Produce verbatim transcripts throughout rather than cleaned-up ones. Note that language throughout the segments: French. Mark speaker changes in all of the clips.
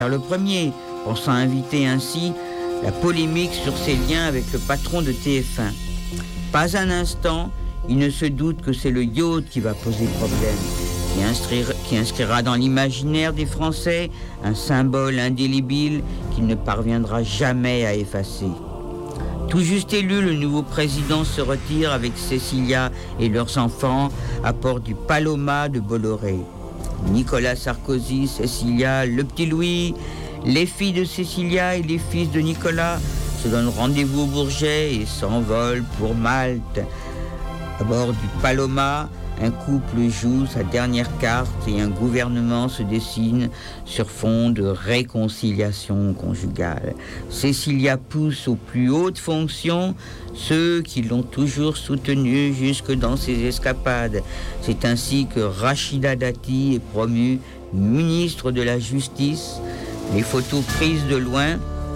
Speaker 1: le premier, pensant inviter ainsi la polémique sur ses liens avec le patron de T F un. Pas un instant, il ne se doute que c'est le yacht qui va poser problème, qui inscrira, qui inscrira dans l'imaginaire des Français un symbole indélébile qu'il ne parviendra jamais à effacer. Tout juste élu, le nouveau président se retire avec Cécilia et leurs enfants à bord du Paloma de Bolloré. Nicolas Sarkozy, Cécilia, le petit Louis, les filles de Cécilia et les fils de Nicolas se donnent rendez-vous au Bourget et s'envolent pour Malte. À bord du Paloma, un couple joue sa dernière carte et un gouvernement se dessine sur fond de réconciliation conjugale. Cécilia pousse aux plus hautes fonctions ceux qui l'ont toujours soutenue jusque dans ses escapades. C'est ainsi que Rachida Dati est promue ministre de la Justice. Les photos prises de loin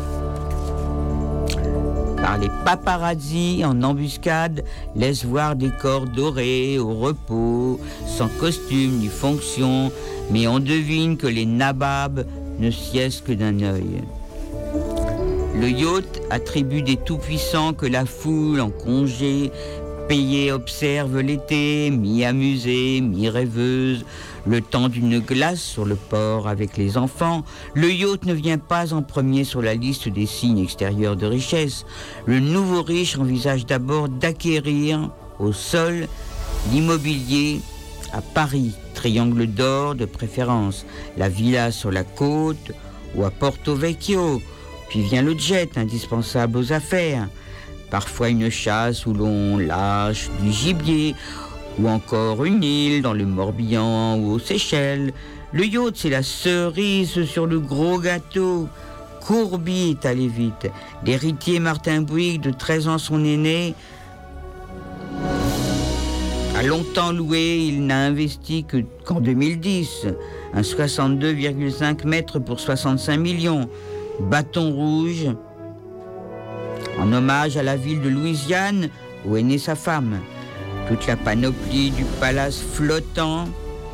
Speaker 1: par les paparazzi en embuscade laissent voir des corps dorés au repos, sans costume ni fonction, mais on devine que les nababs ne siègent que d'un œil. Le yacht, attribut des tout-puissants que la foule en congé payé observe l'été, mi-amusée, mi-rêveuse, le temps d'une glace sur le port avec les enfants, le yacht ne vient pas en premier sur la liste des signes extérieurs de richesse. Le nouveau riche envisage d'abord d'acquérir au sol l'immobilier à Paris, triangle d'or de préférence, la villa sur la côte ou à Porto Vecchio. Puis vient le jet, indispensable aux affaires. Parfois une chasse où l'on lâche du gibier, ou encore une île dans le Morbihan ou aux Seychelles. Le yacht, c'est la cerise sur le gros gâteau. Courby est allé vite. L'héritier Martin Bouygues, de treize ans son aîné, a longtemps loué, il n'a investi que, qu'en deux mille dix. Un soixante-deux virgule cinq mètres pour soixante-cinq millions. Bâton rouge, en hommage à la ville de Louisiane où est née sa femme. Toute la panoplie du palace flottant,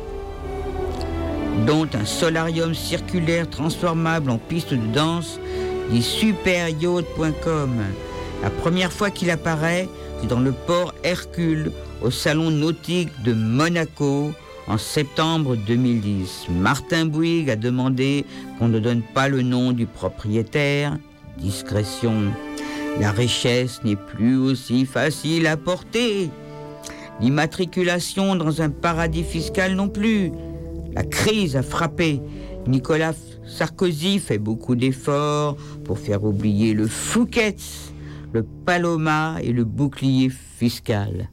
Speaker 1: dont un solarium circulaire transformable en piste de danse, dit super yacht point com. La première fois qu'il apparaît, c'est dans le port Hercule, au salon nautique de Monaco, en septembre deux mille dix. Martin Bouygues a demandé qu'on ne donne pas le nom du propriétaire. Discrétion. La richesse n'est plus aussi facile à porter. L'immatriculation dans un paradis fiscal non plus. La crise a frappé. Nicolas Sarkozy fait beaucoup d'efforts pour faire oublier le Fouquet's, le Paloma et le bouclier fiscal.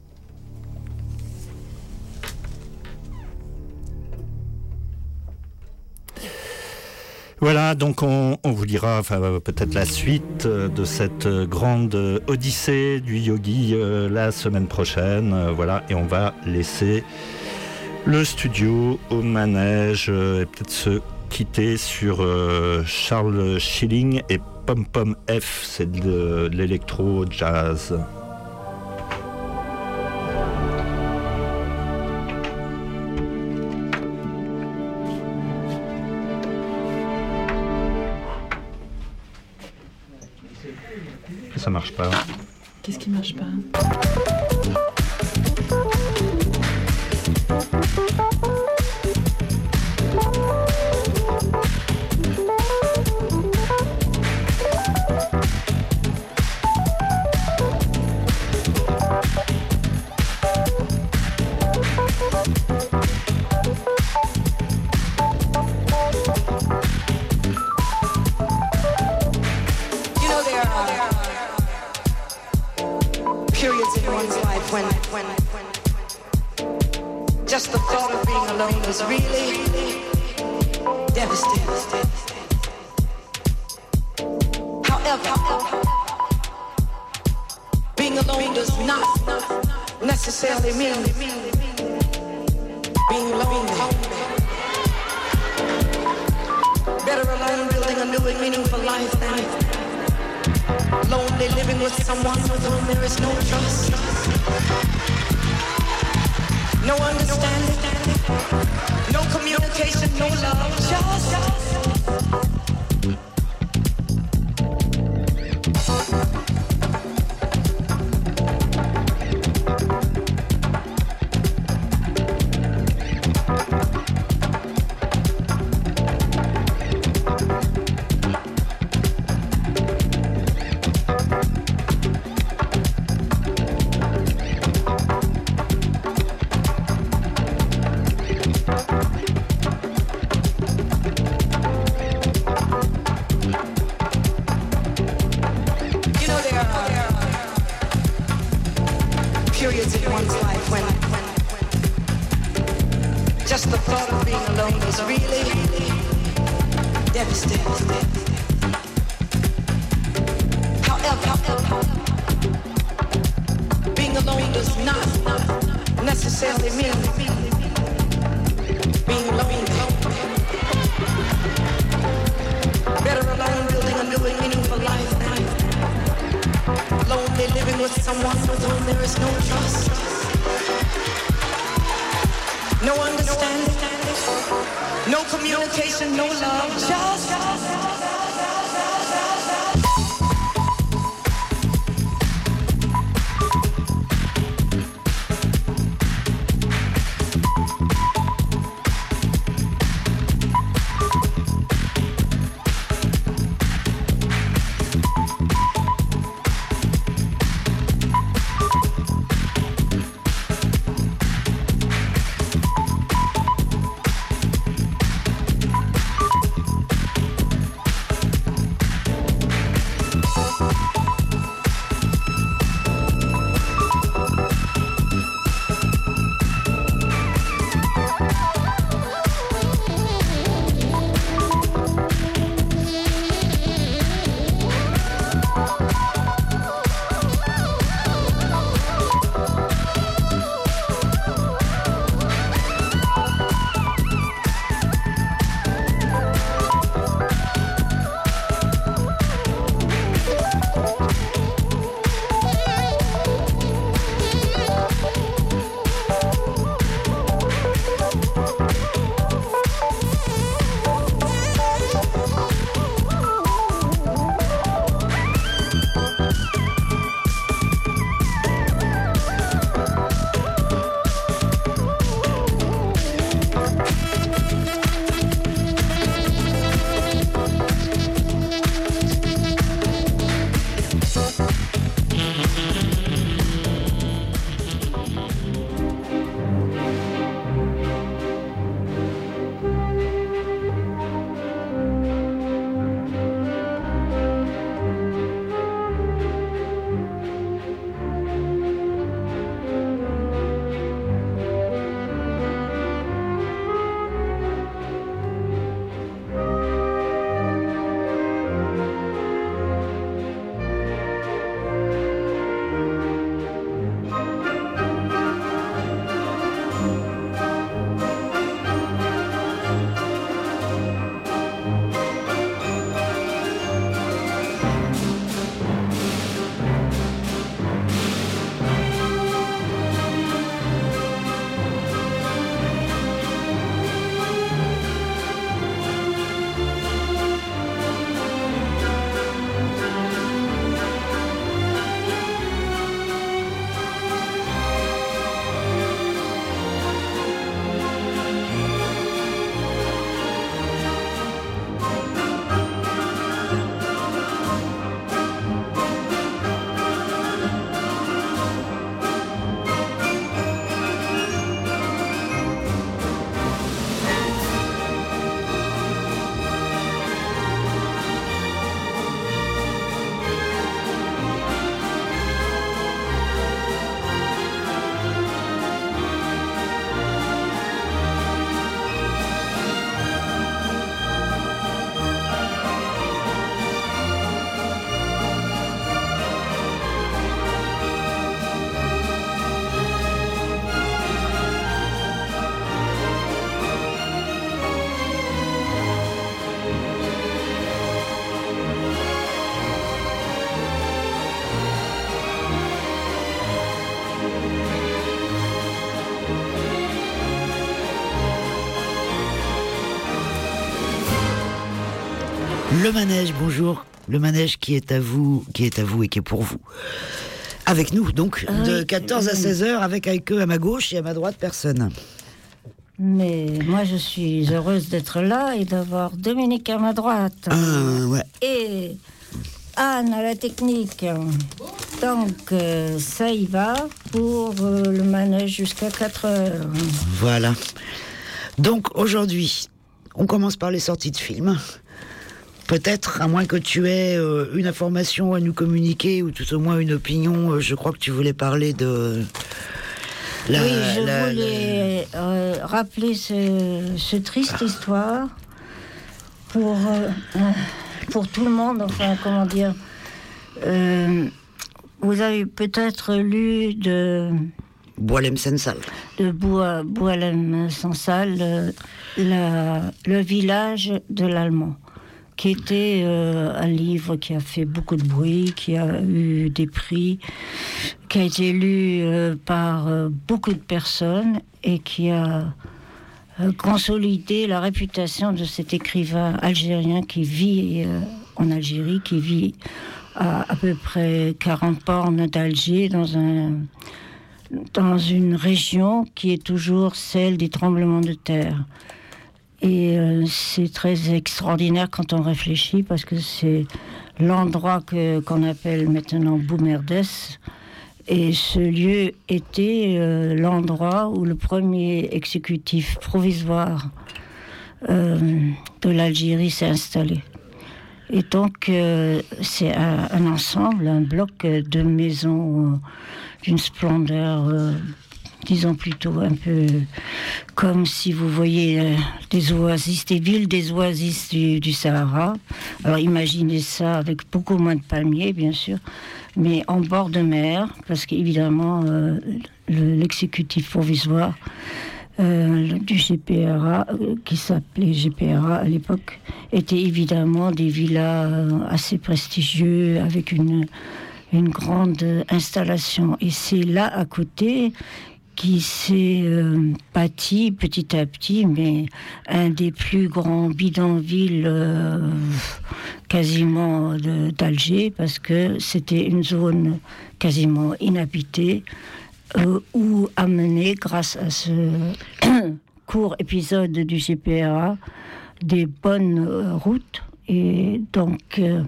Speaker 2: Voilà, donc on, on vous dira enfin, peut-être la suite de cette grande odyssée du yogi euh, la semaine prochaine. Euh, voilà, et on va laisser le studio au manège euh, et peut-être se quitter sur euh, Charles Schilling et Pom Pom F, c'est de, de l'électro-jazz. Ça marche pas.
Speaker 3: Qu'est-ce qui marche pas ?
Speaker 4: When, when, when just the thought of being alone is really devastating. However, being alone does not necessarily mean being lonely. Better alone building a new and meaningful life than lonely living with someone with whom there is no trust, no understanding, no communication, no love, just exhausted. However, being alone does not necessarily mean being lonely. Better alone, building a new and meaningful life than lonely living with someone with whom there is no trust, no understanding, no communication, no love, just
Speaker 3: Le manège, bonjour. Le manège qui est à vous, qui est à vous et qui est pour vous. Avec nous, donc, ah de oui. quatorze à seize heures, avec avec eux à ma gauche et à ma droite, personne.
Speaker 5: Mais moi, je suis heureuse d'être là et d'avoir Dominique à ma droite.
Speaker 3: Ah, ouais.
Speaker 5: Et Anne à la technique. Donc, euh, ça y va pour euh, le manège jusqu'à quatre heures.
Speaker 3: Voilà. Donc, aujourd'hui, on commence par les sorties de films. Peut-être, à moins que tu aies euh, une information à nous communiquer, ou tout au moins une opinion, euh, je crois que tu voulais parler de...
Speaker 5: La, oui, je la, voulais la... Euh, rappeler ce, ce triste ah. histoire pour, euh, pour tout le monde, enfin, comment dire, euh, vous avez peut-être lu de...
Speaker 3: Boualem Sansal.
Speaker 5: De Boua, Boualem Sansal, euh, la, le village de l'Allemand, qui était euh, un livre qui a fait beaucoup de bruit, qui a eu des prix, qui a été lu euh, par euh, beaucoup de personnes et qui a euh, consolidé la réputation de cet écrivain algérien qui vit euh, en Algérie, qui vit à à peu près quarante bornes d'Alger, dans un... dans une région qui est toujours celle des tremblements de terre. Et euh, c'est très extraordinaire quand on réfléchit, parce que c'est l'endroit que, qu'on appelle maintenant Boumerdès. Et ce lieu était euh, l'endroit où le premier exécutif provisoire euh, de l'Algérie s'est installé. Et donc, euh, c'est un, un ensemble, un bloc de maisons euh, d'une splendeur, euh, disons plutôt un peu comme si vous voyez euh, des oasis, des villes des oasis du, du Sahara. Alors imaginez ça avec beaucoup moins de palmiers, bien sûr, mais en bord de mer, parce qu'évidemment, euh, le, l'exécutif provisoire Euh, du G P R A, euh, qui s'appelait G P R A à l'époque, étaient évidemment des villas euh, assez prestigieux, avec une, une grande installation. Et c'est là, à côté, qui s'est euh, bâti petit à petit, mais un des plus grands bidonvilles euh, quasiment de, d'Alger, parce que c'était une zone quasiment inhabitée, Euh, ou amener, grâce à ce court épisode du G P R A, des bonnes euh, routes. Et donc, euh,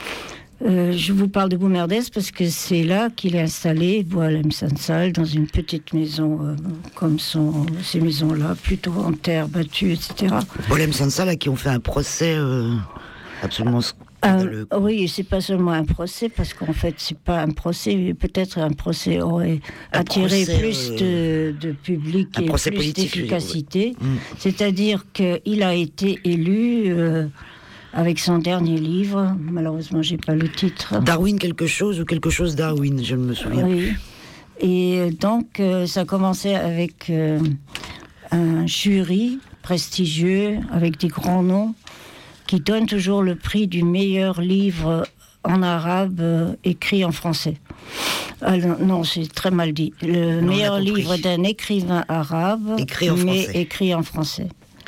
Speaker 5: euh, je vous parle de Boumerdès parce que c'est là qu'il est installé, Boualem Sansal, dans une petite maison, euh, comme sont ces maisons-là, plutôt en terre battue, et cetera.
Speaker 3: Boualem Sansal, à qui on fait un procès euh, absolument...
Speaker 5: Euh, oui, c'est pas seulement un procès, parce qu'en fait, c'est pas un procès. Peut-être un procès aurait un attiré procès, plus euh, de, de public et plus politique, d'efficacité. Oui. Mm. C'est-à-dire qu'il a été élu euh, avec son dernier livre. Malheureusement, j'ai pas le titre.
Speaker 3: Darwin quelque chose ou quelque chose Darwin, je ne me souviens
Speaker 5: oui.
Speaker 3: plus.
Speaker 5: Et donc, euh, ça commençait avec euh, un jury prestigieux, avec des grands noms, qui donne toujours le prix du meilleur livre en arabe euh, écrit en français. Alors, non, c'est très mal dit. Le non, meilleur livre d'un écrivain arabe,
Speaker 3: écrit en
Speaker 5: mais
Speaker 3: français.
Speaker 5: écrit en français.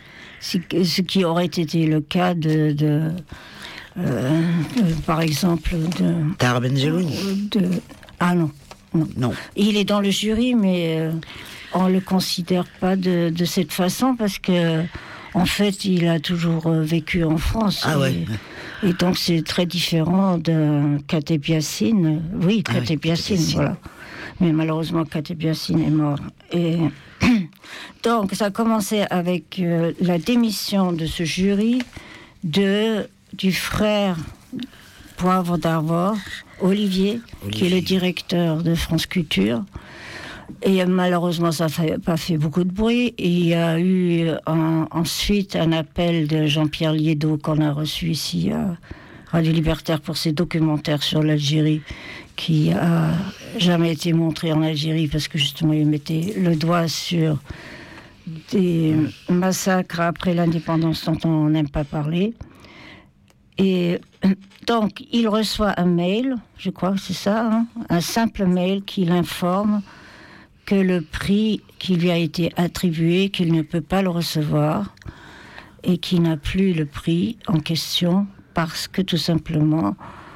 Speaker 5: Ce qui aurait été le cas de... de, euh, de par exemple, de...
Speaker 3: Tahar Ben-Jelloun.
Speaker 5: De, ah non, non.
Speaker 3: Non.
Speaker 5: Il est dans le jury, mais euh, on ne le considère pas de, de cette façon, parce que en fait, il a toujours vécu en France.
Speaker 3: Ah ouais.
Speaker 5: Et, et donc, c'est très différent d'un Kateb Yassine. Oui,
Speaker 3: ah
Speaker 5: Kateb
Speaker 3: oui,
Speaker 5: Yassine, voilà. Mais malheureusement, Kateb Yassine est mort. Et donc, ça a commencé avec euh, la démission de ce jury de, du frère Poivre d'Arvor, Olivier, Olivier, qui est le directeur de France Culture. Et malheureusement, ça n'a pas fait beaucoup de bruit. Et il y a eu un, ensuite un appel de Jean-Pierre Liédot, qu'on a reçu ici à Radio Libertaire pour ses documentaires sur l'Algérie, qui n'a jamais été montré en Algérie, parce que justement, il mettait le doigt sur des massacres après l'indépendance dont on n'aime pas parler. Et donc, il reçoit un mail, je crois que c'est ça, hein, un simple mail qui l'informe que le prix qui lui a été attribué, qu'il ne peut pas le recevoir, et qu'il n'a plus le prix en question, parce que tout simplement...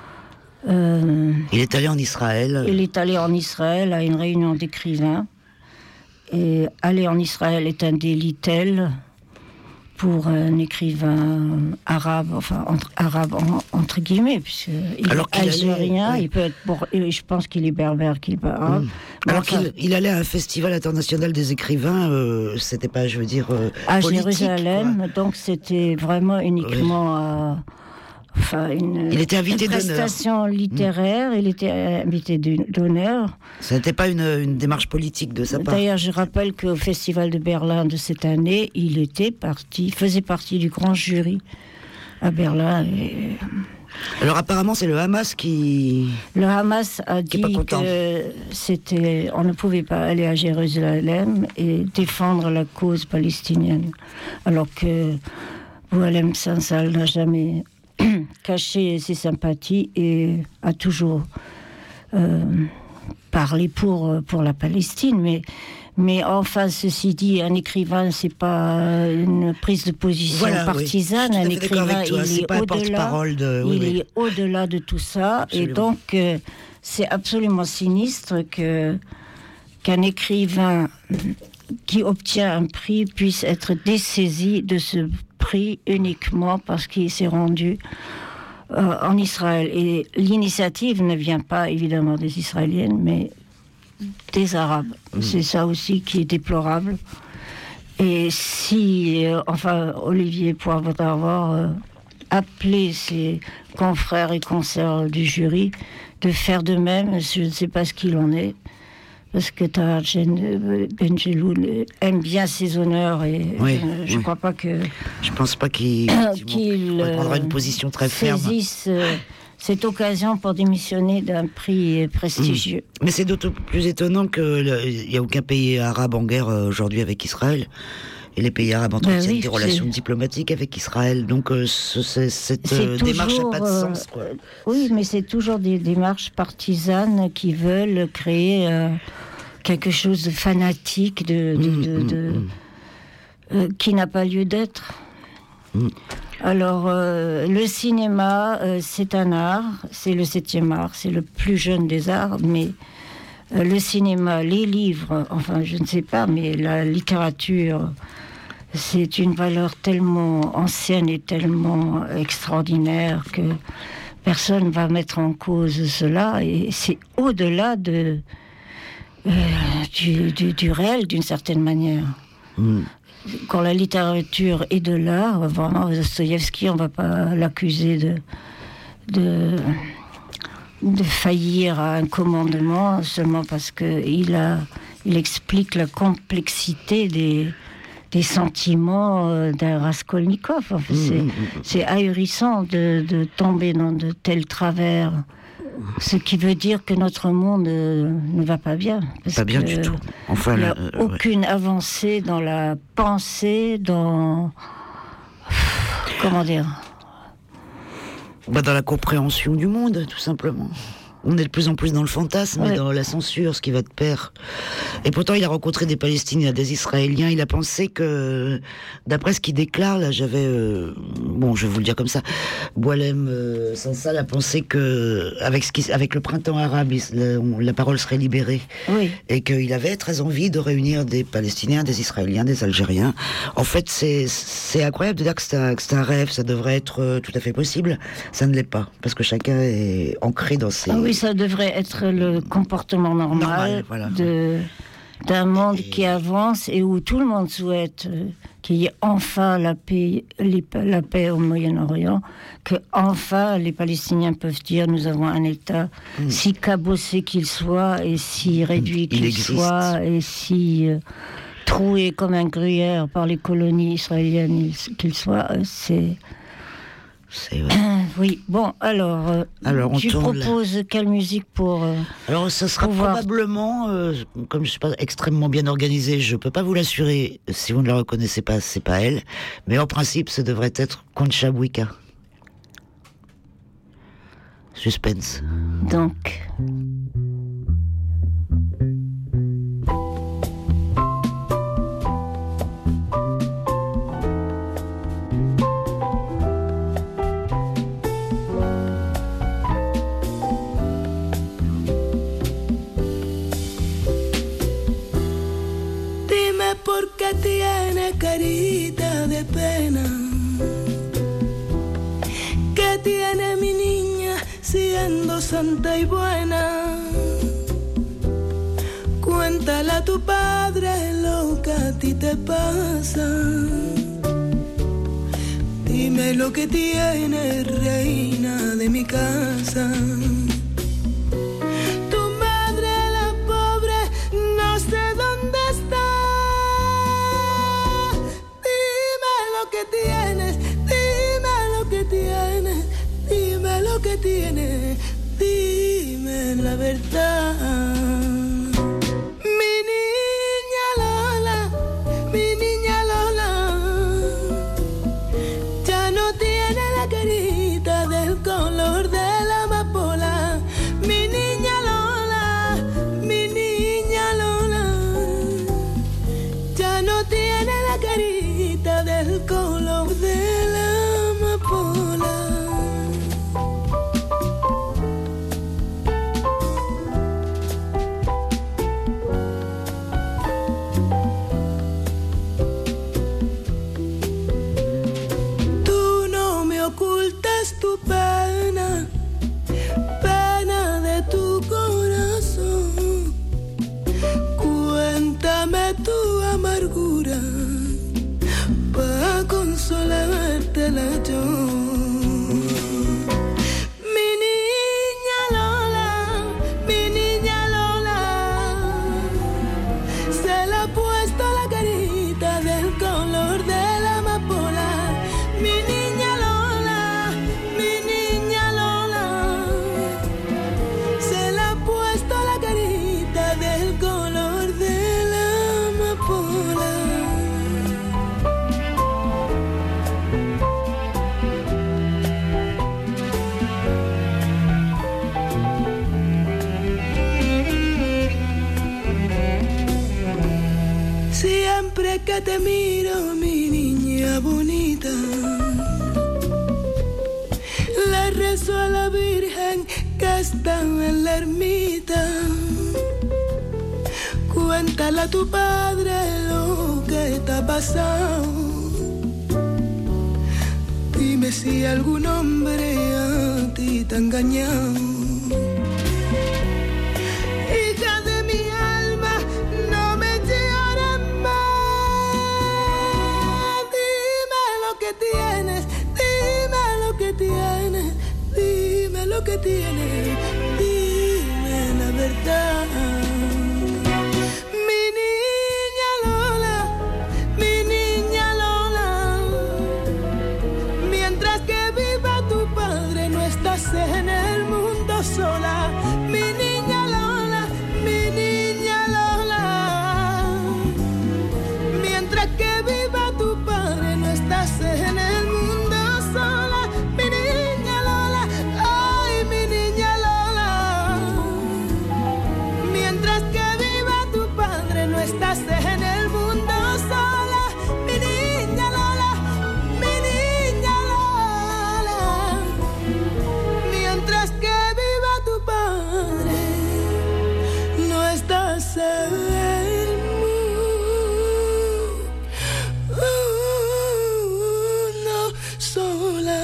Speaker 5: Euh,
Speaker 3: il est allé en Israël.
Speaker 5: Il est allé en Israël à une réunion d'écrivains. Et aller en Israël est un délit tel pour un écrivain arabe, enfin entre, arabe en, entre guillemets, puisqu'il est algérien, allait, oui. il peut être, bon, je pense qu'il est berbère, qu'il est pas arabe. Mmh.
Speaker 3: Alors enfin, qu'il il allait à un festival international des écrivains, euh, c'était pas, je veux dire, euh,
Speaker 5: à
Speaker 3: politique,
Speaker 5: Jérusalem, quoi. Donc c'était vraiment uniquement
Speaker 3: oui.
Speaker 5: à... Enfin, une,
Speaker 3: il était invité
Speaker 5: une prestation
Speaker 3: d'honneur.
Speaker 5: littéraire, mmh. il était invité d'honneur.
Speaker 3: Ce n'était pas une, une démarche politique de sa part.
Speaker 5: D'ailleurs, je rappelle qu'au Festival de Berlin de cette année, il était parti, faisait partie du grand jury à Berlin. Et...
Speaker 3: Alors apparemment c'est le Hamas qui...
Speaker 5: Le Hamas a dit que c'était, on ne pouvait pas aller à Jérusalem et défendre la cause palestinienne, alors que Boualem Sansal n'a jamais caché ses sympathies et a toujours euh, parlé pour, pour la Palestine, mais Mais enfin, ceci dit, un écrivain, c'est pas une prise de position voilà, partisane.
Speaker 3: Oui.
Speaker 5: Un écrivain, il
Speaker 3: c'est
Speaker 5: est
Speaker 3: pas
Speaker 5: au-delà.
Speaker 3: De...
Speaker 5: Il
Speaker 3: oui,
Speaker 5: est oui. au-delà de tout ça, absolument. Et donc euh, c'est absolument sinistre que qu'un écrivain qui obtient un prix puisse être dessaisi de ce prix uniquement parce qu'il s'est rendu euh, en Israël. Et l'initiative ne vient pas évidemment des Israéliennes, mais des Arabes. Mmh. C'est ça aussi qui est déplorable. Et si, euh, enfin, Olivier Poivre d'Arvor euh, appelait ses confrères et consoeurs du jury de faire de même, je ne sais pas ce qu'il en est, parce que Tahar Benjeloul aime bien ses honneurs et
Speaker 3: oui,
Speaker 5: euh, je ne
Speaker 3: oui.
Speaker 5: crois pas que...
Speaker 3: Je ne pense pas qu'il, qu'il
Speaker 5: euh,
Speaker 3: prendra une position très ferme.
Speaker 5: Saisisse, euh, cette occasion pour démissionner d'un prix prestigieux.
Speaker 3: Mmh. Mais c'est d'autant plus étonnant qu'il n'y a aucun pays arabe en guerre aujourd'hui avec Israël. Et les pays arabes entretiennent ben oui, des relations c'est... diplomatiques avec Israël. Donc euh, c'est, cette c'est euh, toujours, démarche n'a pas de sens. Quoi.
Speaker 5: Euh, oui, mais c'est toujours des démarches partisanes qui veulent créer euh, quelque chose de fanatique, de, de, mmh, de, de, mmh. euh, qui n'a pas lieu d'être. Mmh. Alors, euh, le cinéma, euh, c'est un art, c'est le septième art, c'est le plus jeune des arts, mais euh, le cinéma, les livres, enfin, je ne sais pas, mais la littérature, c'est une valeur tellement ancienne et tellement extraordinaire que personne ne va mettre en cause cela, et c'est au-delà de, euh, du, du, du réel, d'une certaine manière. Mmh. Quand la littérature est de l'art, vraiment, Dostoïevski, on ne va pas l'accuser de, de, de faillir à un commandement seulement parce qu'il a, il explique la complexité des, des sentiments d'un Raskolnikov. Enfin, c'est, c'est ahurissant de, de tomber dans de tels travers. Ce qui veut dire que notre monde euh, ne va pas bien.
Speaker 3: Pas bien du tout. Enfin,
Speaker 5: il n'y a
Speaker 3: euh,
Speaker 5: aucune
Speaker 3: ouais.
Speaker 5: avancée dans la pensée, dans... Comment dire
Speaker 3: bah, dans la compréhension du monde, tout simplement. On est de plus en plus dans le fantasme ouais. et dans la censure, ce qui va de pair. Et pourtant, il a rencontré des Palestiniens, des Israéliens. Il a pensé que, d'après ce qu'il déclare, là, j'avais... Euh, bon, je vais vous le dire comme ça. Boualem euh, Sansal a pensé que, avec, ce qui, avec le printemps arabe, il, la, la parole serait libérée.
Speaker 5: Oui.
Speaker 3: Et qu'il avait très envie de réunir des Palestiniens, des Israéliens, des Algériens. En fait, c'est, c'est incroyable de dire que c'est, un, que c'est un rêve. Ça devrait être euh, tout à fait possible. Ça ne l'est pas. Parce que chacun est ancré dans ses...
Speaker 5: Ah oui, ça devrait être le comportement normal, normal voilà. de, d'un monde et... qui avance et où tout le monde souhaite euh, qu'il y ait enfin la paix, les, la paix au Moyen-Orient, que enfin les Palestiniens peuvent dire nous avons un État mmh. si cabossé qu'il soit et si réduit qu'il soit et si euh, troué comme un gruyère par les colonies israéliennes qu'il soit, euh, c'est...
Speaker 3: C'est, ouais.
Speaker 5: Oui, bon, alors, euh, alors tu proposes là. Quelle musique pour... Euh,
Speaker 3: alors, ça sera pouvoir... probablement, euh, comme je ne suis pas extrêmement bien organisée, je ne peux pas vous l'assurer, si vous ne la reconnaissez pas, c'est pas elle, mais en principe, ça devrait être Concha Buica. Suspense.
Speaker 5: Donc...
Speaker 6: Porque tiene carita de pena, que tiene mi niña siendo santa y buena. Cuéntale a tu padre lo que a ti te pasa. Dime lo que tiene, reina de mi casa. Tu madre, la pobre, no sé dónde está. Dime lo que tienes, dime lo que la verdad. Mi niña Lola, mi niña Lola, ya no tiene la carita del color de la amapola. Mi niña Lola, mi niña Lola, ya no tiene la carita del color de la amapola. Tú no me ocultas tu pena, pena de tu corazón. Cuéntame tu amargura para consolártela yo. Mi niña Lola, mi niña Lola, se le ha puesto la carita del color de la amapola. Mi niña Lola, mi niña Lola, se le ha puesto la carita del color de la amapola. Siempre que te miro, mi niña bonita, le rezo a la Virgen que está en la ermita. Cuéntale a tu padre lo que te ha pasado. Dime si algún hombre a ti te ha engañado. Hija de mi alma, no me llores más. Dime lo que tienes, dime lo que tienes, dime lo que tienes, dime la verdad. Mi niña Lola, mi niña Lola, mientras que viva tu padre no estás en el mundo sola. Mi niña Lola, mi niña Lola, mientras que viva tu padre no estás en el mundo sola. Mi niña Lola, ay mi niña Lola, mientras que viva tu padre no estás en el mundo sola. Mi niña Lola, mi niña Lola, mientras que viva tu padre no estás en el mundo sola.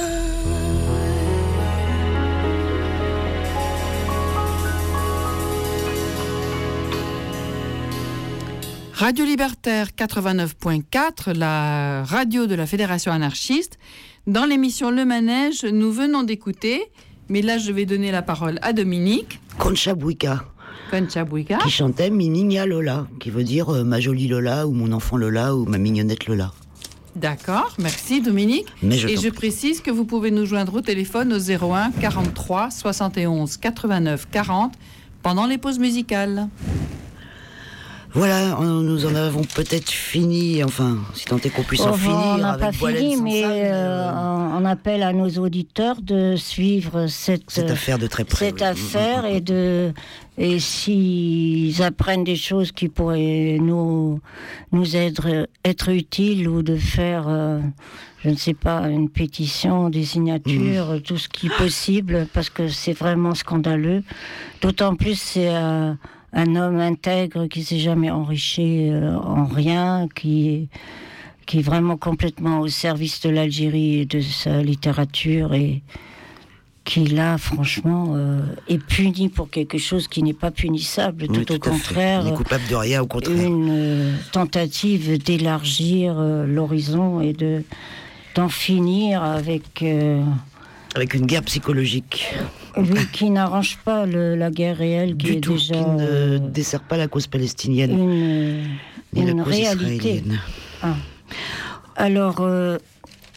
Speaker 7: Radio Libertaire quatre-vingt-neuf point quatre, la radio de la Fédération anarchiste. Dans l'émission Le Manège, nous venons d'écouter, mais là je vais donner la parole à Dominique.
Speaker 3: Concha Buica,
Speaker 7: Concha Buica.
Speaker 3: qui chantait Mi Niña Lola, qui veut dire euh, ma jolie Lola, ou mon enfant Lola, ou ma mignonnette Lola.
Speaker 7: D'accord, merci Dominique.
Speaker 3: Mais je
Speaker 7: Et
Speaker 3: t'en
Speaker 7: je
Speaker 3: prie.
Speaker 7: précise que vous pouvez nous joindre au téléphone au zéro un quarante-trois soixante et onze quatre-vingt-neuf quarante pendant les pauses musicales.
Speaker 3: Voilà, on- nous en avons peut-être fini, enfin, si tant est qu'on puisse en
Speaker 5: Oh,
Speaker 3: finir.
Speaker 5: on n'a
Speaker 3: avec
Speaker 5: pas
Speaker 3: Boilem
Speaker 5: fini,
Speaker 3: sans
Speaker 5: mais
Speaker 3: sable,
Speaker 5: euh, on on appelle à nos auditeurs de suivre cette,
Speaker 3: cette affaire de très près.
Speaker 5: cette
Speaker 3: oui.
Speaker 5: affaire et de et s'ils apprennent des choses qui pourraient nous nous être être utiles ou de faire euh, je ne sais pas, une pétition, des signatures, tout ce qui est possible, parce que c'est vraiment scandaleux. D'autant plus c'est euh, un homme intègre qui s'est jamais enrichi euh, en rien, qui est qui est vraiment complètement au service de l'Algérie et de sa littérature, et qui là, franchement, euh, est puni pour quelque chose qui n'est pas punissable,
Speaker 3: Oui,
Speaker 5: tout, au
Speaker 3: tout à fait.
Speaker 5: contraire.
Speaker 3: Il est coupable de rien, au contraire.
Speaker 5: Une euh, tentative d'élargir euh, l'horizon et de d'en finir avec... Euh,
Speaker 3: avec une guerre psychologique.
Speaker 5: Oui, qui n'arrange pas le, la guerre réelle, qui
Speaker 3: du
Speaker 5: est
Speaker 3: tout,
Speaker 5: déjà...
Speaker 3: qui ne
Speaker 5: euh,
Speaker 3: dessert pas la cause palestinienne,
Speaker 5: une,
Speaker 3: ni
Speaker 5: une
Speaker 3: la cause
Speaker 5: réalité.
Speaker 3: israélienne.
Speaker 5: Ah. Alors, euh,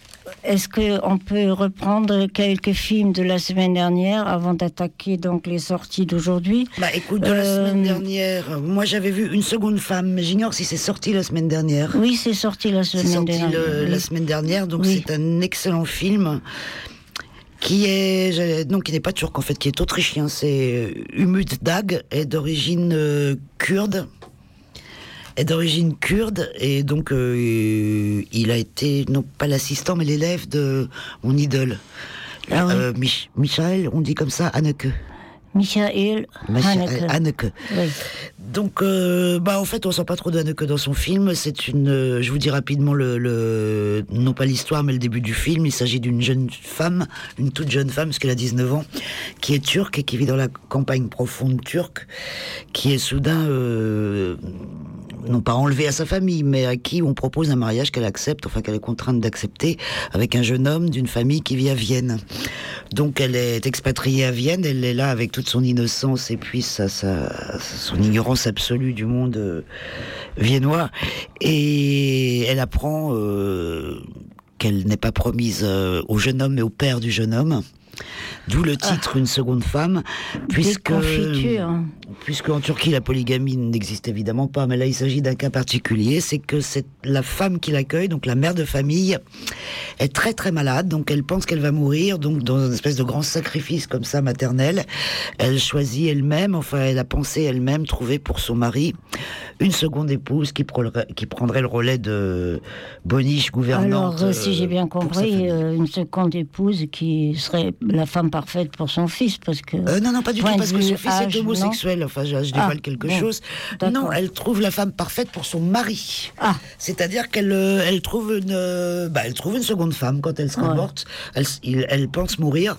Speaker 5: est-ce qu'on peut reprendre quelques films de la semaine dernière avant d'attaquer donc les sorties d'aujourd'hui?
Speaker 3: Bah écoute, de la
Speaker 5: Euh,
Speaker 3: semaine dernière, moi j'avais vu Une seconde femme, mais j'ignore si c'est sorti la semaine dernière.
Speaker 5: Oui, c'est sorti la
Speaker 3: C'est
Speaker 5: semaine
Speaker 3: sorti
Speaker 5: dernière.
Speaker 3: le-
Speaker 5: oui.
Speaker 3: la semaine dernière, donc
Speaker 5: Oui.
Speaker 3: c'est un excellent film qui est j'allais- non qui n'est pas turc en fait, qui est autrichien. C'est Umut Dag, est d'origine euh, kurde. est d'origine kurde et donc euh, il a été non pas l'assistant mais l'élève de mon idole.
Speaker 5: Ah oui.
Speaker 3: Euh, Mich- Michael, on dit comme ça, Haneke.
Speaker 5: Michael Haneke.
Speaker 3: Haneke.
Speaker 5: Oui.
Speaker 3: Donc, euh, bah, en fait, on sent pas trop de Haneke dans son film. C'est une, euh, je vous dis rapidement le, le, non pas l'histoire, mais le début du film. Il s'agit d'une jeune femme, une toute jeune femme, parce qu'elle a dix-neuf ans, qui est turque et qui vit dans la campagne profonde turque, qui est soudain, euh, non pas enlevée à sa famille, mais à qui on propose un mariage qu'elle accepte, enfin qu'elle est contrainte d'accepter, avec un jeune homme d'une famille qui vit à Vienne. Donc, elle est expatriée à Vienne. Elle est là avec toute son innocence et puis sa, sa, son ignorance absolue du monde euh, viennois. Et elle apprend euh, qu'elle n'est pas promise euh, au jeune homme mais au père du jeune homme. D'où le titre ah. Une seconde femme, puisque, puisque en Turquie la polygamie n'existe évidemment pas, mais là il s'agit d'un cas particulier, c'est que c'est la femme qui l'accueille, donc la mère de famille, est très très malade, donc elle pense qu'elle va mourir, donc dans une espèce de grand sacrifice comme ça maternel, elle choisit elle-même, enfin elle a pensé elle-même trouver pour son mari une seconde épouse qui, prendrait, qui prendrait le relais de Boniche, gouvernante.
Speaker 5: Alors, si j'ai bien compris, euh, une seconde épouse qui serait la femme parfaite pour son fils, parce que...
Speaker 3: Euh, non, non, pas du tout, parce que son fils
Speaker 5: âge,
Speaker 3: est homosexuel. Non enfin, je, je dévoile ah, quelque bon, chose. D'accord. Non, elle trouve la femme parfaite pour son mari.
Speaker 5: Ah.
Speaker 3: C'est-à-dire qu'elle elle trouve, une, bah, elle trouve une seconde femme quand elle sera ouais. morte. Elle, il, elle pense mourir.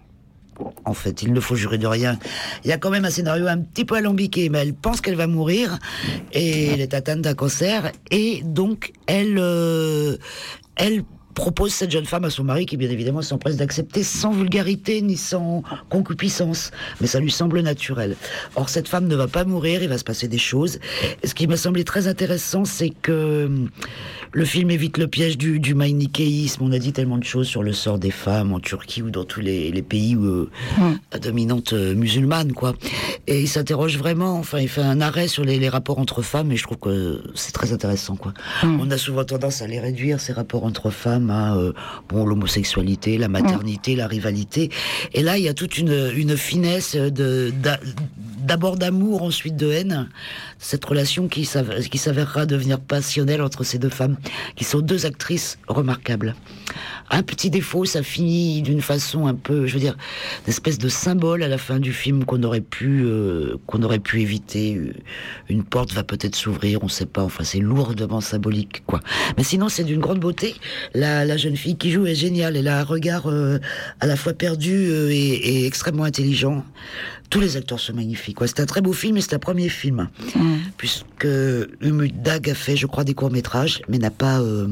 Speaker 3: En fait, il ne faut jurer de rien. Il y a quand même un scénario un petit peu alambiqué, mais elle pense qu'elle va mourir et elle est atteinte d'un cancer et donc elle, euh, elle propose cette jeune femme à son mari qui bien évidemment s'empresse d'accepter sans vulgarité ni sans concupiscence, mais ça lui semble naturel. Or cette femme ne va pas mourir, il va se passer des choses. Et ce qui m'a semblé très intéressant, c'est que le film évite le piège du, du manichéisme. On a dit tellement de choses sur le sort des femmes en Turquie ou dans tous les, les pays où, euh, mmh. à dominante euh, musulmane, quoi. Et il s'interroge vraiment, enfin il fait un arrêt sur les, les rapports entre femmes et je trouve que c'est très intéressant, quoi. Mmh. On a souvent tendance à les réduire, ces rapports entre femmes, à euh, bon, l'homosexualité, la maternité, mmh. la rivalité. Et là, il y a toute une, une finesse de, d'a, d'abord d'amour, ensuite de haine. Cette relation qui, s'av- qui s'avérera devenir passionnelle entre ces deux femmes, qui sont deux actrices remarquables. Un petit défaut, ça finit d'une façon un peu, je veux dire, une espèce de symbole à la fin du film qu'on aurait pu, euh, qu'on aurait pu éviter. Une porte va peut-être s'ouvrir, on sait pas. Enfin, c'est lourdement symbolique, quoi. Mais sinon, c'est d'une grande beauté. La, la jeune fille qui joue est géniale. Elle a un regard euh, à la fois perdu euh, et, et extrêmement intelligent. Tous les acteurs sont magnifiques, quoi. C'est un très beau film et c'est un premier film. Mmh. Puisque Umut Dag a fait, je crois, des courts-métrages, mais n'a pas... Euh,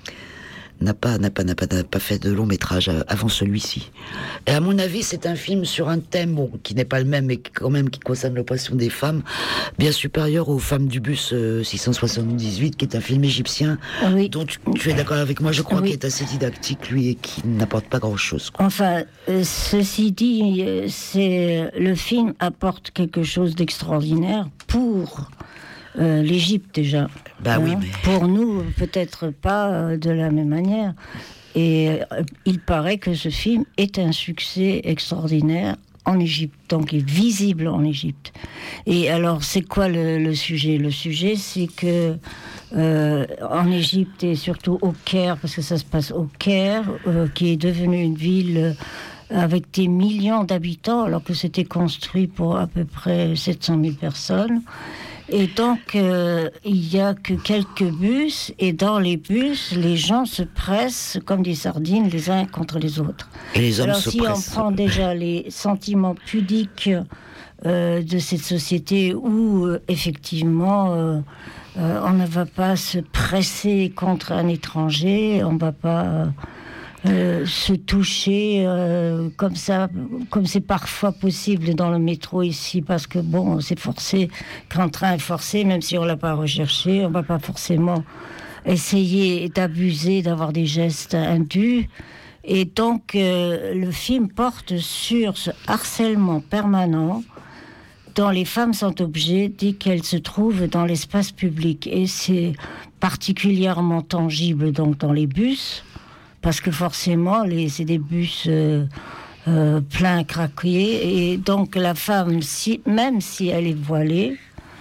Speaker 3: n'a pas, n'a pas, n'a pas, n'a pas fait de long métrage avant celui-ci. Et à mon avis, c'est un film sur un thème, bon, qui n'est pas le même, mais quand même qui concerne l'oppression des femmes, bien supérieur aux femmes du bus euh, six cent soixante-dix-huit, qui est un film égyptien, oui. dont tu, tu es d'accord avec moi, je crois, oui. qui est assez didactique, lui, et qui n'apporte pas grand-chose, quoi.
Speaker 5: Enfin, euh, ceci dit, c'est, le film apporte quelque chose d'extraordinaire pour... Euh, l'Égypte déjà.
Speaker 3: Bah hein, oui, mais...
Speaker 5: Pour nous, peut-être pas euh, de la même manière. Et euh, il paraît que ce film est un succès extraordinaire en Égypte, donc il est visible en Égypte. Et alors, c'est quoi le, le sujet ? Le sujet, c'est que euh, en Égypte et surtout au Caire, parce que ça se passe au Caire, euh, qui est devenue une ville... Euh, avec des millions d'habitants, alors que c'était construit pour à peu près sept cent mille personnes. Et donc, euh, il n'y a que quelques bus, et dans les bus, les gens se pressent comme des sardines les uns contre les autres.
Speaker 3: Et les hommes
Speaker 5: alors,
Speaker 3: se
Speaker 5: si
Speaker 3: pressent.
Speaker 5: on prend déjà les sentiments pudiques euh, de cette société où, euh, effectivement, euh, euh, on ne va pas se presser contre un étranger, on ne va pas... Euh, Euh, se toucher euh, comme ça, comme c'est parfois possible dans le métro ici, parce que bon, c'est forcé, qu'un train est forcé, même si on l'a pas recherché, on va pas forcément essayer d'abuser, d'avoir des gestes indus. Et donc, euh, le film porte sur ce harcèlement permanent dont les femmes sont objets dès qu'elles se trouvent dans l'espace public. Et c'est particulièrement tangible donc dans les bus, parce que forcément, les, c'est des bus euh, euh, pleins, craqués. Et donc, la femme, si, même si elle est voilée,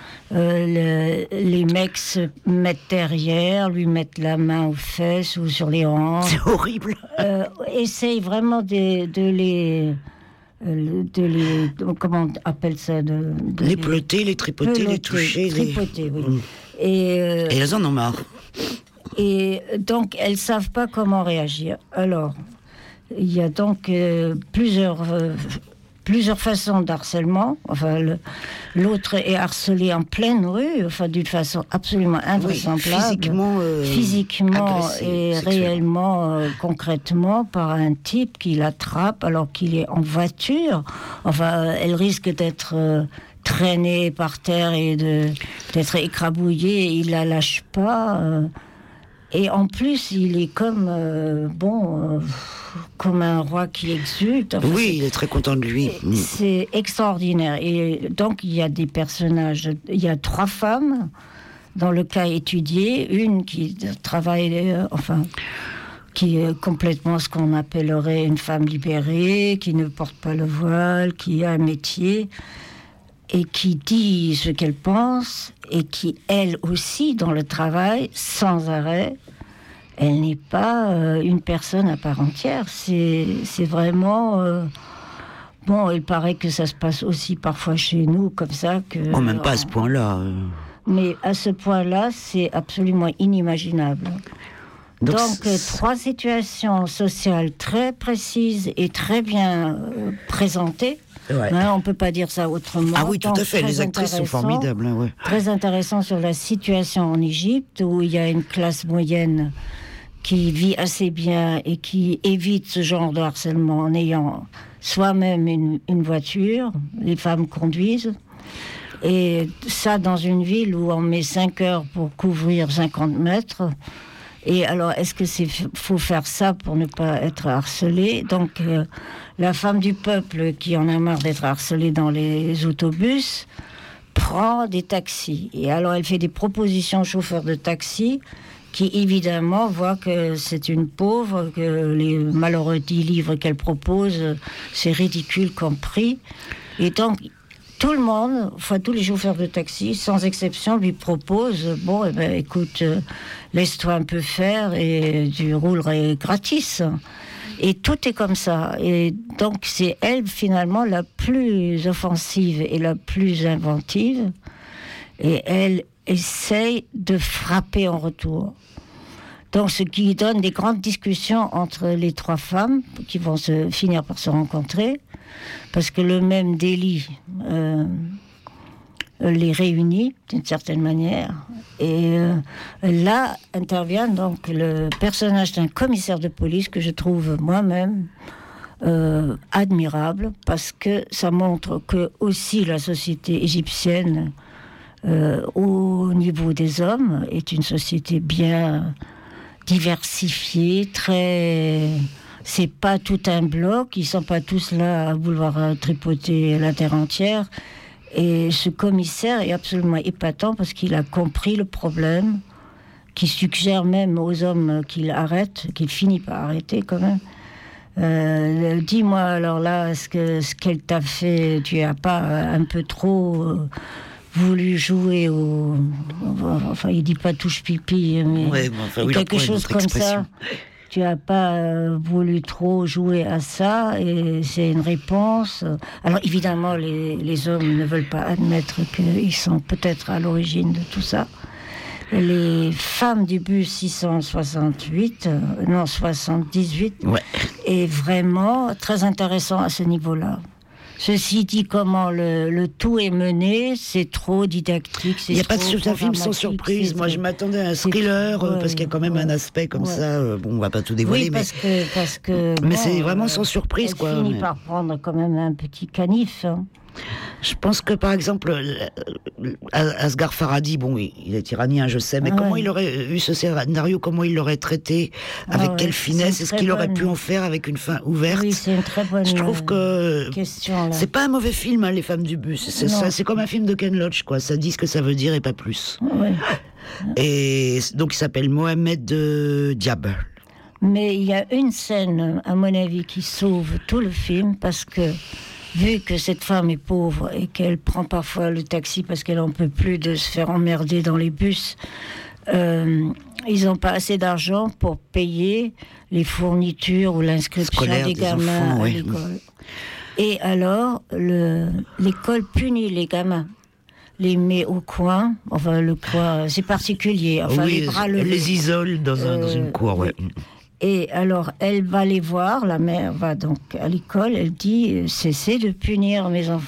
Speaker 5: Euh, le, les mecs se mettent derrière, lui mettent la main aux fesses ou sur les hanches.
Speaker 3: C'est horrible.
Speaker 5: Euh, essaye vraiment de, de les, de les, comment on appelle ça, de, de
Speaker 3: les peloter, les tripoter,
Speaker 5: peloter,
Speaker 3: les toucher,
Speaker 5: tripoter,
Speaker 3: les...
Speaker 5: oui.
Speaker 3: Mmh.
Speaker 5: Et, euh,
Speaker 3: et elles en ont marre.
Speaker 5: Et donc elles savent pas comment réagir. Alors il y a donc euh, plusieurs. Euh, plusieurs façons d'harcèlement. Enfin, le, l'autre est harcelé en pleine rue, enfin, d'une façon absolument invraisemblable.
Speaker 3: Oui, physiquement, euh,
Speaker 5: physiquement
Speaker 3: agressé,
Speaker 5: et
Speaker 3: sexuellement.
Speaker 5: réellement, euh, concrètement, par un type qui l'attrape alors qu'il est en voiture. Enfin, elle risque d'être euh, traînée par terre et de, d'être écrabouillée. Il la lâche pas. Euh, et en plus, il est comme, euh, bon... Euh, comme un roi qui exulte. Enfin,
Speaker 3: oui, il est très content de lui.
Speaker 5: C'est extraordinaire. Et donc, il y a des personnages. Il y a trois femmes dans le cas étudié. Une qui travaille, euh, enfin, qui est complètement ce qu'on appellerait une femme libérée, qui ne porte pas le voile, qui a un métier et qui dit ce qu'elle pense et qui, elle aussi, dans le travail, sans arrêt, elle n'est pas euh, une personne à part entière. C'est, c'est vraiment... Euh, bon, il paraît que ça se passe aussi parfois chez nous, comme ça. Que,
Speaker 3: oh, même pas à ce point-là. Euh...
Speaker 5: Mais à ce point-là, c'est absolument inimaginable. Donc, Donc euh, trois situations sociales très précises et très bien euh, présentées. Ouais. Hein, on ne peut pas dire ça autrement.
Speaker 3: Ah oui, tout Donc, à fait, les actrices sont formidables. Ouais.
Speaker 5: Très intéressant sur la situation en Égypte, où il y a une classe moyenne qui vit assez bien et qui évite ce genre de harcèlement en ayant soi-même une, une voiture. Les femmes conduisent. Et ça, dans une ville où on met cinq heures pour couvrir cinquante mètres. Et alors, est-ce que c'est faut faire ça pour ne pas être harcelé ? Donc, euh, la femme du peuple qui en a marre d'être harcelée dans les autobus prend des taxis. Et alors, elle fait des propositions aux chauffeurs de taxi qui, évidemment, voient que c'est une pauvre, que les malheureux dix livres qu'elle propose, c'est ridicule comme prix. Et donc, tout le monde, enfin tous les chauffeurs de taxi, sans exception, lui proposent bon, eh ben, écoute, euh, laisse-toi un peu faire et tu roulerais gratis. Et tout est comme ça. Et donc c'est elle finalement la plus offensive et la plus inventive. Et elle essaye de frapper en retour. Donc ce qui donne des grandes discussions entre les trois femmes qui vont se finir par se rencontrer. Parce que le même délit euh, les réunit d'une certaine manière. Et euh, là intervient donc le personnage d'un commissaire de police que je trouve moi-même euh, admirable, parce que ça montre que aussi la société égyptienne euh, au niveau des hommes est une société bien diversifiée, très... C'est pas tout un bloc, ils sont pas tous là à vouloir tripoter la terre entière. Et ce commissaire est absolument épatant parce qu'il a compris le problème, qui suggère même aux hommes qu'il arrête, qu'il finit par arrêter quand même. Euh, dis-moi alors là, est-ce que ce qu'elle t'a fait, tu as pas un peu trop euh, voulu jouer au... Enfin, il dit pas touche pipi, mais
Speaker 3: ouais, bon, enfin, oui,
Speaker 5: quelque chose comme ça. Tu n'as pas euh, voulu trop jouer à ça, et c'est une réponse. Alors évidemment, les, les hommes ne veulent pas admettre qu'ils sont peut-être à l'origine de tout ça. Les femmes du bus six cent soixante-huit, euh, non soixante-dix-huit,
Speaker 3: ouais.
Speaker 5: est vraiment très intéressant à ce niveau-là. Ceci dit, comment le, le tout est mené, c'est trop didactique.
Speaker 3: Il n'y a pas de c'est un film sans surprise. Moi, je m'attendais à un thriller, euh, parce qu'il y a quand même ouais, un aspect comme ouais. ça. Euh, bon, on ne va pas tout dévoiler.
Speaker 5: Oui, parce
Speaker 3: mais...
Speaker 5: que... Parce que
Speaker 3: mais
Speaker 5: bon,
Speaker 3: c'est vraiment sans surprise,
Speaker 5: elle
Speaker 3: quoi.
Speaker 5: finit
Speaker 3: mais...
Speaker 5: par prendre quand même un petit canif. Hein.
Speaker 3: Je pense que, par exemple, Asghar Farhadi, bon, il est iranien, je sais, mais ah comment ouais. il aurait eu ce scénario, comment il l'aurait traité, avec ah quelle ouais, finesse, est-ce qu'il bonne... aurait pu en faire avec une fin ouverte?
Speaker 5: Oui, c'est une très bonne
Speaker 3: Je trouve que
Speaker 5: question, là.
Speaker 3: C'est pas un mauvais film, hein, Les Femmes du Bus. C'est, ça, c'est comme un film de Ken Loach, quoi. Ça dit ce que ça veut dire et pas plus.
Speaker 5: Ouais.
Speaker 3: Et donc, il s'appelle Mohamed euh, Diab.
Speaker 5: Mais il y a une scène, à mon avis, qui sauve tout le film, parce que vu que cette femme est pauvre et qu'elle prend parfois le taxi parce qu'elle n'en peut plus de se faire emmerder dans les bus, euh, ils n'ont pas assez d'argent pour payer les fournitures ou l'inscription Scolaire, des, des gamins enfants, à oui. l'école. Et alors, le, l'école punit les gamins, les met au coin, enfin le coin, c'est particulier, enfin
Speaker 3: oui,
Speaker 5: les bras
Speaker 3: levés. Les isole dans, un, euh, dans une cour, ouais.
Speaker 5: Et alors, elle va les voir, la mère va donc à l'école, elle dit « Cessez de punir mes enfants ».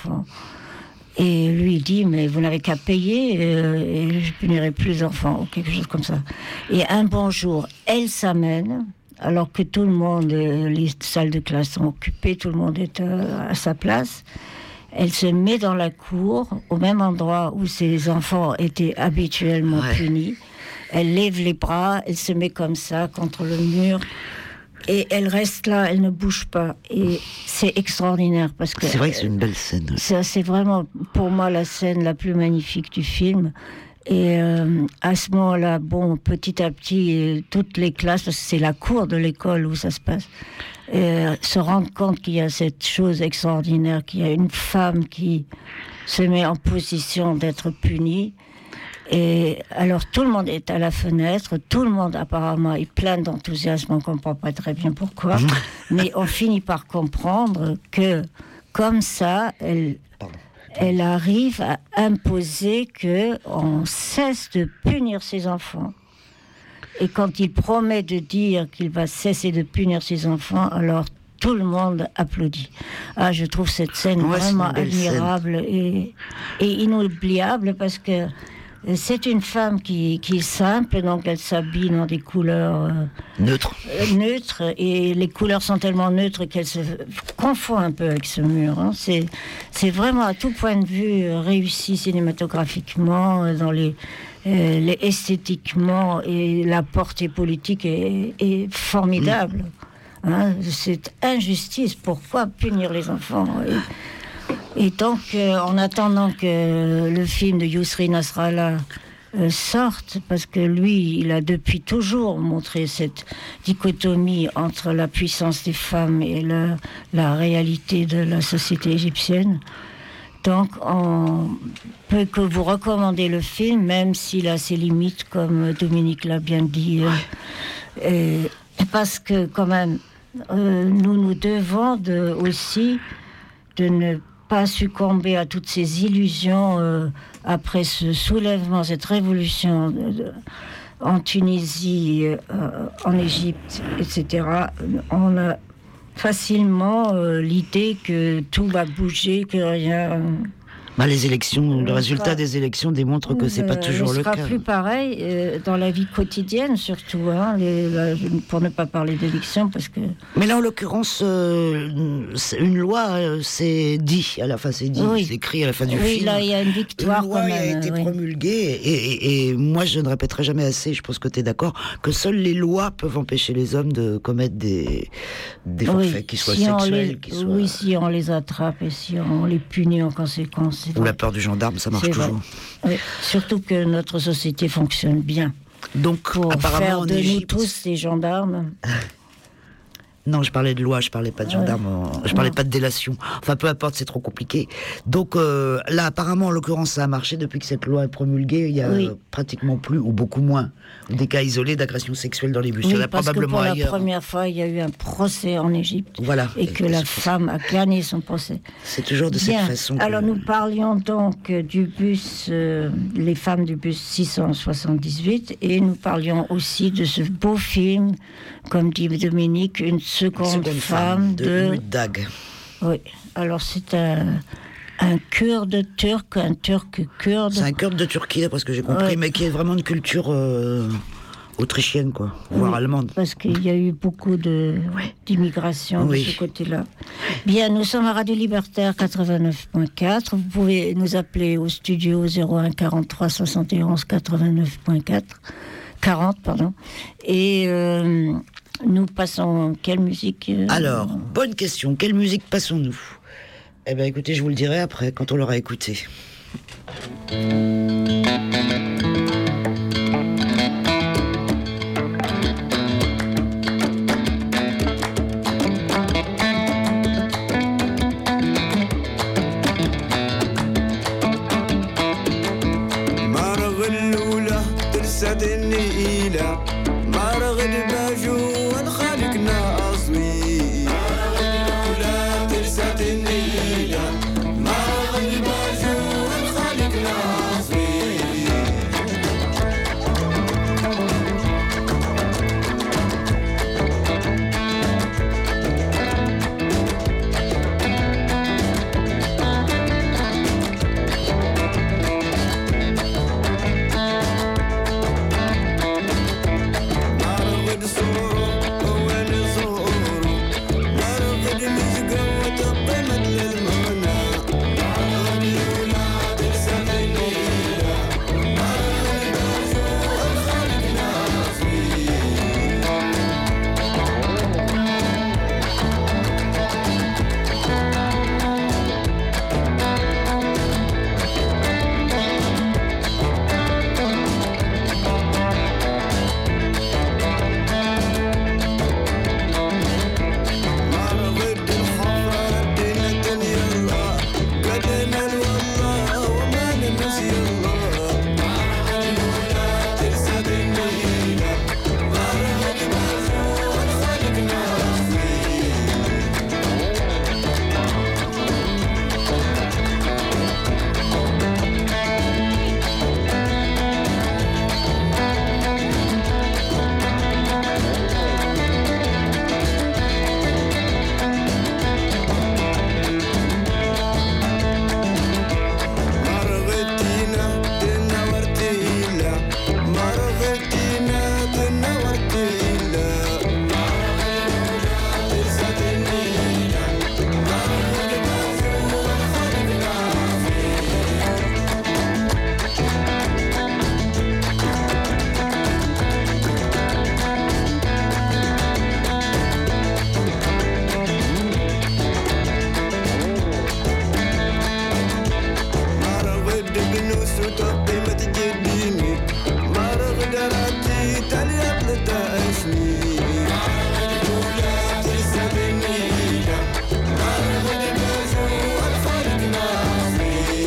Speaker 5: Et lui, il dit « Mais vous n'avez qu'à payer euh, et je punirai plus les enfants », ou quelque chose comme ça. Et un bon jour, elle s'amène, alors que tout le monde, euh, les salles de classe sont occupées, tout le monde est euh, à sa place. Elle se met dans la cour, au même endroit où ses enfants étaient habituellement ouais. punis. Elle lève les bras, elle se met comme ça contre le mur et elle reste là, elle ne bouge pas. Et c'est extraordinaire parce que
Speaker 3: c'est vrai que c'est une belle scène.
Speaker 5: Ça, c'est vraiment pour moi la scène la plus magnifique du film. Et euh, à ce moment-là, bon, petit à petit, toutes les classes, parce que c'est la cour de l'école où ça se passe, euh, se rendent compte qu'il y a cette chose extraordinaire, qu'il y a une femme qui se met en position d'être punie. Et alors tout le monde est à la fenêtre, tout le monde apparemment est plein d'enthousiasme, on ne comprend pas très bien pourquoi, mais on finit par comprendre que comme ça, elle, elle arrive à imposer qu'on cesse de punir ses enfants. Et quand il promet de dire qu'il va cesser de punir ses enfants, alors tout le monde applaudit. Ah, je trouve cette scène ouais, vraiment admirable et, et inoubliable parce que c'est une femme qui, qui est simple, donc elle s'habille dans des couleurs euh,
Speaker 3: neutres.
Speaker 5: Euh, neutres, et les couleurs sont tellement neutres qu'elle se confond un peu avec ce mur. Hein. C'est, c'est vraiment à tout point de vue euh, réussi cinématographiquement, euh, dans les, euh, les esthétiquement, et la portée politique est, est formidable. Mmh. Hein. C'est injustice. Pourquoi punir les enfants et, Et donc, euh, en attendant que le film de Yousri Nasrallah euh, sorte, parce que lui, il a depuis toujours montré cette dichotomie entre la puissance des femmes et le, la réalité de la société égyptienne. Donc, on peut que vous recommander le film, même s'il a ses limites, comme Dominique l'a bien dit. Euh, et parce que, quand même, euh, nous nous devons de, aussi de ne pas succomber à toutes ces illusions euh, après ce soulèvement, cette révolution de, de, en Tunisie, euh, en Égypte, et cetera. On a facilement euh, l'idée que tout va bouger, que rien... Euh,
Speaker 3: bah, les élections, le résultat des élections démontre que c'est pas toujours le cas.
Speaker 5: Ce sera plus pareil euh, dans la vie quotidienne, surtout, hein, les, la, pour ne pas parler d'élections, parce que...
Speaker 3: Mais là, en l'occurrence, euh, une loi, euh, c'est dit à la fin, c'est dit, oui. c'est écrit à la fin du
Speaker 5: oui,
Speaker 3: film.
Speaker 5: Oui, là, il y a une victoire
Speaker 3: une loi
Speaker 5: quand même.
Speaker 3: a été
Speaker 5: oui.
Speaker 3: promulguée, et, et, et moi, je ne répéterai jamais assez, je pense que tu es d'accord, que seules les lois peuvent empêcher les hommes de commettre des, des forfaits, oui, qui soient
Speaker 5: si
Speaker 3: sexuels,
Speaker 5: les,
Speaker 3: qui soient...
Speaker 5: Oui, si on les attrape et si on les punit en conséquence.
Speaker 3: Ou la peur du gendarme, ça marche
Speaker 5: c'est
Speaker 3: toujours.
Speaker 5: Oui. Surtout que notre société fonctionne bien.
Speaker 3: Donc,
Speaker 5: pour
Speaker 3: apparemment,
Speaker 5: faire de
Speaker 3: Égypte...
Speaker 5: nous tous des gendarmes.
Speaker 3: Non, je parlais de loi, je parlais pas de gendarme, ouais. je parlais non. pas de délation. Enfin, peu importe, c'est trop compliqué. Donc euh, là, apparemment, en l'occurrence, ça a marché depuis que cette loi est promulguée. Il y a oui. euh, pratiquement plus, ou beaucoup moins, des cas isolés d'agression sexuelle dans les bus.
Speaker 5: Oui,
Speaker 3: il y en a
Speaker 5: parce
Speaker 3: probablement
Speaker 5: que pour
Speaker 3: ailleurs.
Speaker 5: la première fois, il y a eu un procès en Égypte.
Speaker 3: Voilà.
Speaker 5: Et, et que la femme a gagné son procès.
Speaker 3: C'est toujours de
Speaker 5: Bien.
Speaker 3: cette façon.
Speaker 5: Alors,
Speaker 3: que...
Speaker 5: nous parlions donc du bus, euh, les femmes du bus six cent soixante-dix-huit, et nous parlions aussi de ce beau film, comme dit Dominique, une seconde, seconde femme.
Speaker 3: de,
Speaker 5: de...
Speaker 3: Dag.
Speaker 5: Oui, alors c'est un, un kurde turc, un turc kurde.
Speaker 3: C'est un kurde de Turquie, d'après ce que j'ai compris, oui. mais qui est vraiment une culture euh, autrichienne, quoi, voire
Speaker 5: Oui,
Speaker 3: allemande.
Speaker 5: Parce qu'il y a eu beaucoup de,
Speaker 3: Ouais.
Speaker 5: d'immigration
Speaker 3: Oui.
Speaker 5: de ce côté-là. Bien, nous sommes à Radio Libertaire quatre-vingt-neuf point quatre. Vous pouvez nous appeler au studio zéro un quarante-trois soixante et onze quatre-vingt-neuf point quatre. quarante, pardon. Et euh, nous passons quelle musique euh,
Speaker 3: Alors, bonne question. Quelle musique passons-nous? Eh bien, écoutez, je vous le dirai après, quand on l'aura écouté.
Speaker 8: مرغ اللولة ترسد النيلة مرغ الباجو والخالق ناصوي مرغ اللولة ترسد النيلة مرغ الباجو والخالق ناصوي مرغ الصورو هو نزورو مرغ المزقة وتقيمة للمنى مرغ اللولة ترسد النيلة مرغ الباجو والخالق ناصوي مرغد الحمراء دينة يلا قدنا الوالله وما ننسي الله مرغ الأولى ترسد النيلة مرغ الباجو والخالق ناصوي مرغتينا دنا ورتيلا مرغتينا دنا ورتيلا مرغ الأولى ترسد النيلة مرغ الباجو والخالق ناصوي مرغد بنوس وتقيمة جديني مرغ دراتي تليق لتأسني مرغ الأولى ترسد النيلة مرغ الباجو والخالق ناصوي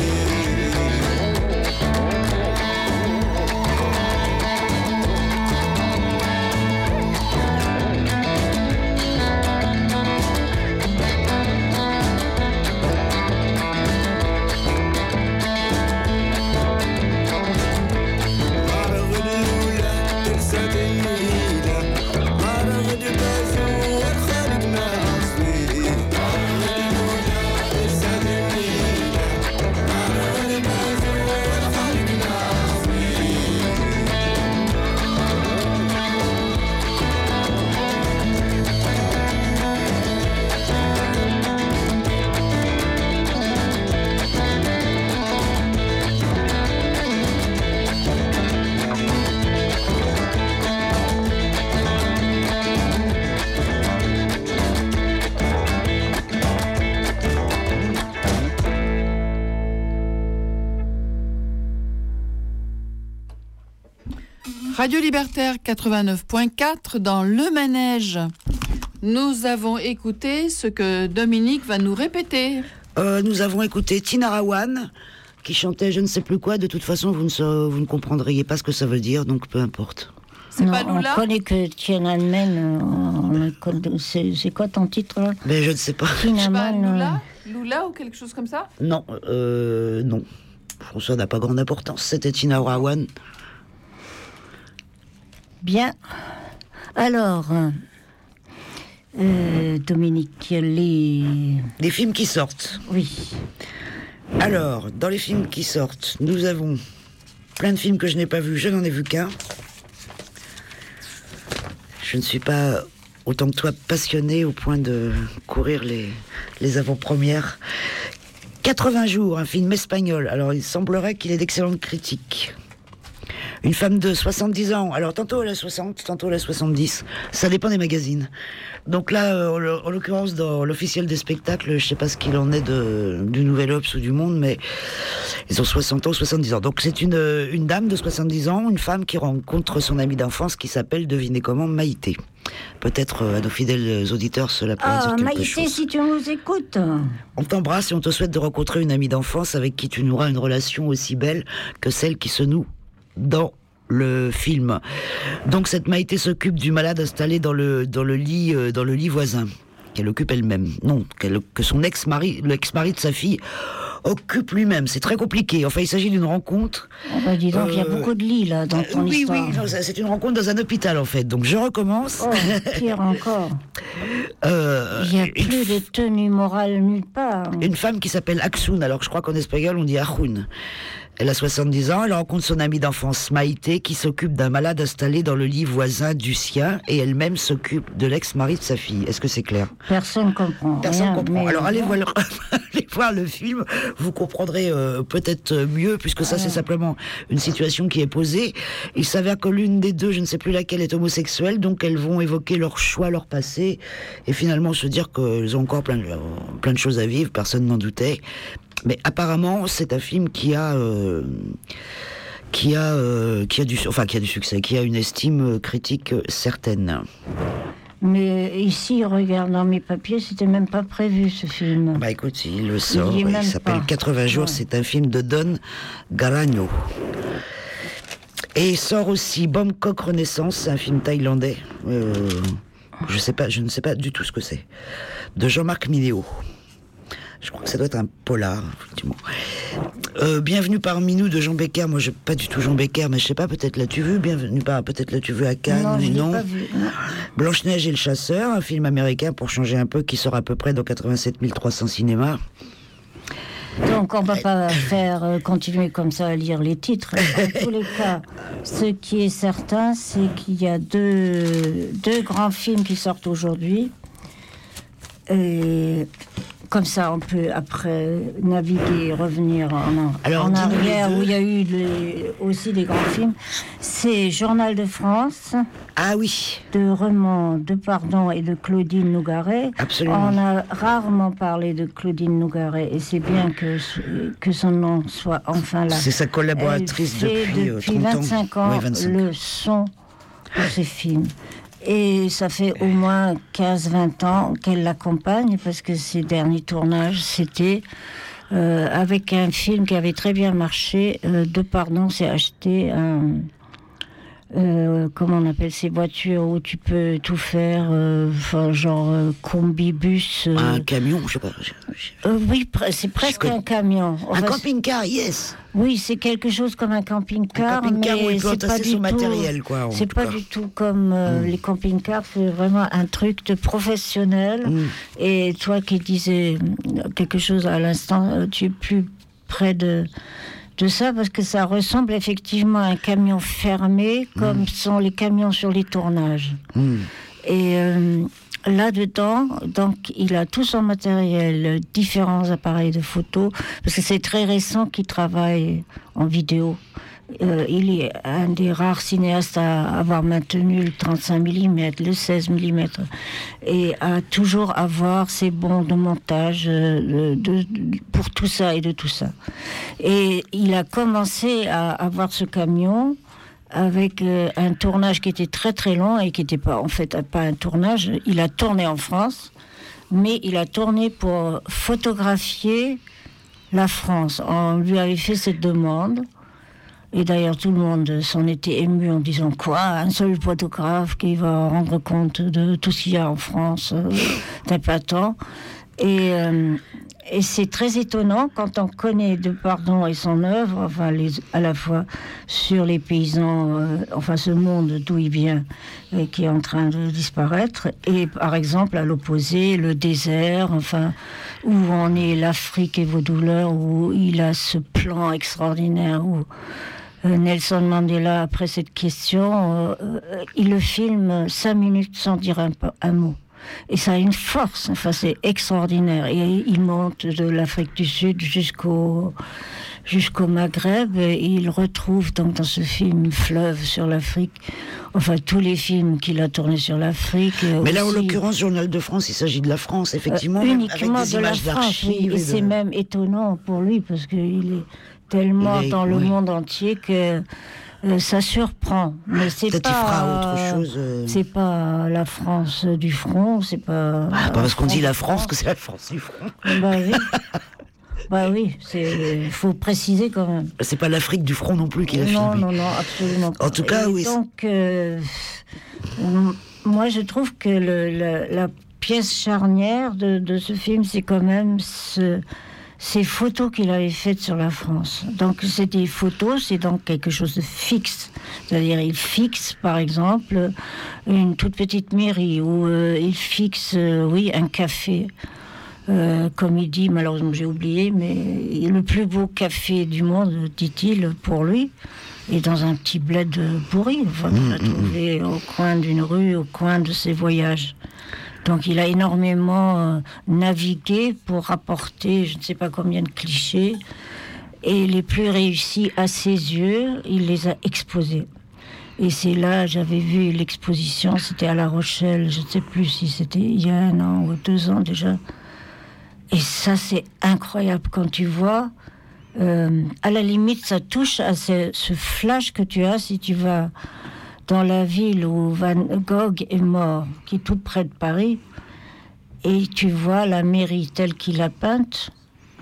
Speaker 8: مرغ اللولة ترسد النيلة مرغ الباجو والخالق ناصوي مرغ اللولة ترسد النيلة مرغ الباجو والخالق ناصوي
Speaker 7: Radio Libertaire quatre-vingt-neuf point quatre dans Le Manège. Nous avons écouté ce que Dominique va nous répéter.
Speaker 3: Euh, nous avons écouté Tina Rawan, qui chantait je ne sais plus quoi. De toute façon, vous ne, sa- vous ne comprendriez pas ce que ça veut dire, donc peu importe.
Speaker 7: C'est
Speaker 5: non,
Speaker 7: pas
Speaker 5: on
Speaker 7: Lula
Speaker 5: connaît que Tiananmen. euh, on écoute- C'est c'est quoi ton titre là?
Speaker 3: Mais je ne sais pas.
Speaker 7: C'est pas
Speaker 5: Tiananmen. euh,
Speaker 7: Lula Lula ou quelque chose comme ça?
Speaker 3: Non, euh, non. François n'a pas grande importance. C'était Tina Rawan.
Speaker 5: Bien. Alors, euh, Dominique, les...
Speaker 3: Des films qui sortent.
Speaker 5: Oui.
Speaker 3: Alors, dans les films qui sortent, nous avons plein de films que je n'ai pas vus. Je n'en ai vu qu'un. je ne suis pas autant que toi passionnée au point de courir les, les avant-premières. quatre-vingts jours, un film espagnol. Alors il semblerait qu'il ait d'excellentes critiques. Une femme de soixante-dix ans. Alors tantôt elle a soixante, tantôt elle a soixante-dix. Ça dépend des magazines. Donc là, euh, en l'occurrence, dans l'officiel des spectacles, je sais pas ce qu'il en est de, du Nouvel Obs ou du Monde, mais ils ont soixante ans, soixante-dix ans. Donc c'est une, une dame de soixante-dix ans, une femme qui rencontre son amie d'enfance qui s'appelle, devinez comment, Maïté. Peut-être euh, à nos fidèles auditeurs cela pourrait
Speaker 5: Ah,
Speaker 3: dire quelque
Speaker 5: Maïté,
Speaker 3: chose.
Speaker 5: si tu nous écoutes.
Speaker 3: On t'embrasse et on te souhaite de rencontrer une amie d'enfance avec qui tu noueras une relation aussi belle que celle qui se noue dans le film. Donc cette Maïté s'occupe du malade installé dans le, dans le, lit, euh, dans le lit voisin, qu'elle occupe elle-même. Non, qu'elle, que son ex-mari, l'ex-mari de sa fille, occupe lui-même. C'est très compliqué. Enfin, il s'agit d'une rencontre.
Speaker 5: Oh bah dis donc, il y a
Speaker 3: Euh,
Speaker 5: beaucoup de lits là dans ton
Speaker 3: oui,
Speaker 5: histoire.
Speaker 3: oui, non, ça, c'est une rencontre dans un hôpital en fait. Donc je recommence.
Speaker 5: Oh, pire encore.
Speaker 3: Euh,
Speaker 5: Il n'y a
Speaker 3: une,
Speaker 5: plus de tenue morale nulle part.
Speaker 3: une femme qui s'appelle Aksoun. Alors je crois qu'en espagnol on dit Ajoun. Elle a soixante-dix ans, elle rencontre son amie d'enfance Maïté qui s'occupe d'un malade installé dans le lit voisin du sien et elle-même s'occupe de l'ex-mari de sa fille. Est-ce que c'est clair ?
Speaker 5: Personne comprend.
Speaker 3: Personne
Speaker 5: rien,
Speaker 3: comprend.
Speaker 5: mais-
Speaker 3: Alors allez voir, le... allez voir le film, vous comprendrez euh, peut-être mieux, puisque ça c'est simplement une situation qui est posée. Il s'avère que l'une des deux, je ne sais plus laquelle, est homosexuelle, donc elles vont évoquer leur choix, leur passé, et finalement se dire qu'elles ont encore plein de, plein de choses à vivre, personne n'en doutait. Mais apparemment, c'est un film qui a... Euh, qui a, euh, qui a du, enfin qui a du succès, qui a une estime critique certaine.
Speaker 5: Mais ici, regarde dans mes papiers, c'était même pas prévu ce film.
Speaker 3: Bah écoute, il le sort,
Speaker 5: Il y est
Speaker 3: il,
Speaker 5: même
Speaker 3: s'appelle
Speaker 5: pas.
Speaker 3: quatre-vingts jours,
Speaker 5: Ouais.
Speaker 3: c'est un film de Don Garagno. Et il sort aussi Bangkok Renaissance, c'est un film thaïlandais. Euh, je sais pas, je ne sais pas du tout ce que c'est. De Jean-Marc Milléo. Je crois que ça doit être un polar, effectivement. Euh, Bienvenue parmi nous de Jean Becker. Moi, je pas du tout Jean Becker, mais je sais pas, peut-être l'as-tu vu. Bienvenue par, peut-être l'as-tu vu à Cannes.
Speaker 5: Non, je l'ai
Speaker 3: non.
Speaker 5: pas vu. non.
Speaker 3: Blanche-Neige et le chasseur, un film américain pour changer un peu, qui sort à peu près dans quatre-vingt-sept mille trois cents cinémas.
Speaker 5: Donc on va pas faire euh, continuer comme ça à lire les titres. En tous les cas, ce qui est certain, c'est qu'il y a deux, deux grands films qui sortent aujourd'hui. Et comme ça, on peut après naviguer et revenir en,
Speaker 3: Alors,
Speaker 5: en
Speaker 3: dis-nous les
Speaker 5: arrière
Speaker 3: deux.
Speaker 5: où il y a eu les- aussi des grands films. C'est Journal de France
Speaker 3: Ah oui,
Speaker 5: de Raymond Depardon et de Claudine Nougaret.
Speaker 3: absolument.
Speaker 5: On a rarement parlé de Claudine Nougaret et c'est bien que, que son nom soit enfin là.
Speaker 3: C'est sa collaboratrice
Speaker 5: Elle fait
Speaker 3: depuis, euh,
Speaker 5: depuis
Speaker 3: trente ans.
Speaker 5: vingt-cinq ans
Speaker 3: Oui, vingt-cinq.
Speaker 5: le son pour ses films. Et ça fait au moins quinze vingt ans qu'elle l'accompagne parce que ses derniers tournages, c'était euh, avec un film qui avait très bien marché. Euh, Depardon s'est acheté un... Euh, comment on appelle ces voitures où tu peux tout faire, euh, enfin, genre euh, combi-bus. euh,
Speaker 3: Un camion, je sais pas. je- je-
Speaker 5: euh, oui, pre- c'est presque
Speaker 3: connais.
Speaker 5: un camion.
Speaker 3: Un
Speaker 5: Enfin,
Speaker 3: camping-car, yes.
Speaker 5: oui, c'est quelque chose comme un camping-car,
Speaker 3: Un camping-car
Speaker 5: mais
Speaker 3: où il peut
Speaker 5: c'est pas
Speaker 3: entasser
Speaker 5: du
Speaker 3: son
Speaker 5: tout.
Speaker 3: matériel, quoi, en
Speaker 5: C'est
Speaker 3: tout
Speaker 5: pas
Speaker 3: cas.
Speaker 5: du tout comme euh,
Speaker 3: Mm.
Speaker 5: les camping-cars. C'est vraiment un truc de professionnel.
Speaker 3: Mm.
Speaker 5: Et toi qui disais euh, quelque chose à l'instant, euh, tu es plus près de de ça parce que ça ressemble effectivement à un camion fermé, comme sont les camions sur les tournages.
Speaker 3: Mm.
Speaker 5: Et euh, là-dedans, donc, il a tout son matériel, euh, différents appareils de photo, parce que c'est très récent qu'il travaille en vidéo. Euh, il est un des rares cinéastes à avoir maintenu le trente-cinq millimètres, le seize millimètres, et à toujours avoir ses bons de montage euh, de, de- pour tout ça et de tout ça. Et il a commencé à avoir ce camion avec euh, un tournage qui était très très long et qui n'était pas en fait pas un tournage. Il a tourné en France, mais il a tourné pour photographier la France. On lui avait fait cette demande. Et d'ailleurs, tout le monde s'en était ému en disant quoi, un seul photographe qui va rendre compte de tout ce qu'il y a en France, euh, d'épatant. Et, euh, et c'est très étonnant quand on connaît Depardon et son œuvre, enfin les, à la fois sur les paysans, euh, enfin ce monde d'où il vient et qui est en train de disparaître, et par exemple à l'opposé le désert, enfin où on est l'Afrique et vos douleurs, où il a ce plan extraordinaire où euh, Nelson Mandela, après cette question, euh, euh, il le filme cinq minutes sans dire un, un mot. Et ça a une force, enfin c'est extraordinaire. Et il monte de l'Afrique du Sud jusqu'au, jusqu'au Maghreb, et il retrouve donc dans ce film Fleuve sur l'Afrique, enfin tous les films qu'il a tournés sur l'Afrique.
Speaker 3: Mais là, en
Speaker 5: aussi,
Speaker 3: l'occurrence, Journal de France, il s'agit de la France, effectivement,
Speaker 5: euh,
Speaker 3: même
Speaker 5: uniquement
Speaker 3: avec des
Speaker 5: de la
Speaker 3: images
Speaker 5: France,
Speaker 3: d'archives.
Speaker 5: oui. Et,
Speaker 3: et de-
Speaker 5: c'est même étonnant pour lui, parce qu'il est tellement
Speaker 3: Il est-
Speaker 5: dans le
Speaker 3: oui.
Speaker 5: monde entier que euh, ça surprend. Mais c'est
Speaker 3: Peut-être
Speaker 5: pas,
Speaker 3: qu'il fera autre chose. euh,
Speaker 5: c'est pas la France du front, c'est pas.
Speaker 3: Ah, pas parce qu'on dit la
Speaker 5: France
Speaker 3: France que c'est la France du front.
Speaker 5: Bah oui. Bah oui, c'est faut préciser quand même.
Speaker 3: C'est pas l'Afrique du front non plus qu'il a
Speaker 5: Non,
Speaker 3: filmé.
Speaker 5: non, non, absolument pas.
Speaker 3: En tout cas,
Speaker 5: Et
Speaker 3: oui.
Speaker 5: Donc, euh, moi, je trouve que le, la, la pièce charnière de, de ce film, c'est quand même ce, ces photos qu'il avait faites sur la France. Donc, c'est des photos, c'est donc quelque chose de fixe. C'est-à-dire, il fixe, par exemple, une toute petite mairie, ou euh, il fixe, euh, oui, un café. Euh, comme il dit, malheureusement j'ai oublié, mais le plus beau café du monde, dit-il, pour lui, est dans un petit bled pourri, enfin, qu'on a trouvé au coin d'une rue, au coin de ses voyages. Donc il a énormément euh, navigué pour rapporter je ne sais pas combien de clichés, et les plus réussis à ses yeux, il les a exposés. Et c'est là, j'avais vu l'exposition, c'était à La Rochelle, je ne sais plus si c'était il y a un an ou deux ans déjà. Et ça, c'est incroyable quand tu vois. Euh, à la limite, ça touche à ce, ce flash que tu as si tu vas dans la ville où Van Gogh est mort, qui est tout près de Paris, et tu vois la mairie telle qu'il l'a peinte,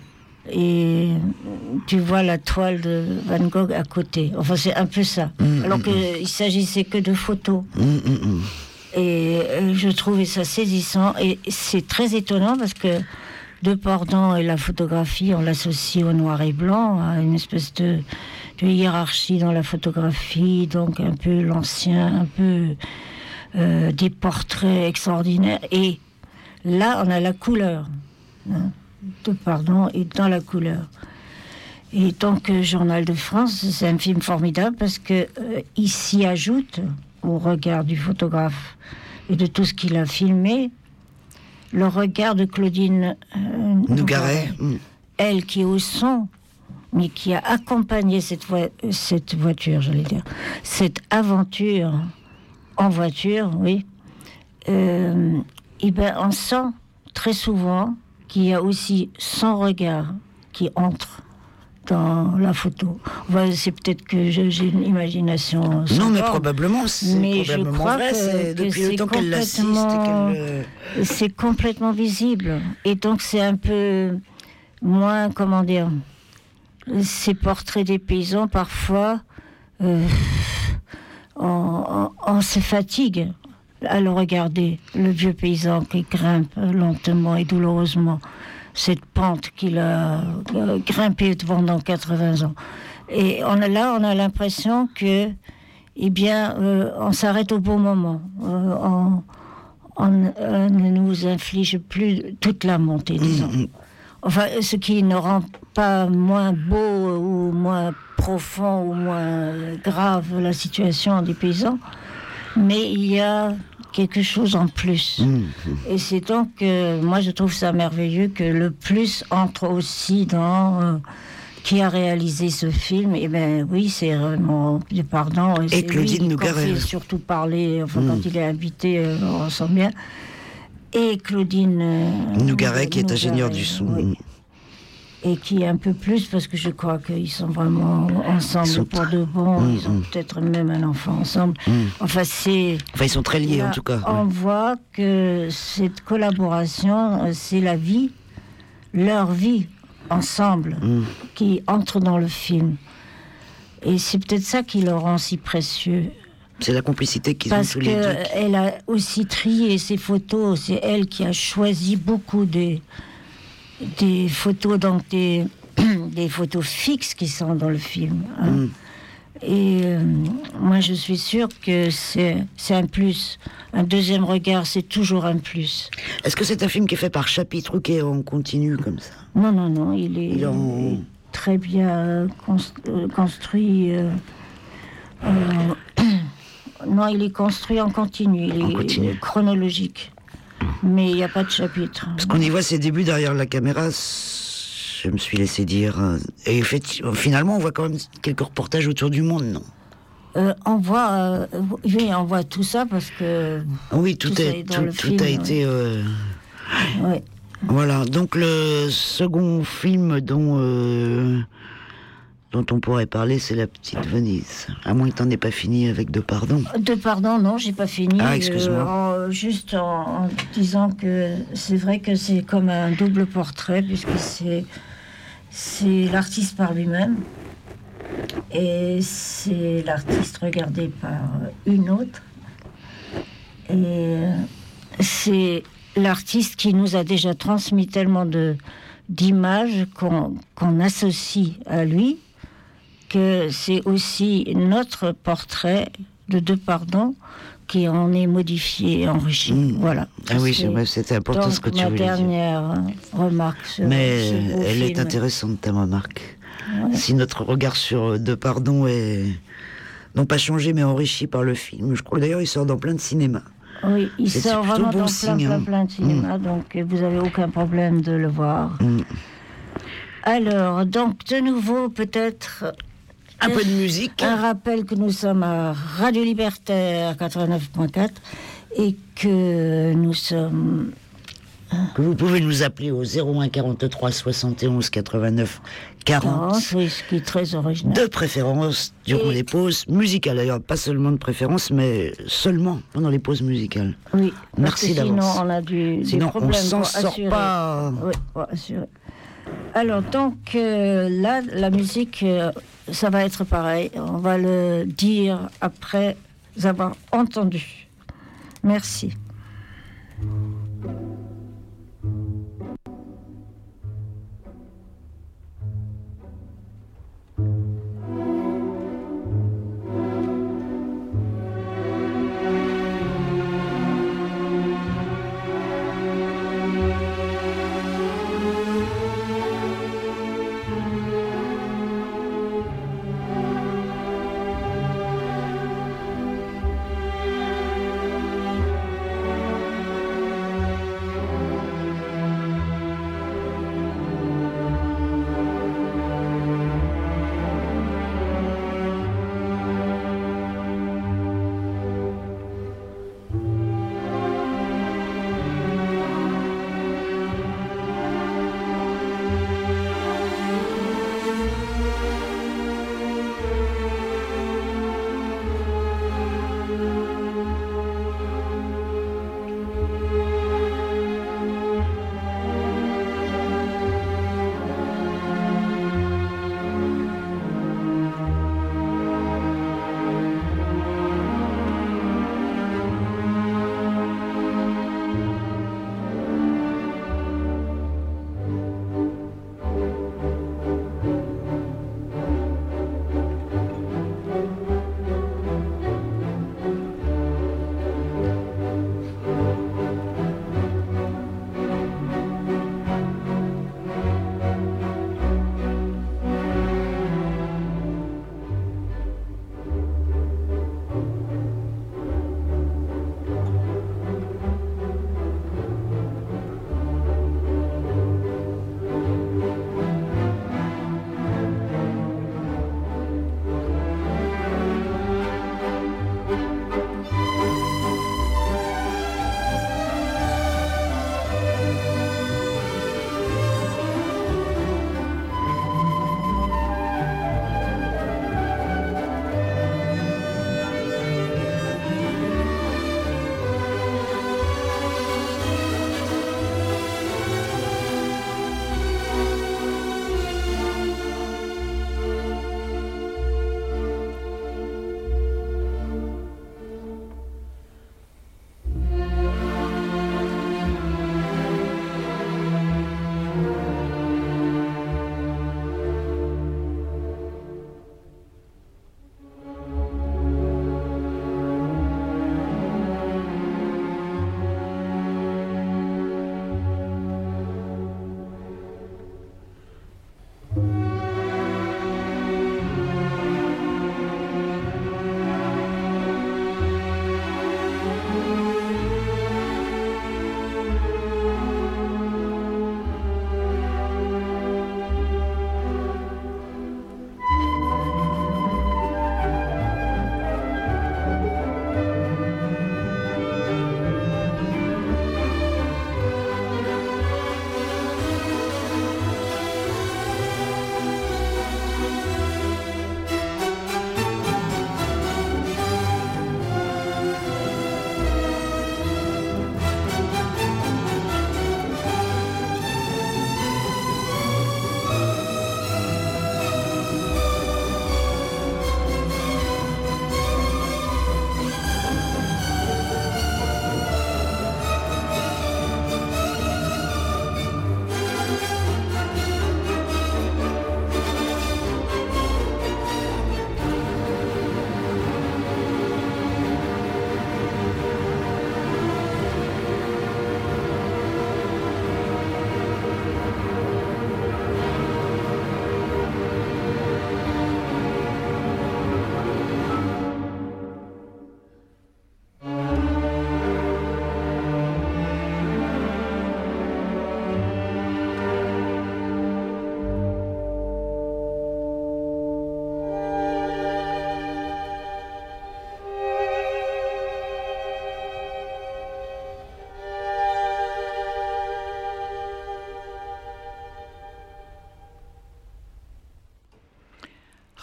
Speaker 5: et tu vois la toile de Van Gogh à côté. Enfin, c'est un peu ça.
Speaker 3: Mmh,
Speaker 5: Alors
Speaker 3: mmh,
Speaker 5: qu'il s'agissait que de photos.
Speaker 3: Mmh, mmh, mmh.
Speaker 5: Et euh, je trouvais ça saisissant. Et c'est très étonnant parce que De Pordon et la photographie, on l'associe au noir et blanc, à une espèce de, de hiérarchie dans la photographie, donc un peu l'ancien, un peu euh, des portraits extraordinaires. Et là, on a la couleur. Hein, De Pordon est dans la couleur. Et donc, euh, Journal de France, c'est un film formidable parce que euh, il s'y ajoute, au regard du photographe et de tout ce qu'il a filmé, le regard de Claudine euh,
Speaker 3: Nougaret. Mmh.
Speaker 5: elle qui est au son, mais qui a accompagné cette, voi- cette voiture, j'allais dire, cette aventure en voiture, oui. Euh, et ben, on sent très souvent qu'il y a aussi son regard qui entre dans la photo. Enfin, c'est peut-être que je- j'ai une imagination.
Speaker 3: Non, mais
Speaker 5: sans borne.
Speaker 3: probablement, c'est
Speaker 5: Mais je
Speaker 3: probablement
Speaker 5: crois
Speaker 3: vrai.
Speaker 5: que-
Speaker 3: c'est
Speaker 5: que
Speaker 3: depuis le
Speaker 5: c'est
Speaker 3: temps qu'elle l'assiste et
Speaker 5: complètement-
Speaker 3: qu'elle... euh,
Speaker 5: C'est complètement visible. Et donc, c'est un peu moins, comment dire, ces portraits des paysans, parfois, euh, on, on- on se fatigue à le regarder. Le vieux paysan qui grimpe lentement et douloureusement cette pente qu'il a euh, grimpée pendant quatre-vingts ans. Et on a, là, on a l'impression que, eh bien, euh, on s'arrête au bon moment. Euh, on, on, euh, ne nous inflige plus toute la montée, disons. Enfin, ce qui ne rend pas moins beau ou moins profond ou moins grave la situation des paysans, mais il y a quelque chose en plus. Et c'est donc, euh, moi je trouve ça merveilleux que le plus entre aussi dans... euh, qui a réalisé ce film, et ben oui, c'est Raymond Depardon.
Speaker 3: Et
Speaker 5: c'est
Speaker 3: Claudine
Speaker 5: lui,
Speaker 3: Nougaret.
Speaker 5: quand il surtout parlé, enfin quand il est invité, euh, on sent bien. Et Claudine euh,
Speaker 3: Nougaret, qui est
Speaker 5: Nougaret,
Speaker 3: ingénieure du son.
Speaker 5: oui. Et qui est un peu plus, parce que je crois qu'ils sont vraiment ensemble
Speaker 3: Ils sont
Speaker 5: pour de bon,
Speaker 3: Mmh,
Speaker 5: ils ont
Speaker 3: mmh.
Speaker 5: peut-être même un enfant ensemble.
Speaker 3: Mmh.
Speaker 5: Enfin, c'est...
Speaker 3: Enfin, ils sont très liés,
Speaker 5: Là,
Speaker 3: en tout cas.
Speaker 5: On
Speaker 3: ouais.
Speaker 5: voit que cette collaboration, euh, c'est la vie, leur vie ensemble,
Speaker 3: Mmh.
Speaker 5: qui entre dans le film. Et c'est peut-être ça qui le rend si précieux.
Speaker 3: C'est la complicité qu'ils ont
Speaker 5: Parce
Speaker 3: tous les deux.
Speaker 5: qu'elle a aussi trié ses photos. C'est elle qui a choisi beaucoup des, des photos, donc des, des photos fixes qui sont dans le film. hein.
Speaker 3: Mm.
Speaker 5: Et euh, moi, je suis sûre que c'est, c'est un plus. Un deuxième regard, c'est toujours un plus.
Speaker 3: Est-ce que c'est un film qui est fait par chapitre ou qui est en continu comme ça?
Speaker 5: Non, non, non, il est
Speaker 3: Il est en-
Speaker 5: très bien cons- euh, construit. euh, euh, non, il est construit en continu, il
Speaker 3: En
Speaker 5: est
Speaker 3: continu.
Speaker 5: euh, chronologique. Mais il n'y a pas de chapitre.
Speaker 3: Parce qu'on y voit ses débuts derrière la caméra, c- je me suis laissé dire. euh, Et effectivement, finalement, on voit quand même quelques reportages autour du monde, non?
Speaker 5: Euh, on voit, euh, oui, on voit tout ça parce que.
Speaker 3: Oui, tout,
Speaker 5: Tout ça
Speaker 3: est,
Speaker 5: est dans
Speaker 3: tout,
Speaker 5: le
Speaker 3: tout
Speaker 5: film,
Speaker 3: a
Speaker 5: ouais.
Speaker 3: été. euh,
Speaker 5: Ouais.
Speaker 3: Voilà, donc le second film dont, euh, dont on pourrait parler, c'est La Petite Venise. À moins que t'en aies pas fini avec De Pardon.
Speaker 5: De pardon, non, j'ai pas fini.
Speaker 3: Ah, excuse-moi.
Speaker 5: Euh, en- juste en, en disant que c'est vrai que c'est comme un double portrait, puisque c'est c'est l'artiste par lui-même et c'est l'artiste regardé par une autre. Et euh, c'est l'artiste qui nous a déjà transmis tellement de d'images qu'on qu'on associe à lui, que c'est aussi notre portrait de De Pardon qui en est modifié et enrichi.
Speaker 3: Mmh.
Speaker 5: Voilà.
Speaker 3: Ah oui,
Speaker 5: C'est
Speaker 3: c'est vrai, c'était important
Speaker 5: donc
Speaker 3: ce que tu
Speaker 5: ma
Speaker 3: voulais dire.
Speaker 5: dernière remarque sur
Speaker 3: Mais
Speaker 5: ce beau
Speaker 3: elle est
Speaker 5: film.
Speaker 3: intéressante, ta remarque.
Speaker 5: Ouais.
Speaker 3: Si notre regard sur De Pardon est non pas changé, mais enrichi par le film. Je crois que d'ailleurs, il sort dans plein de cinémas.
Speaker 5: Oui, il
Speaker 3: C'est
Speaker 5: sort
Speaker 3: plutôt
Speaker 5: vraiment
Speaker 3: bon
Speaker 5: dans plein,
Speaker 3: signe,
Speaker 5: plein,
Speaker 3: hein.
Speaker 5: plein de cinémas, donc euh, vous n'avez aucun problème de le voir.
Speaker 3: Mm.
Speaker 5: Alors, donc, de nouveau, peut-être
Speaker 3: Un peu de musique.
Speaker 5: un rappel que nous sommes à Radio Libertaire quatre-vingt-neuf point quatre et que nous sommes...
Speaker 3: Que vous pouvez nous appeler au zéro un quarante-trois soixante et onze quatre-vingt-neuf quarante.
Speaker 5: quarante, oui, ce qui est très original.
Speaker 3: De préférence durant
Speaker 5: Et-
Speaker 3: les pauses musicales. D'ailleurs, pas seulement de préférence, mais seulement pendant les pauses musicales.
Speaker 5: Oui, parce
Speaker 3: Merci
Speaker 5: que sinon
Speaker 3: d'avance.
Speaker 5: on a du,
Speaker 3: Sinon,
Speaker 5: des problèmes
Speaker 3: on s'en
Speaker 5: pour
Speaker 3: sort
Speaker 5: assurer.
Speaker 3: pas.
Speaker 5: Oui, pour assurer. Alors, donc, euh, là, la musique, euh, ça va être pareil. On va le dire après avoir entendu. Merci.
Speaker 6: Thank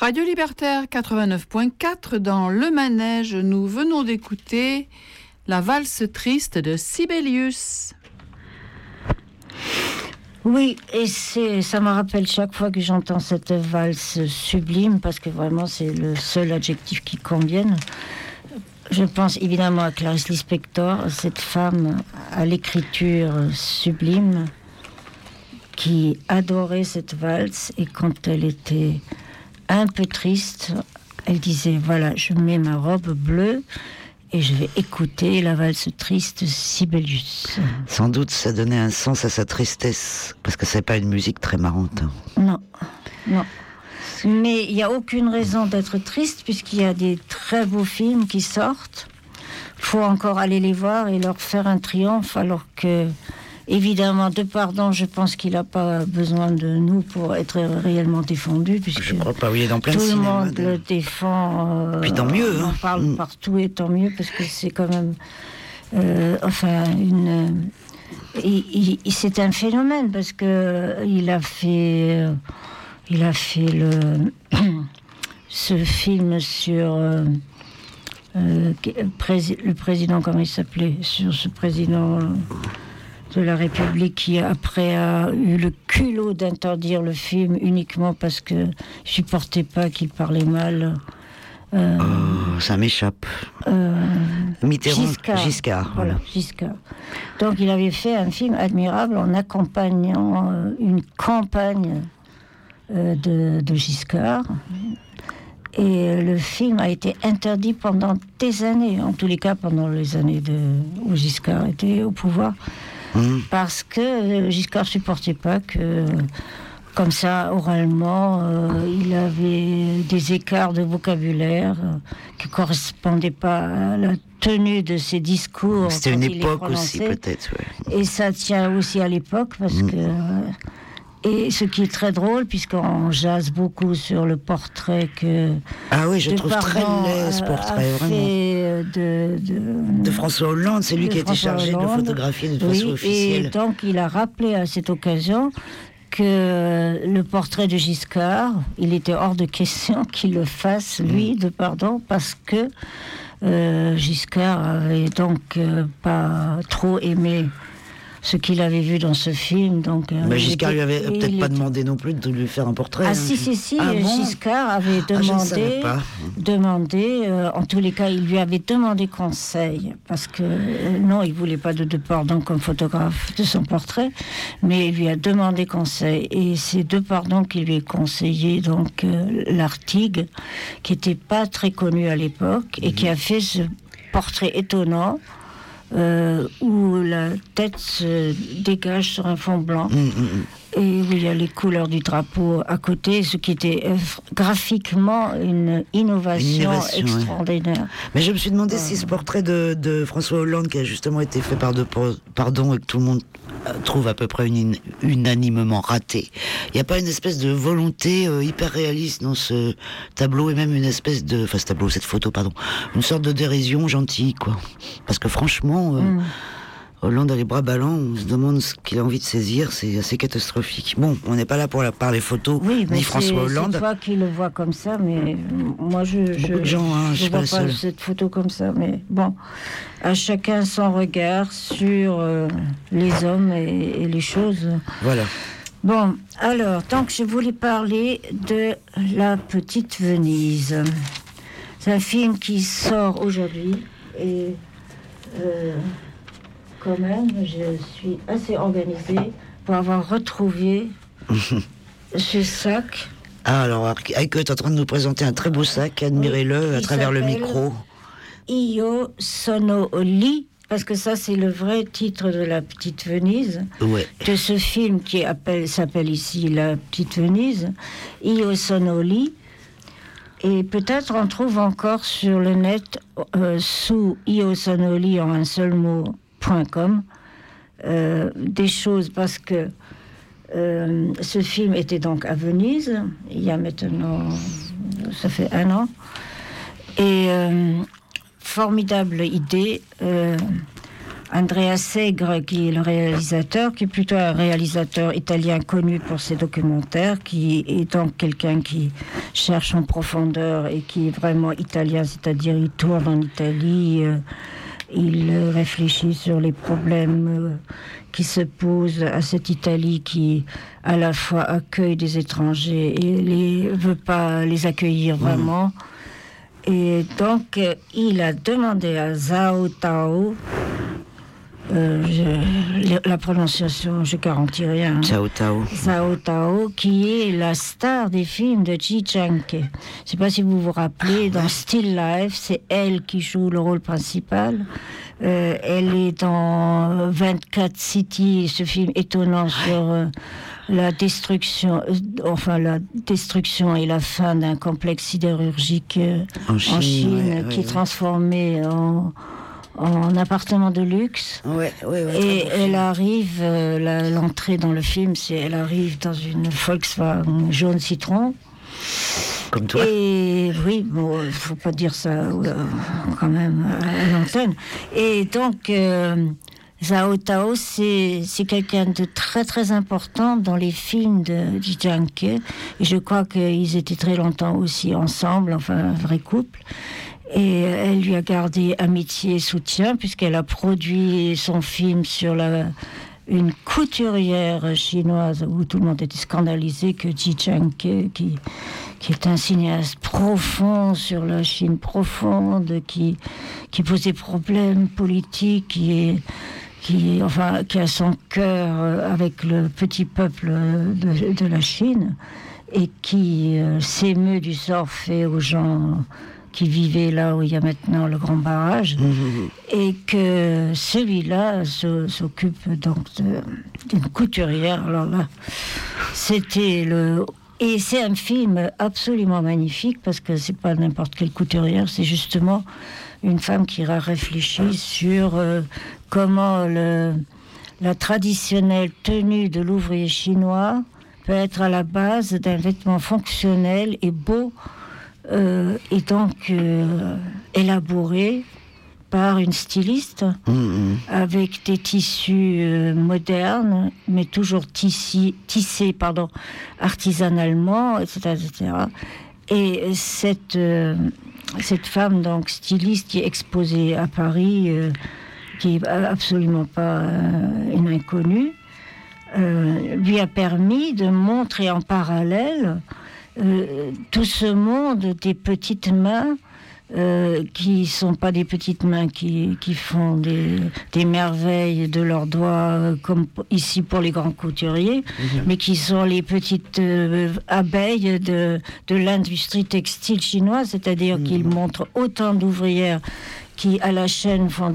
Speaker 7: Radio Libertaire quatre-vingt-neuf point quatre, dans Le Manège, nous venons d'écouter la valse triste de Sibelius.
Speaker 5: Oui, et c'est, ça me rappelle chaque fois que j'entends cette valse sublime, parce que vraiment c'est le seul adjectif qui convienne. Je pense évidemment à Clarice Lispector, cette femme à l'écriture sublime, qui adorait cette valse, et quand elle était un peu triste, elle disait, voilà, je mets ma robe bleue, et je vais écouter la valse triste Sibelius.
Speaker 3: Sans doute, ça donnait un sens à sa tristesse, parce que c'est pas une musique très marrante.
Speaker 5: Non, non. Mais il n'y a aucune raison d'être triste, puisqu'il y a des très beaux films qui sortent. Il faut encore aller les voir et leur faire un triomphe, alors que, évidemment, Depardieu, je pense qu'il n'a pas besoin de nous pour être réellement défendu, puisque
Speaker 3: Je crois pas, oui, il est dans plein
Speaker 5: tout
Speaker 3: de
Speaker 5: le
Speaker 3: cinéma.
Speaker 5: monde le défend. Euh,
Speaker 3: Puis tant mieux,
Speaker 5: On en
Speaker 3: hein.
Speaker 5: parle
Speaker 3: Mm.
Speaker 5: partout, et tant mieux, parce que c'est quand même... euh, enfin, une... il- il- c'est un phénomène, parce que il a fait... euh, il a fait le... ce film sur... euh, euh, prési- le président, comment il s'appelait, sur ce président de la République qui après a eu le culot d'interdire le film uniquement parce que ne supportait pas qu'il parlait mal. Euh,
Speaker 3: Oh, ça m'échappe.
Speaker 5: euh,
Speaker 3: Mitterrand,
Speaker 5: Giscard.
Speaker 3: Giscard,
Speaker 5: Voilà,
Speaker 3: voilà.
Speaker 5: Giscard. Donc il avait fait un film admirable en accompagnant euh, une campagne euh, de, de Giscard. Et euh, le film a été interdit pendant des années, en tous les cas pendant les années de, où Giscard était au pouvoir,
Speaker 3: Mmh.
Speaker 5: parce que euh, Giscard ne supportait pas que, euh, comme ça, oralement, euh, il avait des écarts de vocabulaire euh, qui ne correspondaient pas à la tenue de ses discours.
Speaker 3: C'était
Speaker 5: quand
Speaker 3: une
Speaker 5: il les
Speaker 3: époque aussi,
Speaker 5: prononçait.
Speaker 3: peut-être. Ouais.
Speaker 5: Et ça tient aussi à l'époque, parce
Speaker 3: Mm.
Speaker 5: que... euh, et ce qui est très drôle, puisqu'on jase beaucoup sur le portrait que...
Speaker 3: Ah oui, je trouve très
Speaker 5: Depardieu
Speaker 3: laid ce
Speaker 5: a-
Speaker 3: portrait,
Speaker 5: a
Speaker 3: vraiment.
Speaker 5: fait euh, de, de,
Speaker 3: De François Hollande, c'est lui
Speaker 5: de
Speaker 3: qui a été
Speaker 5: François
Speaker 3: chargé de
Speaker 5: Hollande.
Speaker 3: photographier de
Speaker 5: Oui,
Speaker 3: façon officielle.
Speaker 5: Et donc, il a rappelé à cette occasion que le portrait de Giscard, il était hors de question qu'il le fasse, lui,
Speaker 3: Mm.
Speaker 5: de pardon, parce que euh, Giscard avait donc euh, pas trop aimé ce qu'il avait vu dans ce film. Donc, euh,
Speaker 3: Mais
Speaker 5: il
Speaker 3: Giscard
Speaker 5: était-
Speaker 3: lui avait
Speaker 5: il
Speaker 3: peut-être pas
Speaker 5: était-
Speaker 3: demandé non plus de lui faire un portrait.
Speaker 5: Ah
Speaker 3: hein.
Speaker 5: si, si, si,
Speaker 3: Ah
Speaker 5: euh,
Speaker 3: bon
Speaker 5: Giscard avait
Speaker 3: Ah, je ne savais
Speaker 5: demandé,
Speaker 3: pas.
Speaker 5: demandé euh, en tous les cas, il lui avait demandé conseil, parce que, euh, non, il voulait pas de Depardieu comme photographe de son portrait, mais il lui a demandé conseil, et c'est Depardieu qui lui a conseillé, donc, euh, l'Artigue, qui était pas très connu à l'époque, et qui a fait ce portrait étonnant, euh, où la tête se dégage sur un fond blanc,
Speaker 3: Hum, hum, hum.
Speaker 5: et où il y a les couleurs du drapeau à côté, ce qui était euh, graphiquement une innovation,
Speaker 3: Une innovation,
Speaker 5: extraordinaire.
Speaker 3: Mais je me suis demandé si ce portrait de, de François Hollande, qui a justement été fait par de pardon et que tout le monde euh, trouve à peu près une, unanimement raté, il n'y a pas une espèce de volonté euh, hyper réaliste dans ce tableau, et même une espèce de... Enfin, ce tableau, cette photo, pardon. Une sorte de dérision gentille, quoi. Parce que franchement... euh,
Speaker 5: Mm.
Speaker 3: Hollande a les bras ballants, on se demande ce qu'il a envie de saisir, c'est assez catastrophique. Bon, on n'est pas là pour la, par les photos,
Speaker 5: Oui, mais
Speaker 3: ni
Speaker 5: c'est,
Speaker 3: François Hollande.
Speaker 5: c'est toi qui le vois comme ça, mais moi je je,
Speaker 3: Beaucoup de gens, hein, je
Speaker 5: je
Speaker 3: suis pas
Speaker 5: vois
Speaker 3: la
Speaker 5: pas
Speaker 3: seule.
Speaker 5: cette photo comme ça, mais bon, à chacun son regard sur euh, les hommes et, et les choses.
Speaker 3: Voilà.
Speaker 5: Bon, alors, donc je voulais parler de La Petite Venise. C'est un film qui sort aujourd'hui et euh, quand même, je suis assez organisée pour avoir retrouvé ce sac.
Speaker 3: Ah, alors, Heike est en train de nous présenter un très beau sac, admirez-le
Speaker 5: Oui,
Speaker 3: à
Speaker 5: il
Speaker 3: travers le
Speaker 5: s'appelle
Speaker 3: micro.
Speaker 5: Io sono lì, parce que ça c'est le vrai titre de La Petite Venise,
Speaker 3: Ouais.
Speaker 5: de ce film qui appelle, s'appelle ici La Petite Venise, Io sono lì. Et peut-être on trouve encore sur le net, euh, sous Io sono lì en un seul mot, .com, euh, des choses, parce que euh, ce film était donc à Venise, il y a maintenant, ça fait un an, et euh, formidable idée, euh, Andrea Segre, qui est le réalisateur, qui est plutôt un réalisateur italien connu pour ses documentaires, qui est donc quelqu'un qui cherche en profondeur et qui est vraiment italien, c'est-à-dire il tourne en Italie, euh, il euh, réfléchit sur les problèmes euh, qui se posent à cette Italie qui, à la fois, accueille des étrangers et les veut pas les accueillir vraiment. Et donc, euh, il a demandé à Zhao Tao, euh, je- la prononciation, je garantis rien. hein.
Speaker 3: Ciao, Tao.
Speaker 5: Zhao Tao, qui est la star des films de Ji Chang-ke. Je ne sais pas si vous vous rappelez, dans Still Life, c'est elle qui joue le rôle principal. Euh, elle est dans vingt-quatre City, ce film étonnant sur euh, la destruction, euh, enfin la destruction et la fin d'un complexe sidérurgique euh,
Speaker 3: En Chine, ouais,
Speaker 5: qui
Speaker 3: ouais,
Speaker 5: est transformé en, en appartement de luxe.
Speaker 3: Ouais, ouais, ouais.
Speaker 5: Et
Speaker 3: très beau
Speaker 5: elle
Speaker 3: film.
Speaker 5: arrive, euh, la- l'entrée dans le film, c'est elle arrive dans une Volkswagen jaune citron.
Speaker 3: Comme toi.
Speaker 5: Et oui, bon, il faut pas dire ça euh, quand même à l'antenne. Et donc, euh, Zhao Tao, c'est c'est quelqu'un de très très important dans les films de Ji Chang-ke. Et je crois qu'ils étaient très longtemps aussi ensemble, enfin un vrai couple. Et elle lui a gardé amitié et soutien puisqu'elle a produit son film sur la, une couturière chinoise où tout le monde était scandalisé que Ji Chang-ke, qui, qui est un cinéaste profond sur la Chine profonde, qui, qui pose des problèmes politiques, qui est qui, enfin, qui a son cœur avec le petit peuple de, de la Chine et qui euh, s'émeut du sort fait aux gens qui vivaient là où il y a maintenant le grand barrage, et que celui-là se- s'occupe donc de- d'une couturière. Alors là, c'était le... Et c'est un film absolument magnifique parce que c'est pas n'importe quelle couturière, c'est justement une femme qui a réfléchi sur euh, comment le, la traditionnelle tenue de l'ouvrier chinois peut être à la base d'un vêtement fonctionnel et beau, euh, et donc euh, élaboré par une styliste
Speaker 3: Mhm.
Speaker 5: avec des tissus euh, modernes, mais toujours tissi- tissés pardon, artisanalement, et cetera, et cetera. Et cette, euh, cette femme, donc styliste, qui est exposée à Paris, euh, qui est absolument pas euh, une inconnue, euh, lui a permis de montrer en parallèle euh, tout ce monde des petites mains, euh, qui sont pas des petites mains qui, qui font des, des merveilles de leurs doigts, euh, comme p- ici pour les grands couturiers, mais qui sont les petites euh, abeilles de, de l'industrie textile chinoise, c'est-à-dire qu'ils montrent autant d'ouvrières qui, à la chaîne, font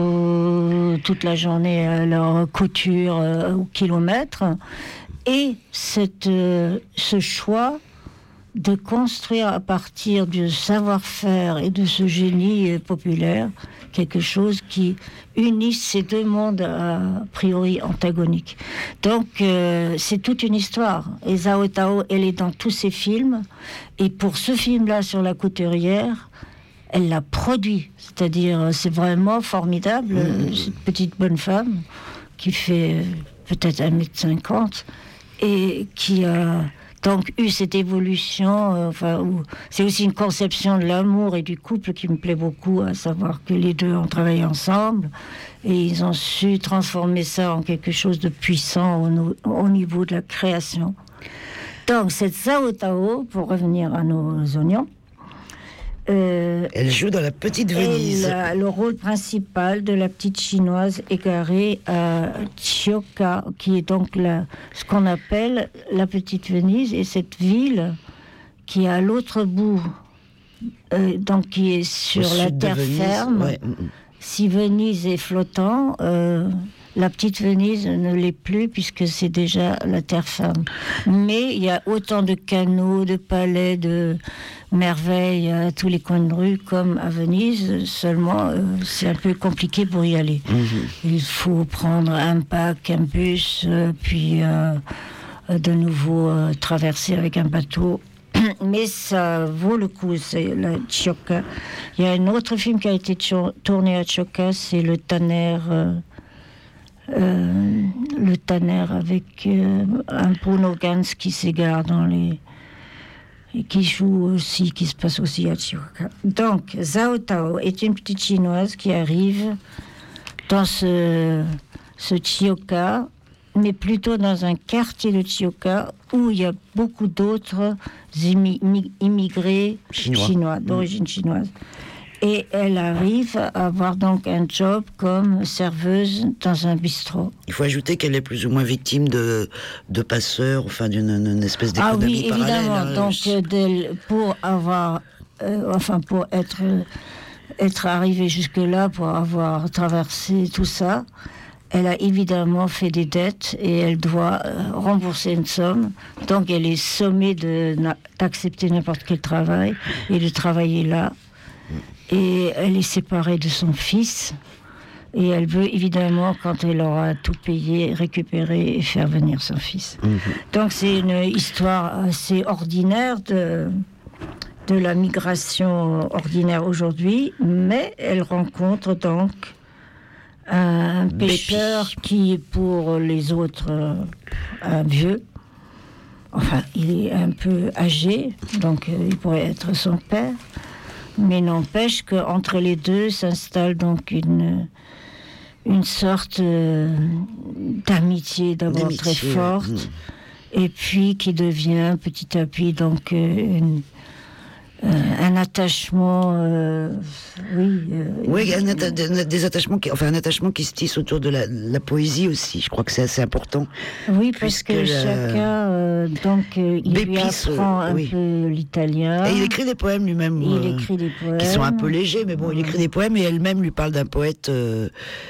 Speaker 5: de- toute la journée euh, leur couture euh, au kilomètre, et cette, euh, ce choix de construire à partir du savoir-faire et de ce génie euh, populaire quelque chose qui unisse ces deux mondes a priori antagoniques. Donc euh, c'est toute une histoire. Et Zhao Tao, elle est dans tous ses films. Et pour ce film-là sur la couturière, elle l'a produit. C'est-à-dire, euh, c'est vraiment formidable, euh, cette petite bonne femme qui fait euh, peut-être un mètre cinquante et qui a donc eu cette évolution, euh, enfin, où c'est aussi une conception de l'amour et du couple qui me plaît beaucoup, à savoir que les deux ont travaillé ensemble et ils ont su transformer ça en quelque chose de puissant au, no- au niveau de la création. Donc cette Zhao Tao, pour revenir à nos oignons, euh,
Speaker 3: Elle joue dans La Petite Venise.
Speaker 5: elle a le rôle principal de la petite chinoise égarée à Chioka, qui est donc la, ce qu'on appelle la Petite Venise, et cette ville qui est à l'autre bout, euh, donc qui est sur
Speaker 3: Au
Speaker 5: la
Speaker 3: sud de
Speaker 5: terre
Speaker 3: Venise,
Speaker 5: ferme.
Speaker 3: ouais. Mhm.
Speaker 5: Si Venise est flottant, euh, la petite Venise ne l'est plus puisque c'est déjà la terre ferme. Mais il y a autant de canaux, de palais, de merveilles à tous les coins de rue comme à Venise. Seulement, euh, c'est un peu compliqué pour y aller. Il faut prendre un pack, un bus, euh, puis euh, euh, de nouveau euh, traverser avec un bateau. Mais ça vaut le coup, c'est la Chioka. Il y a un autre film qui a été tour- tourné à Chioka, c'est Le Tanner euh, euh, le Tanner avec euh, un Bruno Ganz qui s'égare dans les... et qui joue aussi, qui se passe aussi à Chioka. Donc, Zhao Tao est une petite chinoise qui arrive dans ce, ce Chioka, mais plutôt dans un quartier de Chioka où il y a beaucoup d'autres immi- immigrés
Speaker 3: Chinois.
Speaker 5: chinois, d'origine chinoise. Et elle arrive à avoir donc un job comme serveuse dans un bistrot.
Speaker 3: Il faut ajouter qu'elle est plus ou moins victime de, de passeurs, enfin d'une une espèce
Speaker 5: Ah
Speaker 3: d'économie
Speaker 5: oui,
Speaker 3: parallèle.
Speaker 5: évidemment.
Speaker 3: hein.
Speaker 5: Donc, euh, d'elle- pour avoir, euh, enfin, pour être, euh, être arrivée jusque-là, pour avoir traversé tout ça, elle a évidemment fait des dettes et elle doit euh, rembourser une somme. Donc, elle est sommée de, na- d'accepter n'importe quel travail et de travailler là. Et elle est séparée de son fils. Et elle veut évidemment, quand elle aura tout payé, récupérer et faire venir son fils.
Speaker 3: Mhm.
Speaker 5: Donc c'est une histoire assez ordinaire de, de la migration ordinaire aujourd'hui, mais elle rencontre donc un
Speaker 3: Bépi.
Speaker 5: pêcheur qui est pour les autres euh, un vieux. Enfin, il est un peu âgé, donc euh, il pourrait être son père. Mais n'empêche qu'entre les deux s'installe donc une, une sorte euh, d'amitié d'abord
Speaker 3: D'amitié,
Speaker 5: très forte,
Speaker 3: mm.
Speaker 5: et puis qui devient petit à petit donc euh, une- euh, un attachement, euh, oui. euh,
Speaker 3: Oui, un atta- des des attachements, qui, enfin un attachement qui se tisse autour de la, la poésie aussi. Je crois que c'est assez important.
Speaker 5: oui, parce
Speaker 3: puisque
Speaker 5: que
Speaker 3: le-
Speaker 5: chacun, euh, donc, euh, il lui
Speaker 3: Bépi se-
Speaker 5: apprend un
Speaker 3: oui.
Speaker 5: peu l'italien.
Speaker 3: Et il écrit des poèmes lui-même.
Speaker 5: Il
Speaker 3: euh,
Speaker 5: écrit des poèmes.
Speaker 3: qui sont un peu légers, mais bon, il écrit des poèmes et elle-même lui parle d'un poète euh,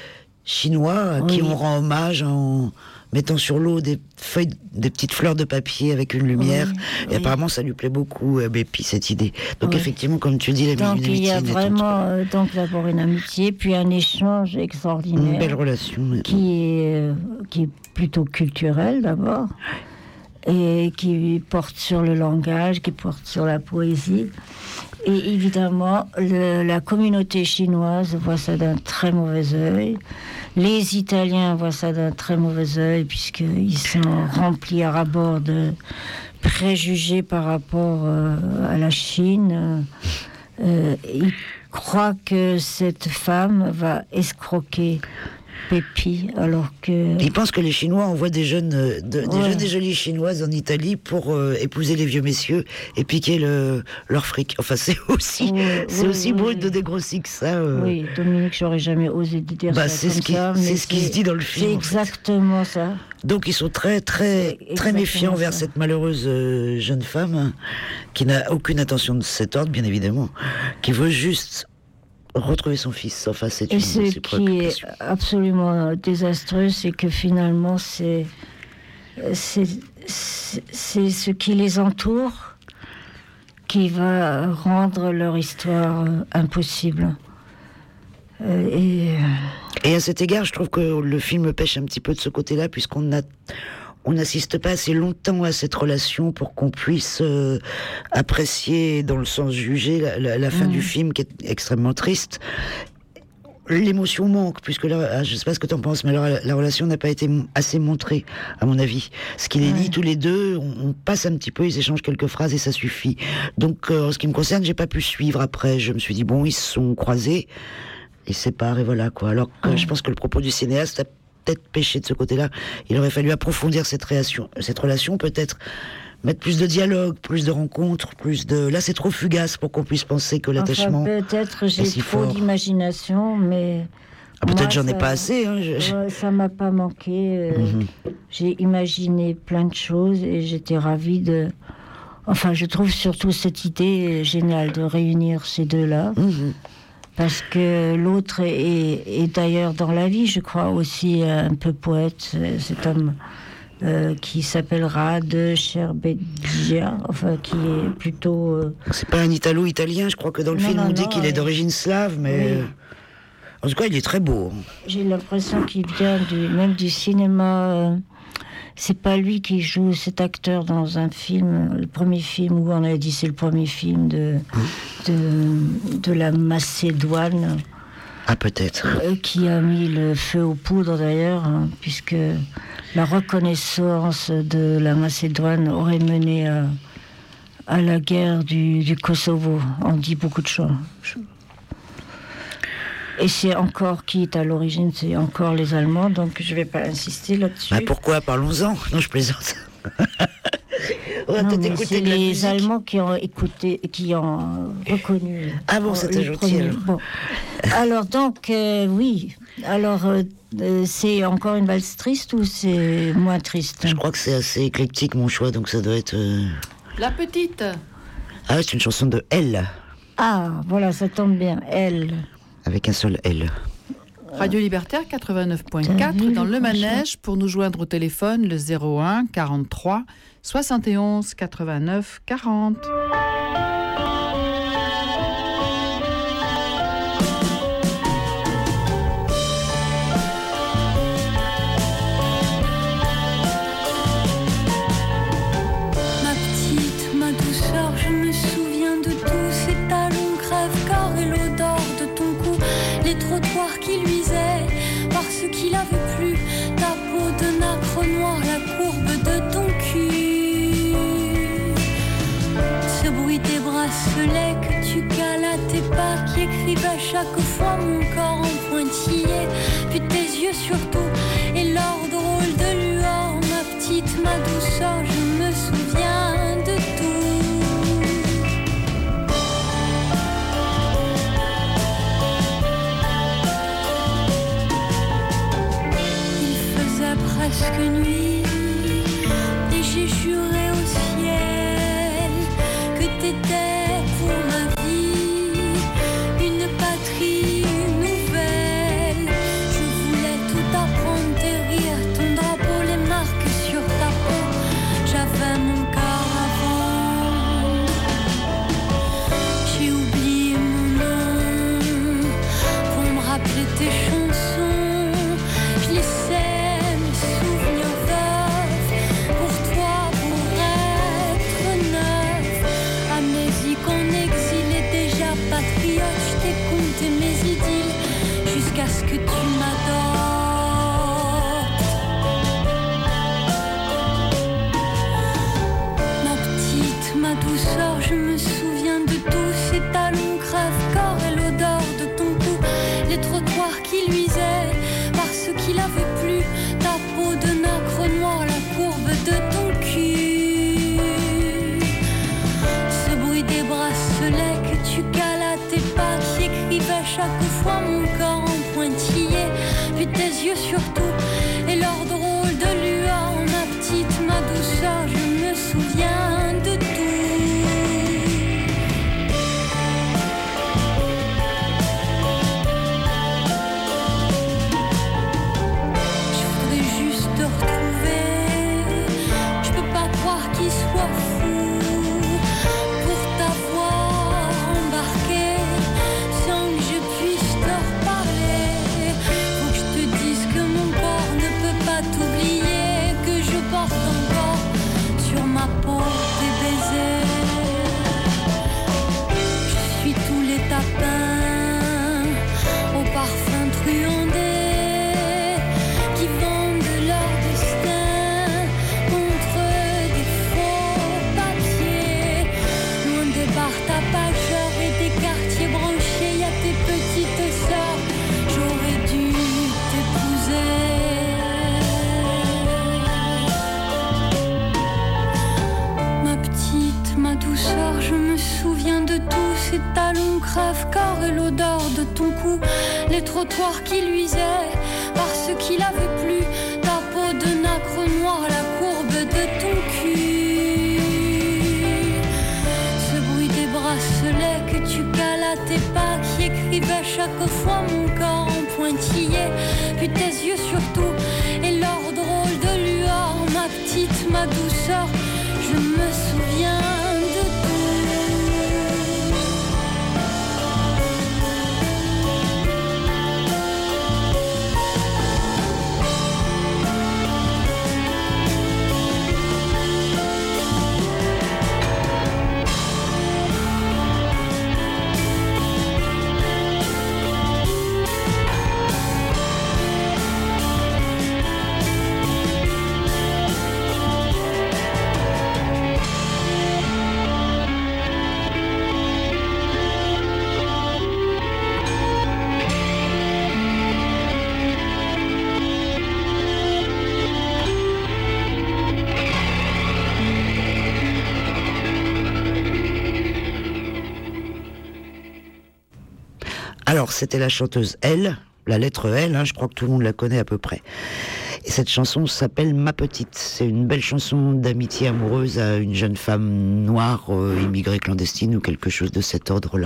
Speaker 3: chinois à qui
Speaker 5: Oui.
Speaker 3: on rend hommage en mettant sur l'eau des feuilles, des petites fleurs de papier avec une lumière.
Speaker 5: Oui,
Speaker 3: et
Speaker 5: oui.
Speaker 3: apparemment, ça lui plaît beaucoup, euh, Bépi, cette idée. Donc
Speaker 5: Oui.
Speaker 3: effectivement, comme tu dis, la
Speaker 5: Donc
Speaker 3: une
Speaker 5: il y a
Speaker 3: amitié naît
Speaker 5: vraiment
Speaker 3: entre-
Speaker 5: euh, donc d'abord une amitié, puis un échange
Speaker 3: une
Speaker 5: extraordinaire.
Speaker 3: belle relation. ouais.
Speaker 5: qui est, euh, qui est plutôt culturel d'abord, et qui porte sur le langage, qui porte sur la poésie. Et évidemment, le- la communauté chinoise voit ça d'un très mauvais œil. Les Italiens voient ça d'un très mauvais œil, puisqu'ils sont remplis à ras-bord de préjugés par rapport euh, à la Chine. Euh, ils croient que cette femme va escroquer Pépi, alors que...
Speaker 3: Ils pensent que les Chinois envoient des jeunes, euh, de- des
Speaker 5: Ouais.
Speaker 3: jeunes et jolies Chinoises en Italie pour euh, épouser les vieux messieurs et piquer le, leur fric. Enfin, c'est aussi,
Speaker 5: Oui,
Speaker 3: c'est
Speaker 5: oui,
Speaker 3: aussi
Speaker 5: oui,
Speaker 3: brut
Speaker 5: oui.
Speaker 3: de dégrossi que ça. euh.
Speaker 5: Oui, Dominique, j'aurais jamais osé dire
Speaker 3: Bah,
Speaker 5: ça
Speaker 3: c'est
Speaker 5: comme
Speaker 3: ce qui-
Speaker 5: ça.
Speaker 3: c'est
Speaker 5: mais
Speaker 3: ce qui se dit dans le film,
Speaker 5: C'est
Speaker 3: en fait.
Speaker 5: exactement ça.
Speaker 3: Donc ils sont très très
Speaker 5: C'est
Speaker 3: très méfiants
Speaker 5: exactement
Speaker 3: envers
Speaker 5: ça.
Speaker 3: cette malheureuse euh, jeune femme hein, qui n'a aucune intention de cet ordre, bien évidemment, qui veut juste retrouver son fils. Enfin, c'est
Speaker 5: Et
Speaker 3: une
Speaker 5: ce
Speaker 3: de ses
Speaker 5: qui est
Speaker 3: préoccupations.
Speaker 5: absolument désastreux, c'est que finalement, c'est, c'est, c'est, c'est ce qui les entoure qui va rendre leur histoire euh, impossible. Euh, et...
Speaker 3: Et à cet égard, je trouve que le film pêche un petit peu de ce côté-là, puisqu'on a on n'assiste pas assez longtemps à cette relation pour qu'on puisse euh, apprécier, dans le sens jugé, la, la- la fin
Speaker 5: Mhm.
Speaker 3: du film qui est extrêmement triste. L'émotion manque, puisque là, ah, je sais pas ce que tu en penses, mais alors, la, la relation n'a pas été m- assez montrée, à mon avis. Ce qu'il est
Speaker 5: Ouais.
Speaker 3: dit tous les deux, on, on passe un petit peu, ils échangent quelques phrases et ça suffit. Donc, euh, en ce qui me concerne, j'ai pas pu suivre après. Je me suis dit, bon, ils se sont croisés, ils se séparent et voilà, quoi. Alors que
Speaker 5: Ouais.
Speaker 3: je pense que le propos du cinéaste a peut-être pêché de ce côté-là. Il aurait fallu approfondir cette, réaction, cette relation, peut-être mettre plus de dialogue, plus de rencontres, plus de... Là, c'est trop fugace pour qu'on puisse penser que l'attachement...
Speaker 5: Enfin, peut-être j'ai
Speaker 3: est si
Speaker 5: trop
Speaker 3: fort.
Speaker 5: d'imagination, mais...
Speaker 3: Ah, peut-être
Speaker 5: moi,
Speaker 3: j'en ai
Speaker 5: ça-
Speaker 3: pas assez. Hein, je- je-
Speaker 5: Ouais, ça m'a pas manqué. euh,
Speaker 3: Mhm.
Speaker 5: J'ai imaginé plein de choses et j'étais ravie de... Enfin, je trouve surtout cette idée géniale de réunir ces deux-là.
Speaker 3: Mhm.
Speaker 5: Parce que l'autre est, est d'ailleurs dans la vie, je crois, aussi un peu poète, cet homme euh, qui s'appellera de Cherbegia, enfin qui est plutôt... euh,
Speaker 3: C'est pas un italo-italien, je crois que dans le
Speaker 5: Non,
Speaker 3: film
Speaker 5: non,
Speaker 3: on dit
Speaker 5: non,
Speaker 3: qu'il est
Speaker 5: ouais.
Speaker 3: d'origine slave, mais...
Speaker 5: Oui.
Speaker 3: euh, En tout cas, il est très beau.
Speaker 5: J'ai l'impression qu'il vient du, même du cinéma. euh, c'est pas lui qui joue cet acteur dans un film, le premier film où on a dit c'est le premier film de, de, de la Macédoine.
Speaker 3: Ah, peut-être.
Speaker 5: euh, qui a mis le feu aux poudres d'ailleurs, hein, puisque la reconnaissance de la Macédoine aurait mené à, à la guerre du, du Kosovo. On dit beaucoup de choses. Et c'est encore qui est à l'origine, c'est encore les Allemands, donc je ne vais pas insister là-dessus.
Speaker 3: Bah, pourquoi? Parlons-en. Non, je plaisante. On va
Speaker 5: Non,
Speaker 3: peut-être
Speaker 5: mais
Speaker 3: écouter
Speaker 5: c'est
Speaker 3: de la
Speaker 5: les
Speaker 3: musique.
Speaker 5: Allemands qui ont écouté, qui ont reconnu.
Speaker 3: Ah bon,
Speaker 5: euh,
Speaker 3: c'était
Speaker 5: le
Speaker 3: gentil,
Speaker 5: premier.
Speaker 3: alors.
Speaker 5: Bon. Alors donc, euh, oui. Alors, euh, euh, c'est encore une valse triste ou c'est moins triste?
Speaker 3: Je crois que c'est assez éclectique, mon choix, donc ça doit être... euh,
Speaker 7: La petite.
Speaker 3: Ah, c'est une chanson de L,
Speaker 5: Ah, voilà, ça tombe bien. Elle.
Speaker 3: avec un seul L.
Speaker 7: Radio Libertaire quatre-vingt-neuf point
Speaker 5: T'as
Speaker 7: quatre
Speaker 5: vu
Speaker 7: dans
Speaker 5: le
Speaker 7: le
Speaker 5: prochain
Speaker 7: manège. Pour nous joindre au téléphone, le zéro un quarante-trois soixante et onze quatre-vingt-neuf quarante.
Speaker 9: Ma petite, ma douceur, je me souviens de tous ces talons crève-corps et l'odeur de ton cou, les trottoirs qui luisaient parce qu'il avait plu, ta peau de nacre noir, la courbe de ton cul, ce bruit des bracelets que tu cales à tes pas qui écrivait chaque fois mon corps en pointillé, puis tes yeux surtout et leur drôle de lueur, ma petite, ma douceur, je me souviens de tout. Il faisait presque nuit et j'ai juré au ciel que t'étais pour ma vie une patrie nouvelle. Je voulais tout apprendre, tes rires, ton drapeau, les marques sur ta peau. J'avais mon cœur à vendre. J'ai oublié mon nom pour me rappeler tes chansons. Je laissais mes souvenirs veufs pour toi, pour être neuf. Amnésique en exil et déjà patriote, je t'ai compté mes idylles jusqu'à ce que tu m'adoptes. Ma petite, ma douceur, je me souviens de tous ces talons crève-corps et l'odeur de ton cou, les trottoirs qui luisaient parce qu'il avait plu, ta peau de nacre noir, la courbe de ton cul, ce bruit des bracelets que tu cales à tes pas qui écrivait chaque fois mon corps en pointillé, puis tes yeux surtout et leur drôle de lueur, ma petite, ma douceur, je me souviens de tout. Je voudrais juste te retrouver, je peux pas croire qu'il soit fou pour t'avoir embarqué sans que je puisse te reparler. Faut que je te dise que mon corps ne peut pas t'oublier, que je porte encore sur ma peau tes baisers. Je suis tous les tapins au parfum truandé qui vendent leur destin contre des faux papiers. Loin des bars tapageurs et des quartiers branchés, y a tes petites sœurs, j'aurais dû t'épouser. Ma petite, ma douceur, je me souviens de tous ces talons crève-corps et l'odeur de ton cou, les trottoirs qui luisaient parce qu'il avait plu, ta peau de nacre noir, la courbe de ton cul, ce bruit des bracelets que tu cales à tes pas qui écrivait chaque fois mon corps en pointillé, puis tes yeux surtout et leur drôle de lueur, ma petite, ma douceur, je me souviens de tout.
Speaker 3: Alors, c'était la chanteuse L, la lettre L, hein, je crois que tout le monde la connaît à peu près. Et cette chanson s'appelle Ma Petite. C'est une belle chanson d'amitié amoureuse à une jeune femme noire, euh, immigrée clandestine ou quelque chose de cet ordre-là.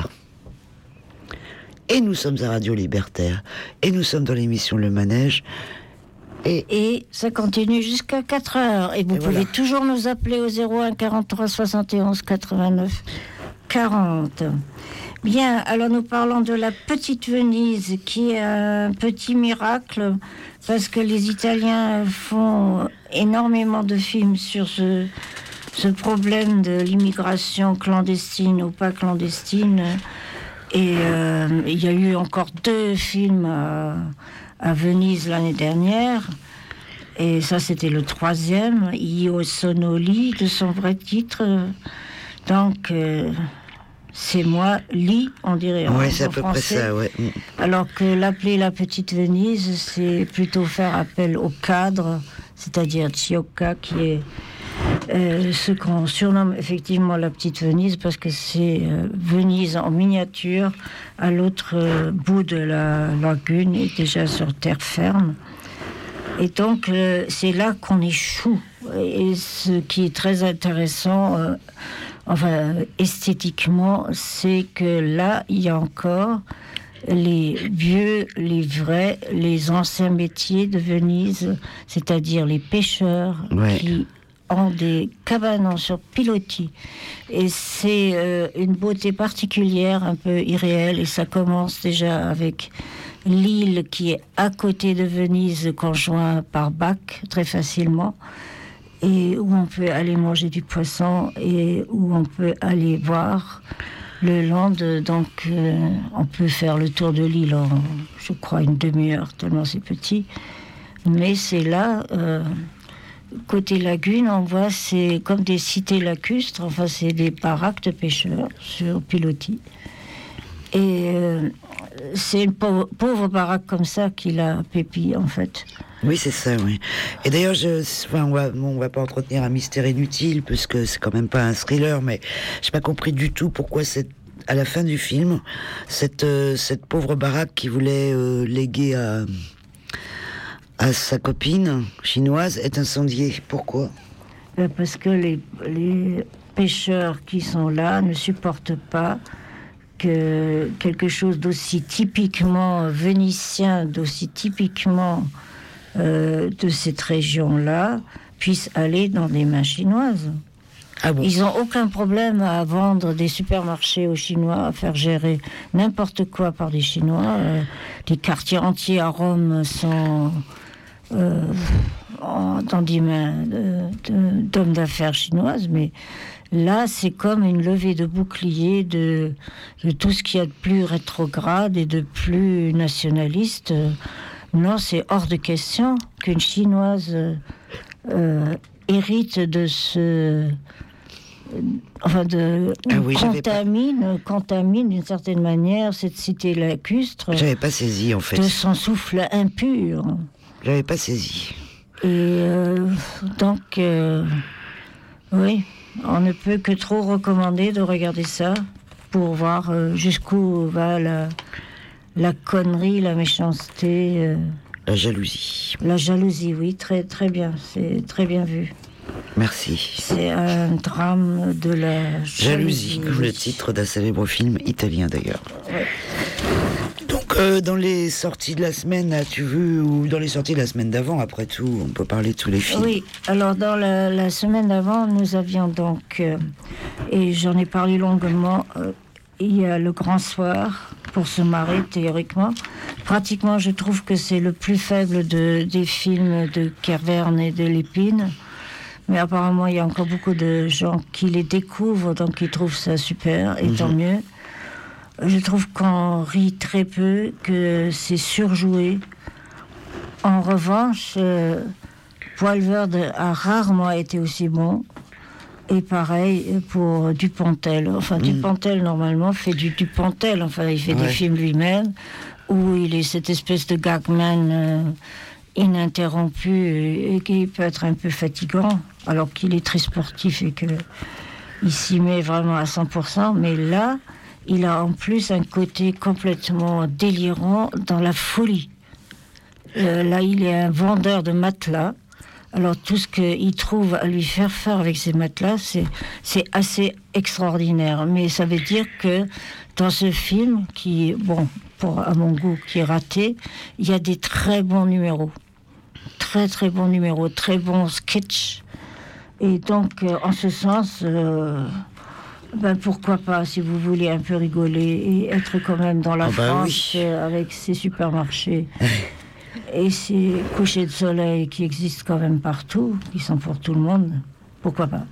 Speaker 3: Et nous sommes à Radio Libertaire. Et nous sommes dans l'émission Le Manège. Et,
Speaker 5: Et ça continue jusqu'à quatre heures. Et vous
Speaker 3: Et
Speaker 5: pouvez
Speaker 3: voilà.
Speaker 5: toujours nous appeler au zéro un quarante-trois soixante et onze quatre-vingt-neuf quarante. Bien, alors nous parlons de la Petite Venise, qui est un petit miracle, parce que les Italiens font énormément de films sur ce, ce problème de l'immigration clandestine ou pas clandestine. Et euh, il y a eu encore deux films à, à Venise l'année dernière. Et ça, c'était le troisième, Io sono lì, de son vrai titre. Donc, euh, c'est moi, Lee, on dirait en,
Speaker 3: ouais, c'est à
Speaker 5: en
Speaker 3: peu
Speaker 5: français.
Speaker 3: près ça, ouais. Mm.
Speaker 5: Alors que l'appeler la Petite Venise, c'est plutôt faire appel au cadre, c'est-à-dire Ciocca, qui est euh, ce qu'on surnomme effectivement la Petite Venise, parce que c'est euh, Venise en miniature, à l'autre euh, bout de la lagune, et déjà sur terre ferme. Et donc, euh, c'est là qu'on échoue. Et ce qui est très intéressant, euh, enfin, esthétiquement, c'est que là, il y a encore les vieux, les vrais, les anciens métiers de Venise, c'est-à-dire les pêcheurs
Speaker 3: Ouais.
Speaker 5: qui ont des cabanons sur pilotis. Et c'est euh, une beauté particulière, un peu irréelle, et ça commence déjà avec l'île qui est à côté de Venise, qu'on joint par bac très facilement, et où on peut aller manger du poisson et où on peut aller voir le long de... Donc, euh, on peut faire le tour de l'île en, je crois, une demi-heure, tellement c'est petit. Mais c'est là, euh, côté lagune, on voit, c'est comme des cités lacustres, enfin, c'est des baraques de pêcheurs sur pilotis. Et euh, c'est une pauvre, pauvre baraque comme ça qu'il a pépille, en fait.
Speaker 3: Oui, c'est ça, oui. Et d'ailleurs, je, enfin, on va, bon, on va pas entretenir un mystère inutile, parce que c'est quand même pas un thriller, mais j'ai pas compris du tout pourquoi cette, à la fin du film, cette, euh, cette pauvre baraque qui voulait euh, léguer à, à sa copine chinoise est incendiée. Pourquoi ?
Speaker 5: Euh, Parce que les, les pêcheurs qui sont là ne supportent pas que quelque chose d'aussi typiquement vénitien, d'aussi typiquement euh, de cette région-là, puisse aller dans des mains chinoises.
Speaker 3: Ah bon ?
Speaker 5: Ils n'ont aucun problème à vendre des supermarchés aux Chinois, à faire gérer n'importe quoi par des Chinois. Euh, des quartiers entiers à Rome sont euh, en- dans des mains de- de- d'hommes d'affaires chinoises, mais là, c'est comme une levée de bouclier de, de tout ce qu'il y a de plus rétrograde et de plus nationaliste. Euh, Non, c'est hors de question qu'une Chinoise euh, euh, hérite de ce... euh, enfin, de,
Speaker 3: Ah oui, j'avais pas-
Speaker 5: contamine, contamine d'une certaine manière cette cité lacustre
Speaker 3: J'avais pas saisi, en fait.
Speaker 5: de son souffle impur.
Speaker 3: J'avais pas saisi.
Speaker 5: Et euh, donc, euh, oui, on ne peut que trop recommander de regarder ça pour voir euh, jusqu'où va la, la connerie, la méchanceté, euh,
Speaker 3: La jalousie.
Speaker 5: la jalousie. Oui, très très bien, c'est très bien vu.
Speaker 3: Merci.
Speaker 5: C'est un drame de la
Speaker 3: Jalousie,
Speaker 5: jalousie.
Speaker 3: comme le titre d'un célèbre film italien d'ailleurs. Donc, euh, dans les sorties de la semaine, as-tu vu, ou dans les sorties de la semaine d'avant, après tout, on peut parler de tous les films.
Speaker 5: Oui, alors dans la, la semaine d'avant, nous avions donc, euh, et j'en ai parlé longuement, euh, il y a Le Grand Soir, pour se marrer théoriquement. Pratiquement, je trouve que c'est le plus faible de, des films de Kervern et de Lépine. Mais apparemment, il y a encore beaucoup de gens qui les découvrent, donc ils trouvent ça super, et tant mieux. Je trouve qu'on rit très peu, que c'est surjoué. En revanche, euh, Poilverde a rarement été aussi bon. Et pareil pour Dupontel. Enfin, Dupontel, normalement, fait du Dupontel. Enfin, il fait
Speaker 3: Ouais.
Speaker 5: des films lui-même, où il est cette espèce de gagman euh, ininterrompu et, et qui peut être un peu fatigant, alors qu'il est très sportif et qu'il s'y met vraiment à cent pour cent. Mais là, il a en plus un côté complètement délirant dans la folie. Euh, là, il est un vendeur de matelas. Alors, tout ce qu'il trouve à lui faire faire avec ces matelas, c'est, c'est assez extraordinaire. Mais ça veut dire que dans ce film, qui, bon, pour, à mon goût, qui est raté, il y a des très bons numéros. Très, très bons numéros, très bons sketchs. Et donc, euh, en ce sens, euh, ben pourquoi pas, si vous voulez un peu rigoler et être quand même dans la
Speaker 3: Oh bah
Speaker 5: France,
Speaker 3: oui.
Speaker 5: euh, avec ses supermarchés et ces couchers de soleil qui existent quand même partout, qui sont pour tout le monde, pourquoi pas.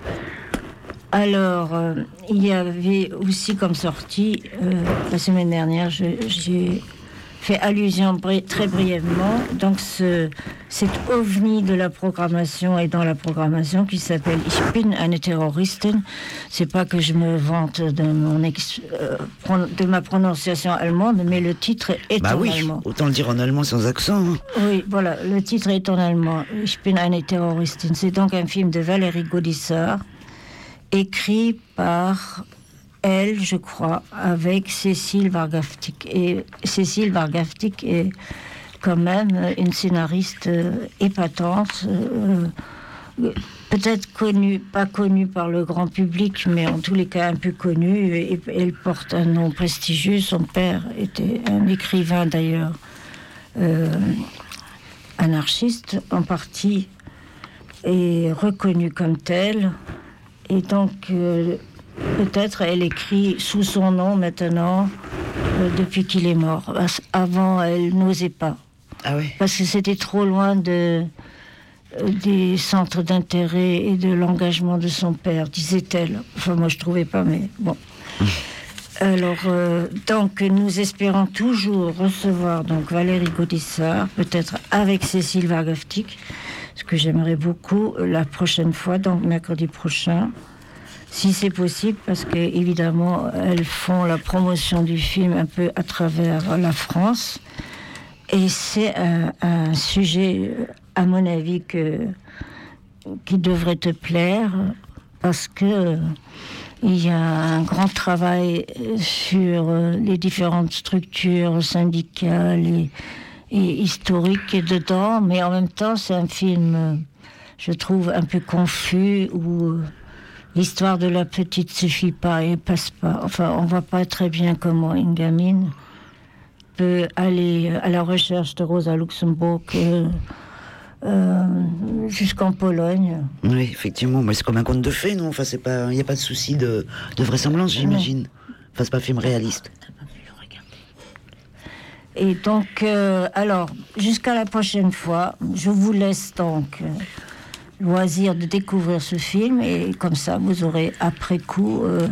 Speaker 5: Alors, euh, il y avait aussi comme sortie, euh, la semaine dernière, je- j'ai fait allusion bri- très brièvement, donc ce, cet ovni de la programmation et dans la programmation qui s'appelle Ich bin eine Terroristin. C'est pas que je me vante de, mon ex- euh, pron- de ma prononciation allemande, mais le titre est
Speaker 3: Bah
Speaker 5: en
Speaker 3: oui,
Speaker 5: allemand.
Speaker 3: autant le dire en allemand sans accent. hein.
Speaker 5: Oui, voilà, le titre est en allemand. Ich bin eine Terroristin. C'est donc un film de Valérie Gaudissart, écrit par elle, je crois, avec Cécile Wargaftik. Et Cécile Wargaftik est quand même une scénariste euh, épatante, euh, peut-être connue, pas connue par le grand public, mais en tous les cas un peu connue. Et, et elle porte un nom prestigieux. Son père était un écrivain d'ailleurs, euh, anarchiste en partie, et reconnu comme tel. Et donc, euh, peut-être elle écrit sous son nom maintenant, euh, depuis qu'il est mort. Parce- Avant, elle n'osait pas.
Speaker 3: Ah ouais.
Speaker 5: Parce que c'était trop loin de, euh, des centres d'intérêt et de l'engagement de son père, disait-elle. Enfin, moi, je trouvais pas, mais bon. Alors, euh, donc, nous espérons toujours recevoir donc Valérie Gaudissart, peut-être avec Cécile Wargaftik, ce que j'aimerais beaucoup euh, la prochaine fois, donc mercredi prochain, si c'est possible, parce que évidemment, elles font la promotion du film un peu à travers la France, et c'est un, un sujet, euh, à mon avis, que, qui devrait te plaire, parce que euh, il y a un grand travail euh, sur euh, les différentes structures syndicales et, et historiques dedans, mais en même temps, c'est un film, euh, je trouve, un peu confus, où euh, l'histoire de la petite suffit pas et passe pas. Enfin, on voit pas très bien comment une gamine peut aller euh, à la recherche de Rosa Luxembourg euh, euh, jusqu'en Pologne.
Speaker 3: Oui, effectivement, mais c'est comme un conte de fées, non? Enfin, c'est pas, il n'y a pas de souci de, de vraisemblance, j'imagine. Enfin, c'est pas un film réaliste.
Speaker 5: Et donc, euh, alors, jusqu'à la prochaine fois, je vous laisse donc euh, loisir de découvrir ce film, et comme ça, vous aurez après coup euh,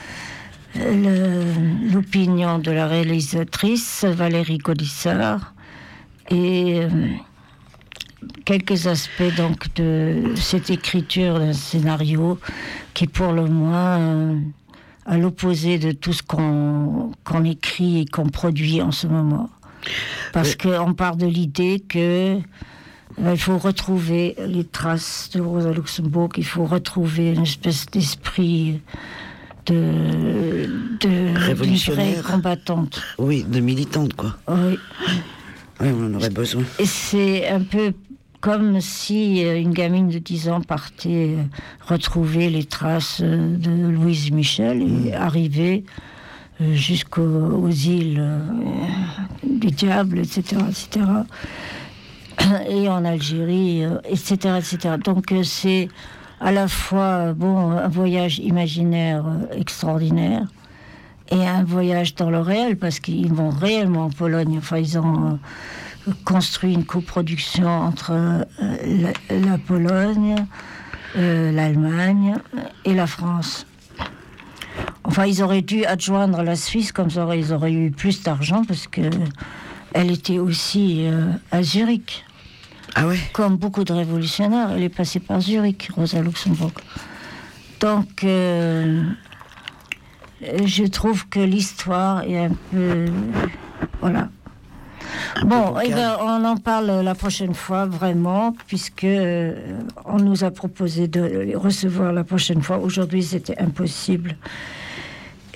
Speaker 5: le- l'opinion de la réalisatrice Valérie Gaudissart et euh, quelques aspects donc de cette écriture d'un scénario qui, pour le moins, euh, à l'opposé de tout ce qu'on qu'on écrit et qu'on produit en ce moment. Parce qu'on part de l'idée que euh, il faut retrouver les traces de Rosa Luxembourg, il faut retrouver une espèce d'esprit de, de d'une vraie
Speaker 3: Révolutionnaire.
Speaker 5: combattante.
Speaker 3: Oui, de militante, quoi.
Speaker 5: Oui.
Speaker 3: Oui, on en aurait besoin.
Speaker 5: Et c'est un peu comme si euh, une gamine de dix ans partait euh, retrouver les traces euh, de Louise Michel et arriver euh, jusqu'aux aux îles euh, du diable, et cetera, et cetera. Et en Algérie, euh, et cetera, et cetera. Donc euh, c'est à la fois euh, bon, un voyage imaginaire euh, extraordinaire et un voyage dans le réel, parce qu'ils vont réellement en Pologne. Enfin, ils ont euh, construit une coproduction entre euh, la, la Pologne, euh, l'Allemagne et la France. Enfin, ils auraient dû adjoindre la Suisse, comme ça aurait- ils auraient eu plus d'argent, parce que elle était aussi euh, à Zurich.
Speaker 3: Ah ouais.
Speaker 5: Comme beaucoup de révolutionnaires, elle est passée par Zurich, Rosa Luxembourg. Donc, euh, je trouve que l'histoire est un peu... Voilà. Bon, eh ben, on en parle la prochaine fois, vraiment, puisque euh, on nous a proposé de les recevoir la prochaine fois. Aujourd'hui, c'était impossible. Et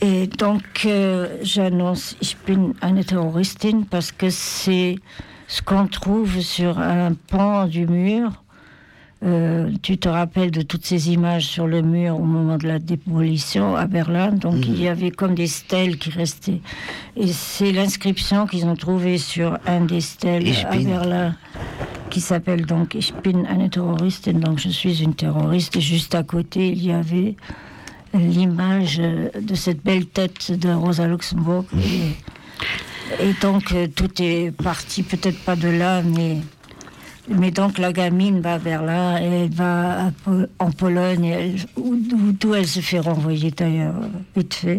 Speaker 5: Et donc, euh, j'annonce Ich bin eine Terroristin parce que c'est ce qu'on trouve sur un pan du mur. Euh, tu te rappelles de toutes ces images sur le mur au moment de la démolition à Berlin. Donc, mmh. il y avait comme des stèles qui restaient. Et c'est l'inscription qu'ils ont trouvée sur un des stèles
Speaker 3: Ich
Speaker 5: à
Speaker 3: bin.
Speaker 5: Berlin qui s'appelle donc Ich bin eine Terroristin. Donc, je suis une terroriste. Et juste à côté, il y avait l'image de cette belle tête de Rosa Luxemburg. Et, et donc, euh, tout est parti, peut-être pas de là, mais... Mais donc la gamine va vers là, elle va à Po- en Pologne, elle, où, d'où elle se fait renvoyer d'ailleurs, vite fait.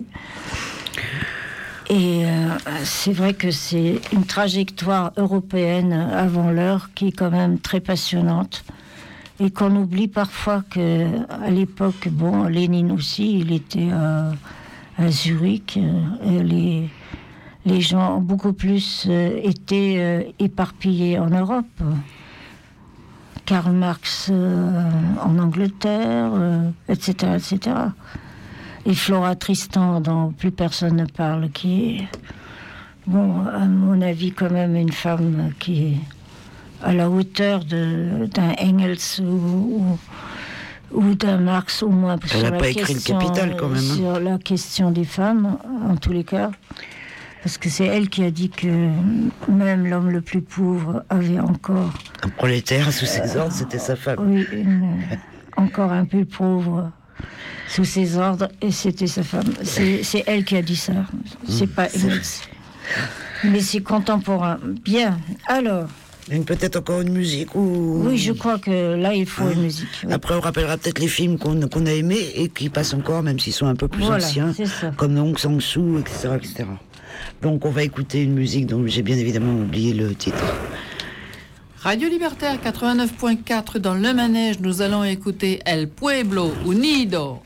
Speaker 5: Et euh, c'est vrai que c'est une trajectoire européenne avant l'heure qui est quand même très passionnante. Et qu'on oublie parfois qu'à l'époque, bon, Lénine aussi, il était à, à Zurich, et les, les gens ont beaucoup plus euh, été euh, éparpillés en Europe. Karl Marx euh, en Angleterre, euh, et cetera, et cetera. Et Flora Tristan, dont plus personne ne parle, qui est, bon, à mon avis, quand même une femme qui est à la hauteur de, d'un Engels ou, ou, ou d'un Marx, au moins.
Speaker 3: Elle n'a pas écrit le Capital, quand même. Hein.
Speaker 5: Sur la question des femmes, en tous les cas. Parce que c'est elle qui a dit que même l'homme le plus pauvre avait encore...
Speaker 3: Un prolétaire sous ses ordres, c'était sa femme.
Speaker 5: Oui, une, encore un peu pauvre sous ses ordres, et c'était sa femme. C'est, c'est elle qui a dit ça, c'est mmh, pas Engels. Mais c'est contemporain. Bien, alors...
Speaker 3: Une, peut-être encore une musique ou...
Speaker 5: Oui, je crois que là, il faut
Speaker 3: hein.
Speaker 5: une musique. Oui.
Speaker 3: Après, on rappellera peut-être les films qu'on, qu'on a aimés et qui passent encore, même s'ils sont un peu plus
Speaker 5: voilà,
Speaker 3: anciens, comme Aung San Suu, et cetera, et cetera. Donc on va écouter une musique dont j'ai bien évidemment oublié le titre.
Speaker 7: Radio Libertaire quatre-vingt-neuf point quatre dans le manège, nous allons écouter El Pueblo Unido.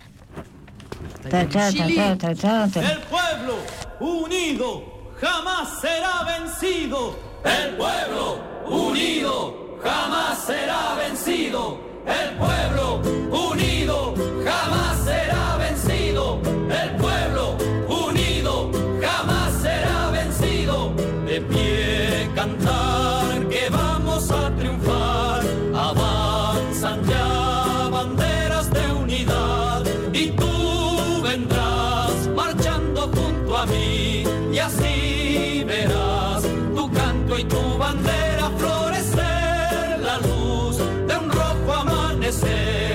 Speaker 5: Ta, ta, ta, ta, ta, ta, ta.
Speaker 10: El pueblo unido jamás será vencido. El pueblo unido jamás será vencido. El pueblo unido jamás será vencido. El pueblo unido jamás será vencido. De pie cantar que vamos a triunfar. Avanzan ya banderas de unidad y tú vendrás marchando junto a mí y así verás tu canto y tu bandera florecer. La luz de un rojo amanecer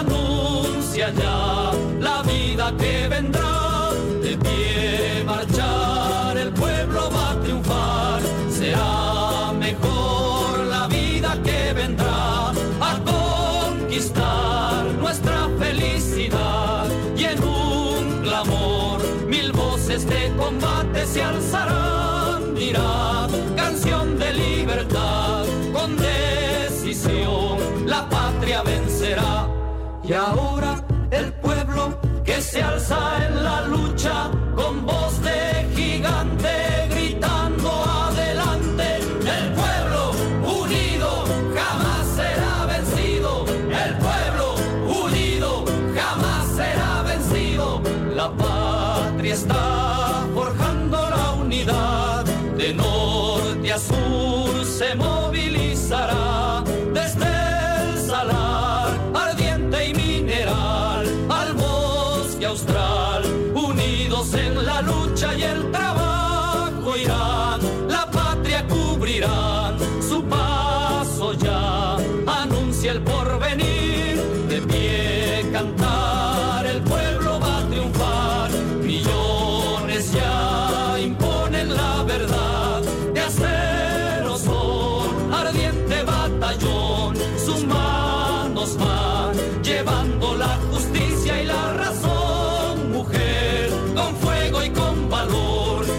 Speaker 10: anuncia ya la vida que vendrá. De pie marchar, el pueblo va a triunfar. Será mejor la vida que vendrá a conquistar nuestra felicidad. Y en un clamor mil voces de combate se alzarán. Dirá canción de libertad, con decisión la patria vencerá. Y ahora el pueblo que se alza en la lucha con voz de gigante gritando adelante. El pueblo unido jamás será vencido. El pueblo unido jamás será vencido. La patria está forjando la unidad. De norte a sur se movilizará. Desde el salar ardiente y mineral al bosque austral, unidos en la lucha y el trabajo irán, la patria cubrirán, su paso ya anuncia el porvenir. De pie cantar, el pueblo va a triunfar, millones ya imponen la verdad, de acero son ardiente batallón, sus manos van llevando la justicia y la razón. Mujer, con fuego y con valor,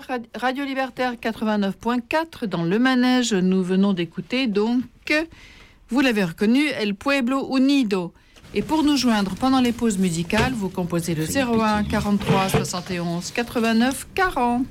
Speaker 7: Radio Libertaire quatre-vingt-neuf point quatre. Dans le manège, nous venons d'écouter donc, vous l'avez reconnu, El Pueblo Unido. Et pour nous joindre pendant les pauses musicales, vous composez le zéro un quarante-trois soixante et onze quatre-vingt-neuf quarante.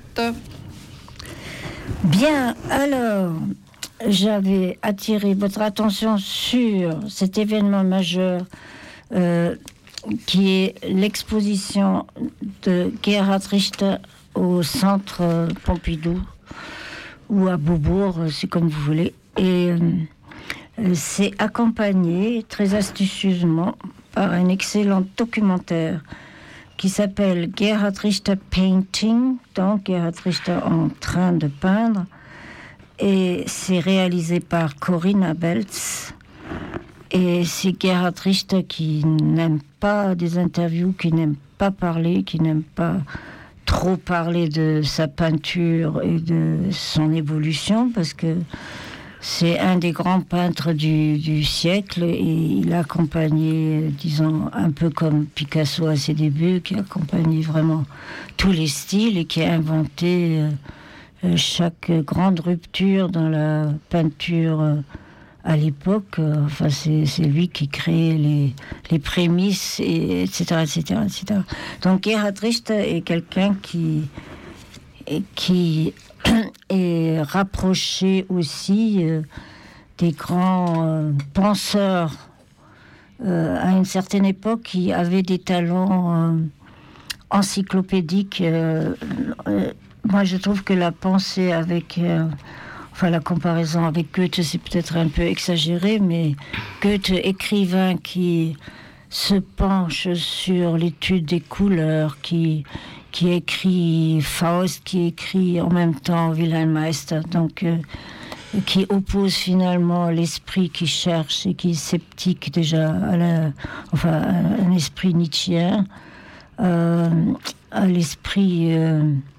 Speaker 5: Bien, alors, j'avais attiré votre attention sur cet événement majeur euh, qui est l'exposition de Gerhard Richter au centre euh, Pompidou ou à Beaubourg, c'est comme vous voulez. Et euh, c'est accompagné très astucieusement par un excellent documentaire qui s'appelle Gerhard Richter Painting, donc Gerhard Richter en train de peindre. Et c'est réalisé par Corinna Beltz. Et c'est Gerhard Richter qui n'aime pas des interviews, qui n'aime pas parler, qui n'aime pas trop parler de sa peinture et de son évolution, parce que c'est un des grands peintres du, du siècle et il a accompagné, disons, un peu comme Picasso à ses débuts, qui a accompagné vraiment tous les styles et qui a inventé euh, chaque grande rupture dans la peinture euh, à l'époque. Enfin, c'est, c'est lui qui créait les, les prémices, et, etc., etc., et cetera. Donc Gerhard Richter est quelqu'un qui... qui est rapproché aussi euh, des grands euh, penseurs euh, à une certaine époque qui avaient des talents euh, encyclopédiques. Euh, euh, moi, je trouve que la pensée avec... Euh, enfin, la comparaison avec Goethe, c'est peut-être un peu exagéré, mais Goethe, écrivain qui se penche sur l'étude des couleurs, qui... qui écrit Faust, qui écrit en même temps Wilhelm Meister, donc euh, qui oppose finalement l'esprit qui cherche et qui est sceptique déjà, à la, enfin un esprit nietzschéen, euh, à l'esprit euh,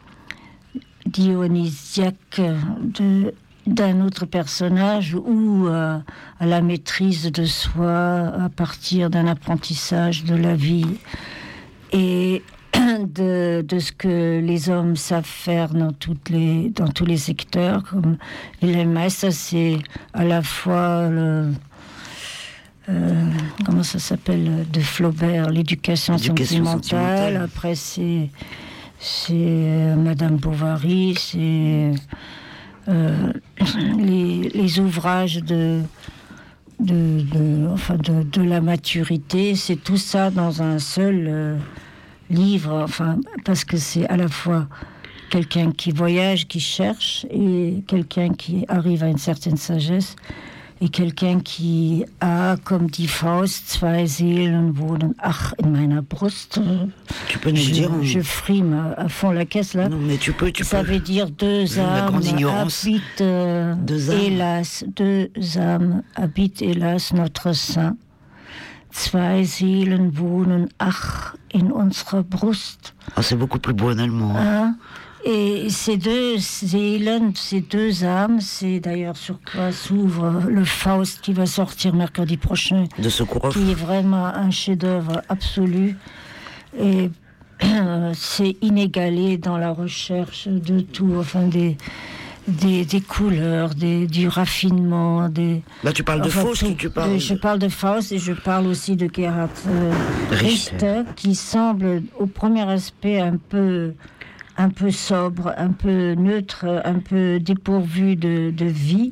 Speaker 5: dionysiaque de, d'un autre personnage, ou euh, à la maîtrise de soi à partir d'un apprentissage de la vie. Et De, de ce que les hommes savent faire dans, toutes les, dans tous les secteurs. Comme Wilhelm Meister, c'est à la fois le... Euh, comment ça s'appelle, de Flaubert, l'éducation, l'éducation sentimentale. sentimentale. Après, c'est, c'est euh, Madame Bovary, c'est euh, les, les ouvrages de... De, de, enfin de, de la maturité. C'est tout ça dans un seul... Euh, livre, enfin, parce que c'est à la fois quelqu'un qui voyage, qui cherche, et quelqu'un qui arrive à une certaine sagesse, et quelqu'un qui a, comme dit Faust, zwei Seelen wohnen, ach, in meiner Brust.
Speaker 3: Tu peux nous
Speaker 5: je,
Speaker 3: dire...
Speaker 5: Je frime à, à fond la caisse, là.
Speaker 3: Non, mais tu peux... Tu
Speaker 5: Ça
Speaker 3: peux...
Speaker 5: veut dire deux âmes habitent, euh,
Speaker 3: deux âmes.
Speaker 5: hélas, deux âmes habitent, hélas, notre sein. Zwei Seelen wohnen, ach, in unserer Brust.
Speaker 3: Ah, c'est beaucoup plus beau en allemand.
Speaker 5: Hein? Et ces deux Seelen, ces deux âmes, c'est d'ailleurs sur quoi s'ouvre le Faust qui va sortir mercredi prochain.
Speaker 3: De Sokourov.
Speaker 5: Qui est vraiment un chef-d'œuvre absolu. Et euh, c'est inégalé dans la recherche de tout, enfin des... Des, des couleurs, des, du raffinement, des...
Speaker 3: Là, tu parles de
Speaker 5: enfin,
Speaker 3: Faust
Speaker 5: tout,
Speaker 3: ou tu parles...
Speaker 5: de, je parle de Faust et je parle aussi de Gerhard euh, Richter, qui semble, au premier aspect, un peu, un peu sobre, un peu neutre, un peu dépourvu de, de vie.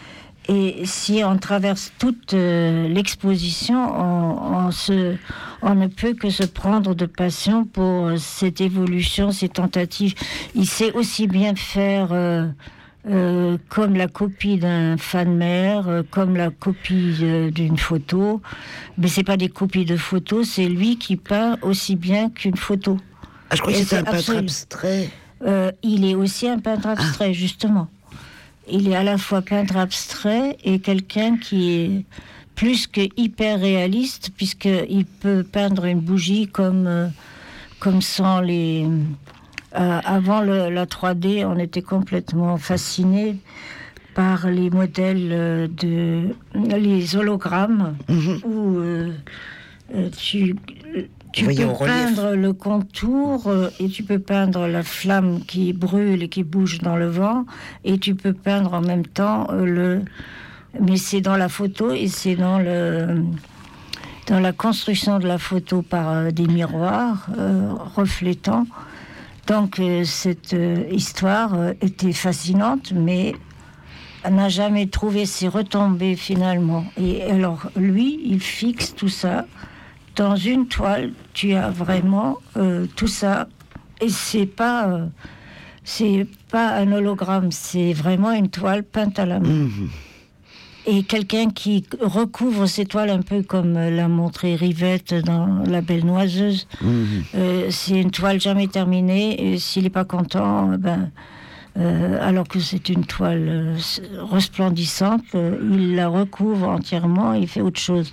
Speaker 5: Et si on traverse toute euh, l'exposition, on, on, se, on ne peut que se prendre de passion pour cette évolution, ces tentatives. Il sait aussi bien faire... Euh, Euh, comme la copie d'un fan-mère, euh, comme la copie euh, d'une photo. Mais c'est pas des copies de photos, c'est lui qui peint aussi bien qu'une photo.
Speaker 3: Ah, je crois que c'est un peintre abstrait.
Speaker 5: Euh, il est aussi un peintre abstrait, ah. justement. Il est à la fois peintre abstrait et quelqu'un qui est plus que hyper réaliste, puisqu'il peut peindre une bougie comme, euh, comme sans les... Euh, avant le, la trois D, on était complètement fascinés par les modèles euh, de les hologrammes, mmh. où euh, euh, tu tu
Speaker 3: voyez
Speaker 5: peux
Speaker 3: au relief.
Speaker 5: peindre le contour euh, et tu peux peindre la flamme qui brûle et qui bouge dans le vent, et tu peux peindre en même temps euh, le... Mais c'est dans la photo et c'est dans le... dans la construction de la photo par euh, des miroirs euh, reflétants. Donc euh, cette euh, histoire euh, était fascinante, mais elle n'a jamais trouvé ses retombées finalement. Et alors lui, il fixe tout ça dans une toile. Tu as vraiment euh, tout ça, et c'est pas euh, c'est pas un hologramme, c'est vraiment une toile peinte à la main.
Speaker 3: Mmh.
Speaker 5: Et quelqu'un qui recouvre ces toiles un peu comme l'a montré Rivette dans La Belle Noiseuse.
Speaker 3: Mmh.
Speaker 5: Euh, c'est une toile jamais terminée, et s'il n'est pas content, ben, euh, alors que c'est une toile euh, resplendissante, euh, il la recouvre entièrement, il fait autre chose.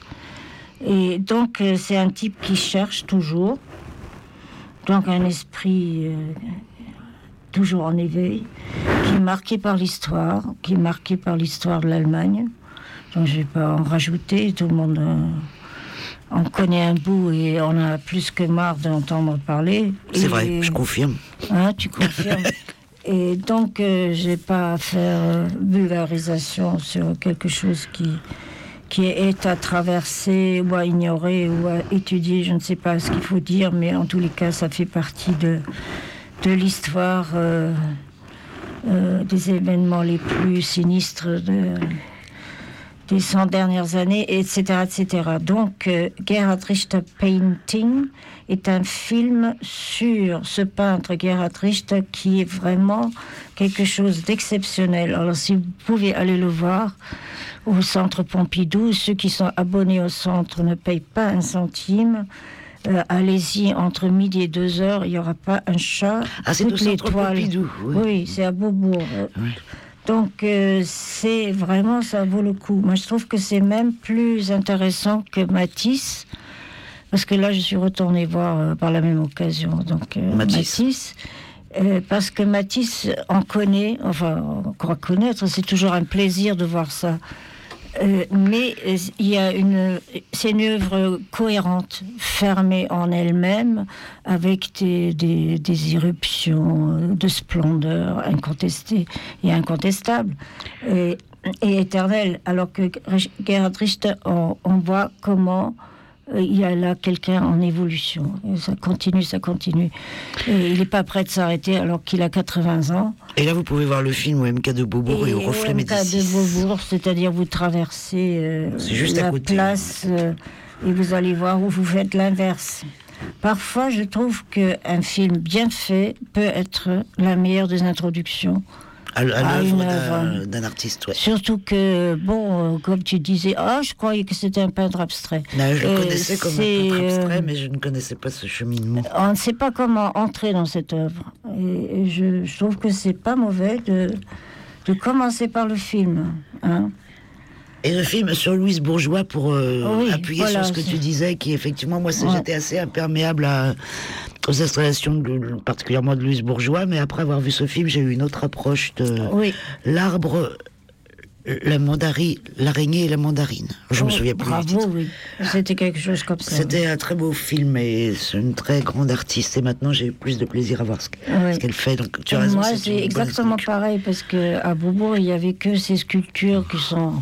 Speaker 5: Et donc euh, c'est un type qui cherche toujours, donc un esprit euh, toujours en éveil, qui est marqué par l'histoire, qui est marqué par l'histoire de l'Allemagne. Donc je ne vais pas en rajouter, tout le monde euh, en connaît un bout et on a plus que marre d'entendre parler.
Speaker 3: C'est
Speaker 5: Et,
Speaker 3: vrai, je confirme.
Speaker 5: Hein, tu confirmes. Et donc euh, je n'ai pas à faire euh, vulgarisation sur quelque chose qui, qui est à traverser ou à ignorer ou à étudier, je ne sais pas ce qu'il faut dire, mais en tous les cas ça fait partie de, de l'histoire euh, euh, des événements les plus sinistres de... des cent dernières années, et cetera, et cetera. Donc, euh, Gerhard Richter Painting est un film sur ce peintre Gerhard Richter qui est vraiment quelque chose d'exceptionnel. Alors, si vous pouvez aller le voir au Centre Pompidou, ceux qui sont abonnés au centre ne payent pas un centime. Euh, allez-y, entre midi et deux heures, il n'y aura pas un chat.
Speaker 3: Ah, c'est au Centre Pompidou.
Speaker 5: Oui, oui, c'est à Beaubourg.
Speaker 3: Oui.
Speaker 5: Donc, euh, c'est vraiment, ça vaut le coup. Moi, je trouve que c'est même plus intéressant que Matisse, parce que là, je suis retournée voir euh, par la même occasion. Donc, euh,
Speaker 3: Matisse.
Speaker 5: Matisse euh, parce que Matisse en connaît, enfin, on croit connaître, c'est toujours un plaisir de voir ça. Euh, mais euh, il y a une, c'est une œuvre cohérente, fermée en elle-même, avec des, des, des irruptions de splendeur incontestées et incontestables, et, et éternelles. Alors que Gerhard Richter, on, on voit comment euh, il y a là quelqu'un en évolution. Et ça continue, ça continue. Et il n'est pas prêt de s'arrêter alors qu'il a quatre-vingts ans.
Speaker 3: Et là, vous pouvez voir le film au M K de Beaubourg et, et au Reflet Médicis.
Speaker 5: de Beaubourg, c'est-à-dire vous traversez euh,
Speaker 3: C'est juste à
Speaker 5: la
Speaker 3: côté.
Speaker 5: place euh, et vous allez voir où vous faites l'inverse. Parfois, je trouve qu'un film bien fait peut être la meilleure des introductions
Speaker 3: À, l- à
Speaker 5: à
Speaker 3: l'œuvre
Speaker 5: une
Speaker 3: d'un,
Speaker 5: œuvre.
Speaker 3: d'un artiste, ouais.
Speaker 5: Surtout que, bon, euh, comme tu disais, ah, je croyais que c'était un peintre abstrait.
Speaker 3: Non, je le
Speaker 5: Euh,
Speaker 3: connaissais comme un
Speaker 5: c'est,
Speaker 3: peintre abstrait,
Speaker 5: euh,
Speaker 3: mais je ne connaissais pas ce cheminement.
Speaker 5: On ne sait pas comment entrer dans cette œuvre. Et, et je, je trouve que c'est pas mauvais de, de commencer par le film. Hein.
Speaker 3: Et le film sur Louise Bourgeois, pour euh,
Speaker 5: Oui,
Speaker 3: appuyer
Speaker 5: voilà,
Speaker 3: sur ce que
Speaker 5: c'est-
Speaker 3: tu disais, qui effectivement, moi, c'est-
Speaker 5: Ouais.
Speaker 3: j'étais assez imperméable à, aux installations, de, particulièrement de Louise Bourgeois, mais après avoir vu ce film, j'ai eu une autre approche de
Speaker 5: Oui.
Speaker 3: l'arbre, la mandarine, l'araignée et la mandarine. Je me
Speaker 5: Oh,
Speaker 3: souviens plus du
Speaker 5: Bravo,
Speaker 3: titre.
Speaker 5: oui. C'était quelque chose comme ça.
Speaker 3: C'était un très beau film et c'est une très grande artiste. Et maintenant, j'ai plus de plaisir à voir ce, que-
Speaker 5: Ouais.
Speaker 3: ce qu'elle fait. Donc, tu
Speaker 5: Et
Speaker 3: as raison.
Speaker 5: moi,
Speaker 3: c'est
Speaker 5: c'est
Speaker 3: une bonne
Speaker 5: exactement
Speaker 3: introduction.
Speaker 5: pareil, parce qu'à Beaubourg, il n'y avait que ces sculptures qui sont...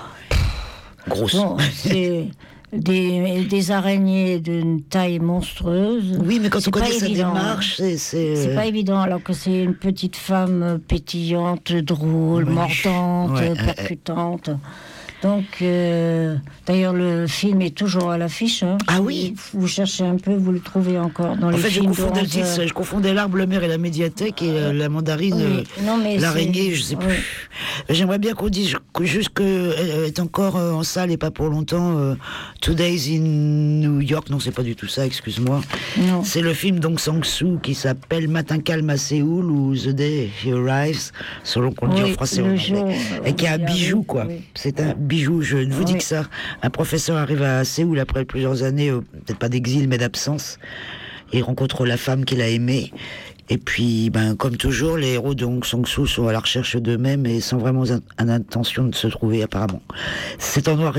Speaker 3: Grosse.
Speaker 5: Bon, c'est des, des araignées d'une taille monstrueuse.
Speaker 3: Oui, mais quand
Speaker 5: C'est
Speaker 3: on
Speaker 5: pas
Speaker 3: connaît sa
Speaker 5: évident,
Speaker 3: démarche, c'est. C'est,
Speaker 5: C'est pas évident, alors que c'est une petite femme pétillante, drôle,
Speaker 3: Oui.
Speaker 5: mordante,
Speaker 3: Ouais, euh,
Speaker 5: percutante. Donc, euh, d'ailleurs, le film est toujours à l'affiche. Hein.
Speaker 3: Ah oui.
Speaker 5: Vous cherchez un peu, vous le trouvez encore dans
Speaker 3: En
Speaker 5: les
Speaker 3: fait, je
Speaker 5: films de
Speaker 3: confondais, le
Speaker 5: onze heures.
Speaker 3: titre, je confondais l'arbre, le maire et la médiathèque et euh, la mandarine,
Speaker 5: Oui.
Speaker 3: euh,
Speaker 5: Non, mais
Speaker 3: l'araignée,
Speaker 5: c'est-
Speaker 3: je sais
Speaker 5: oui.
Speaker 3: plus. J'aimerais bien qu'on dise que juste qu'elle est encore euh, en salle et pas pour longtemps. euh, Today's in New York, non, c'est pas du tout ça, excuse-moi.
Speaker 5: Non.
Speaker 3: C'est le film d'Aung San Suu qui s'appelle Matin calme à Séoul ou The Day He Arrives, selon qu'on le dit
Speaker 5: Oui,
Speaker 3: en français ou
Speaker 5: le
Speaker 3: en
Speaker 5: jour,
Speaker 3: anglais.
Speaker 5: euh,
Speaker 3: Et qui est un
Speaker 5: où il
Speaker 3: bijou,
Speaker 5: arrive,
Speaker 3: quoi.
Speaker 5: oui.
Speaker 3: C'est un bijou, je ne vous dis
Speaker 5: Oui.
Speaker 3: que ça. Un professeur arrive à Séoul après plusieurs années, euh, peut-être pas d'exil, mais d'absence. Il rencontre la femme qu'il a aimée. Et puis, ben, comme toujours, les héros de Aung San Suu sont à la recherche d'eux-mêmes et sans vraiment une intention de se trouver, apparemment. C'est en noir et blanc.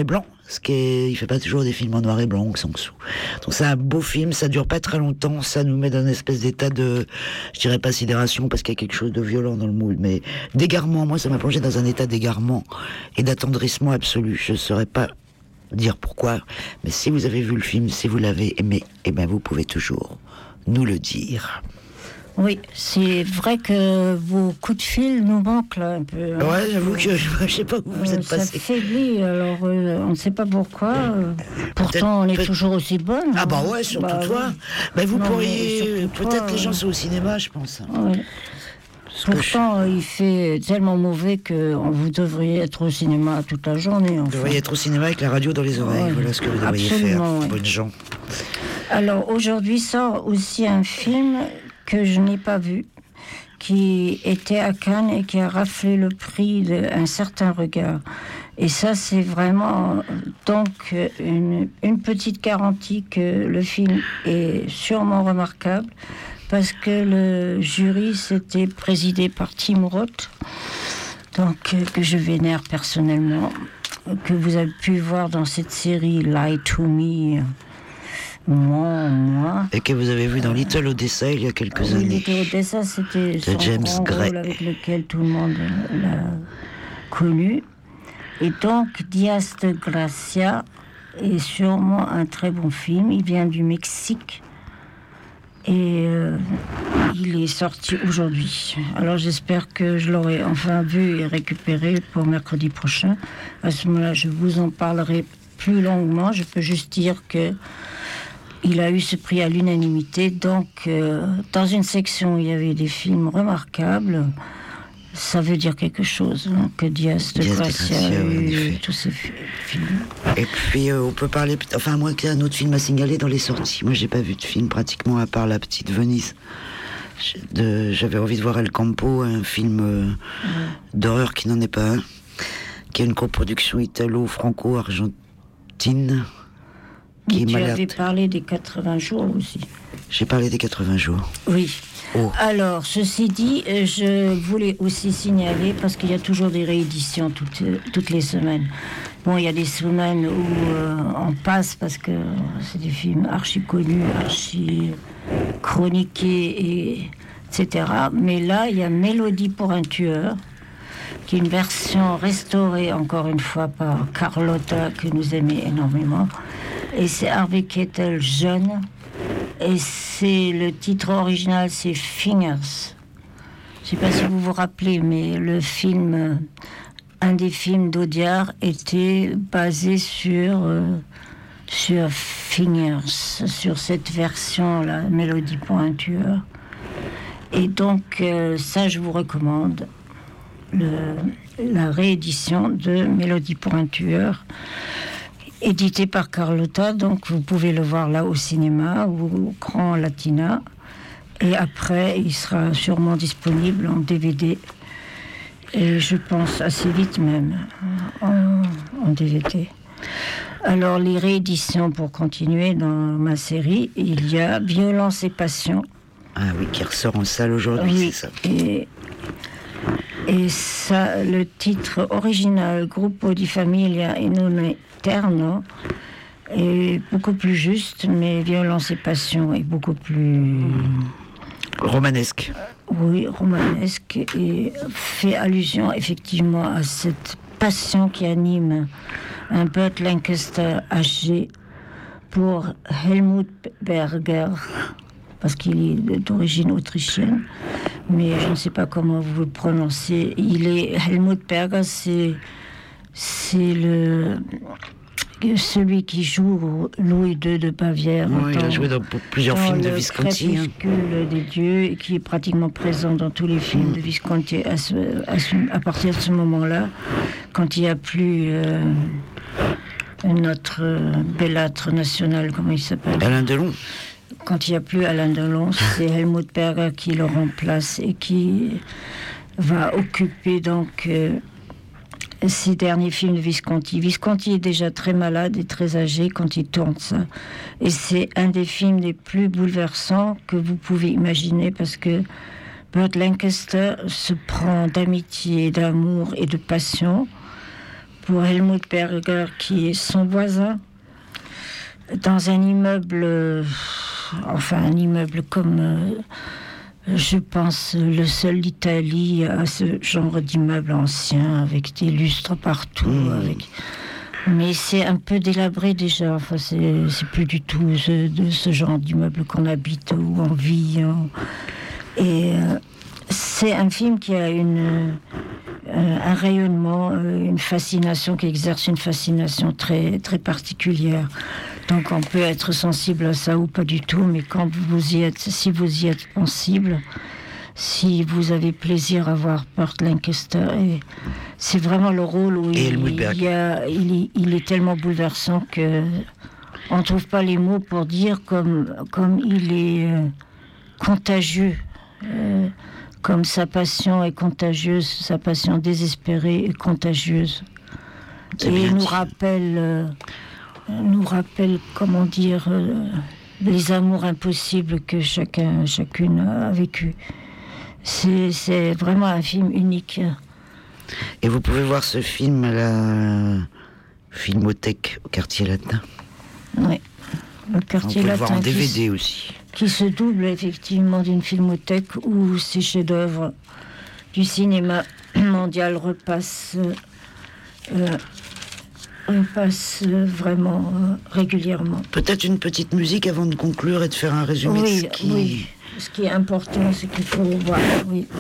Speaker 3: Ce qui est, il fait pas toujours des films en noir et blanc, Sang-Soo. Donc c'est un beau film, ça dure pas très longtemps, ça nous met dans une espèce d'état de, je dirais pas sidération parce qu'il y a quelque chose de violent dans le moule, mais d'égarement. Moi, ça m'a plongé dans un état d'égarement et d'attendrissement absolu. Je saurais pas dire pourquoi, mais si vous avez vu le film, si vous l'avez aimé, eh ben vous pouvez toujours nous le dire.
Speaker 5: Oui, c'est vrai que vos coups de fil nous manquent là un peu. Hein.
Speaker 3: Ouais, j'avoue que je sais pas où vous
Speaker 5: Euh,
Speaker 3: êtes
Speaker 5: ça
Speaker 3: passé.
Speaker 5: faiblit, alors euh, on ne sait pas pourquoi. euh, pourtant, on est
Speaker 3: peut-
Speaker 5: toujours aussi bonne.
Speaker 3: Ah
Speaker 5: hein.
Speaker 3: bah ouais, surtout
Speaker 5: Bah
Speaker 3: toi.
Speaker 5: ouais.
Speaker 3: Ben vous
Speaker 5: Non, mais
Speaker 3: pourriez,
Speaker 5: surtout
Speaker 3: peut-être
Speaker 5: toi,
Speaker 3: les gens
Speaker 5: euh,
Speaker 3: sont au cinéma, je pense.
Speaker 5: Ouais.
Speaker 3: que
Speaker 5: Pourtant, il fait tellement mauvais que vous devriez être au cinéma toute la journée.
Speaker 3: Vous
Speaker 5: Enfin.
Speaker 3: devriez être au cinéma avec la radio dans les oreilles.
Speaker 5: Ouais.
Speaker 3: Voilà ce que vous devriez
Speaker 5: Absolument,
Speaker 3: faire,
Speaker 5: ouais.
Speaker 3: bonnes gens.
Speaker 5: Alors aujourd'hui sort aussi un film que je n'ai pas vu, qui était à Cannes et qui a raflé le prix d'un certain regard. Et ça, c'est vraiment euh, donc une, une petite garantie que le film est sûrement remarquable, parce que le jury s'était présidé par Tim Roth, donc euh, que je vénère personnellement, que vous avez pu voir dans cette série Lie to Me. Moi, moi.
Speaker 3: Et que vous avez vu dans Little Odessa il y a quelques
Speaker 5: Oui,
Speaker 3: années.
Speaker 5: Little Odessa, c'était
Speaker 3: De
Speaker 5: son
Speaker 3: James
Speaker 5: grand
Speaker 3: Gray.
Speaker 5: rôle avec lequel tout le monde l'a connu. Et donc, Diaz de Gracia est sûrement un très bon film. Il vient du Mexique. Et euh, il est sorti aujourd'hui. Alors j'espère que je l'aurai enfin vu et récupéré pour mercredi prochain. À ce moment-là, je vous en parlerai plus longuement. Je peux juste dire que il a eu ce prix à l'unanimité. Donc, euh, dans une section où il y avait des films remarquables, ça veut dire quelque chose, hein, que Diaz de
Speaker 3: Diaz de
Speaker 5: Gracia
Speaker 3: Gracia,
Speaker 5: a
Speaker 3: oui, en
Speaker 5: eu
Speaker 3: effet.
Speaker 5: tous ces fi- films.
Speaker 3: Et puis euh, on peut parler, enfin à moins qu'il y ait un autre film à signaler dans les sorties. Moi j'ai pas vu de film pratiquement à part La Petite Venise. J'ai- de- J'avais envie de voir El Campo, un film euh, d'horreur qui n'en est pas un, qui est une coproduction italo-franco-argentine, qui
Speaker 5: Mais
Speaker 3: est
Speaker 5: tu
Speaker 3: malade.
Speaker 5: avais parlé des quatre-vingts jours aussi.
Speaker 3: J'ai parlé des quatre-vingts jours.
Speaker 5: Oui.
Speaker 3: Oh.
Speaker 5: Alors, ceci dit, euh, je voulais aussi signaler, parce qu'il y a toujours des rééditions toutes, euh, toutes les semaines. Bon, il y a des semaines où euh, on passe parce que c'est des films archi connus, archi chroniqués, et, etc. Mais là, il y a Mélodie pour un tueur, qui est une version restaurée, encore une fois, par Carlotta, que nous aimons énormément. Et c'est Harvey Keitel jeune. Et c'est le titre original, c'est Fingers. Je ne sais pas si vous vous rappelez, mais le film, euh, un des films d'Audiard était basé sur euh, sur Fingers, sur cette version-là, Mélodie pour un tueur. Et donc euh, ça, je vous recommande le, la réédition de Mélodie pour un tueur, édité par Carlotta, donc vous pouvez le voir là au cinéma ou au Grand Latina. Et après, il sera sûrement disponible en D V D. Et je pense assez vite même, en, en D V D. Alors, les rééditions, pour continuer dans ma série, il y a Violence et Passion.
Speaker 3: Ah oui, qui ressort en salle aujourd'hui,
Speaker 5: Oui,
Speaker 3: c'est ça.
Speaker 5: et, et ça, le titre original, Gruppo di Famiglia e non eterno, est beaucoup plus juste, mais Violence et Passion est beaucoup plus,
Speaker 3: Romanesque.
Speaker 5: oui, romanesque, et fait allusion effectivement à cette passion qui anime un Burt Lancaster âgé pour Helmut Berger, parce qu'il est d'origine autrichienne, mais je ne sais pas comment vous le prononcez. Il est Helmut Berger, c'est c'est le celui qui joue Louis deux de Bavière.
Speaker 3: Oui, il a
Speaker 5: dans-
Speaker 3: joué dans plusieurs
Speaker 5: dans
Speaker 3: films de
Speaker 5: le
Speaker 3: Visconti. hein.
Speaker 5: Crépuscule des dieux, et qui est pratiquement présent dans tous les films de Visconti à, ce- à, ce- à partir de ce moment-là, quand il n'y a plus euh, notre euh, bellâtre national, comment il s'appelle
Speaker 3: Alain Delon.
Speaker 5: Quand il n'y a plus Alain Delon, c'est Helmut Berger qui le remplace et qui va occuper donc euh, ces derniers films de Visconti. Visconti est déjà très malade et très âgé quand il tourne ça. Et c'est un des films les plus bouleversants que vous pouvez imaginer, parce que Burt Lancaster se prend d'amitié, d'amour et de passion pour Helmut Berger, qui est son voisin, dans un immeuble, euh, enfin un immeuble comme, euh, je pense, le seul d'Italie à ce genre d'immeuble ancien, avec des lustres partout, mmh. avec... Mais c'est un peu délabré déjà, enfin, c'est, c'est plus du tout ce, de ce genre d'immeuble qu'on habite, où on vit. Hein. Et euh, c'est un film qui a une, euh, un rayonnement, euh, une fascination, qui exerce une fascination très, très particulière. Donc on peut être sensible à ça ou pas du tout, mais quand vous y êtes, si vous y êtes sensible, si vous avez plaisir à voir Burt Lancaster, et c'est vraiment le rôle où il, il, y a, il, il est tellement bouleversant que on ne trouve pas les mots pour dire comme, comme il est euh, contagieux, euh, comme sa passion est contagieuse, sa passion désespérée est contagieuse. C'est et il nous rappelle, euh, nous rappelle, comment dire, euh, les amours impossibles que chacun, chacune a vécu. C'est, c'est vraiment un film unique.
Speaker 3: Et vous pouvez voir ce film à la Filmothèque au Quartier Latin.
Speaker 5: Oui, le Quartier Latin.
Speaker 3: On peut le voir en D V D
Speaker 5: qui,
Speaker 3: aussi. Qui
Speaker 5: se double effectivement d'une filmothèque où ces chefs-d'œuvre du cinéma mondial repassent, euh, repassent vraiment euh, régulièrement.
Speaker 3: Peut-être une petite musique avant de conclure et de faire un résumé
Speaker 5: oui,
Speaker 3: de ce qui...
Speaker 5: Oui. Ce qui est important, c'est qu'il faut voir, oui.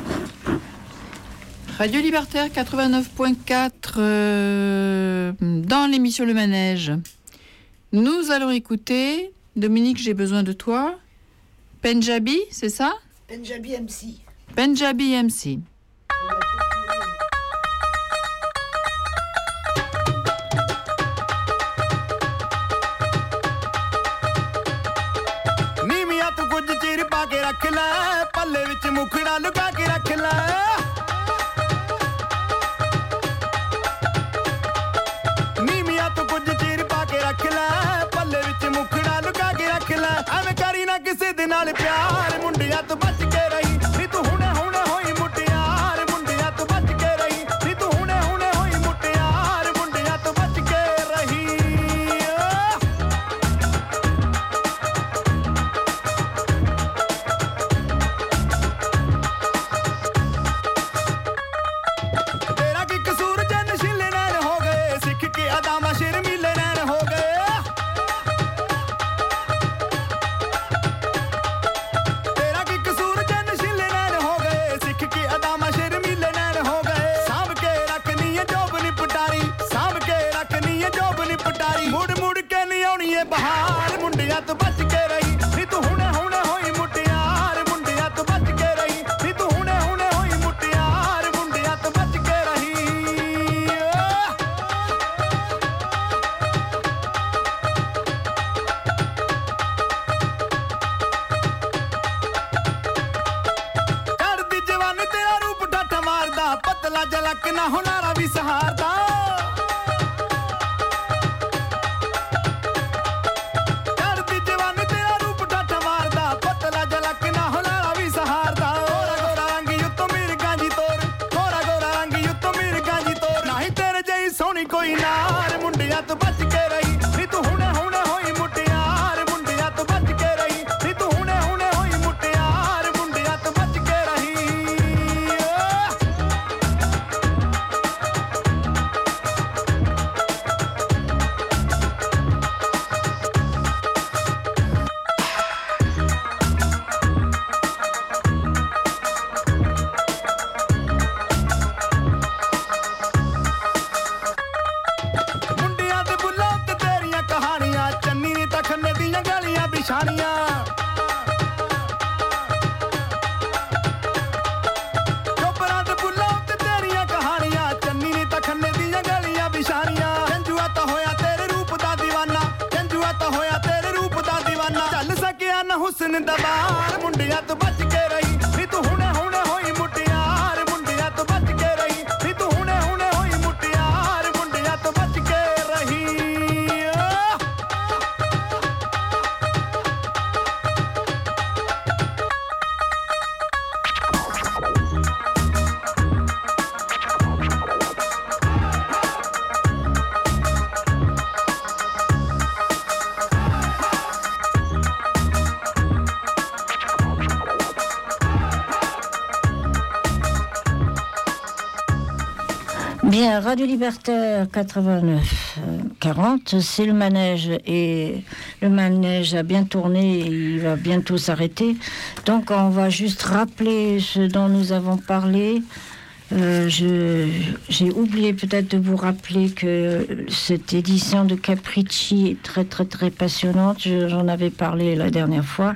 Speaker 7: Radio Libertaire quatre-vingt-neuf point quatre, euh, dans l'émission Le Manège. Nous allons écouter, Dominique, j'ai besoin de toi, Punjabi, c'est ça ?
Speaker 3: Punjabi M C.
Speaker 7: Punjabi M C.
Speaker 8: रख ले पल्ले विच मुखड़ा लुका के रख ले नीमिया तो कुछ चीर पा के रख ले पल्ले विच मुखड़ा लुका के रख ले एवें करी ना किसे दे नाल प्यार मुंडिया तो बच के रही नी तू हुणे हुणे होई मुटियार मुंडिया तो बच के रही नी तू हुणे हुणे होई मुटियार मुंडिया तो बच के रही बहार मुंडिया तो बच के रही नी तू हुणे हुणे होई मुटियार मुंडिया तो बच के रही नी तू हुणे हुणे होई मुटियार मुंडिया तो बच के रही कर दी जवानी तेरा रूप ठाठा मारदा पतला जलक ना हुनारा भी सहारदा कोई नार मुंडिया तो बच के रही नी तू हुणे हुणे होई मुटियार मुंडिया तो बच के रही नी तू हुणे हुणे होई मुटियार मुंडिया तो बच के रही
Speaker 5: Bien, Radio Libertaire quatre-vingt-neuf quarante, c'est le manège et le manège a bien tourné et il va bientôt s'arrêter. Donc on va juste rappeler ce dont nous avons parlé. Euh, je, j'ai oublié peut-être de vous rappeler que cette édition de Capricci est très très très passionnante. Je, j'en avais parlé la dernière fois.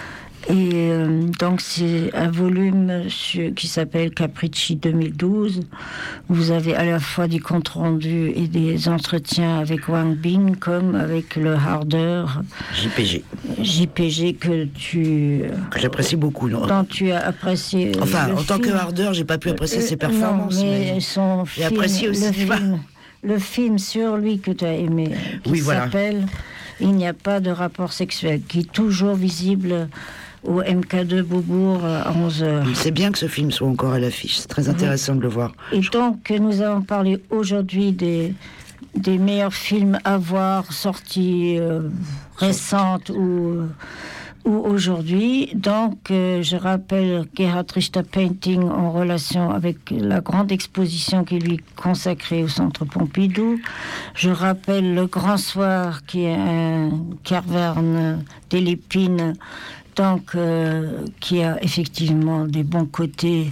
Speaker 5: Et euh, donc c'est un volume sur, qui s'appelle Capricci deux mille douze. Vous avez à la fois des comptes rendus et des entretiens avec Wang Bing comme avec le Harder.
Speaker 3: J P G.
Speaker 5: J P G que tu...
Speaker 3: Que j'apprécie beaucoup, non ?
Speaker 5: Dont tu as apprécié...
Speaker 3: Enfin, en
Speaker 5: film.
Speaker 3: tant que Harder, j'ai pas pu apprécier
Speaker 5: Euh,
Speaker 3: ses performances.
Speaker 5: Non, mais,
Speaker 3: mais
Speaker 5: son
Speaker 3: j'ai
Speaker 5: film,
Speaker 3: apprécié aussi
Speaker 5: le
Speaker 3: cinéma.
Speaker 5: film, le film sur lui que tu as aimé, qui
Speaker 3: Oui, voilà.
Speaker 5: s'appelle Il n'y a pas de rapport sexuel, qui est toujours visible au M K deux Beaubourg à onze heures.
Speaker 3: C'est bien que ce film soit encore à l'affiche, c'est très intéressant de le voir.
Speaker 5: Et donc, nous allons parler aujourd'hui des, des meilleurs films à voir, sortis euh, récentes ou, ou aujourd'hui. Donc, euh, je rappelle Gerhard Richter Painting en relation avec la grande exposition qui lui est consacrée au Centre Pompidou. Je rappelle Le Grand Soir, qui est un Carverne des Lépines, donc, euh, qui a effectivement des bons côtés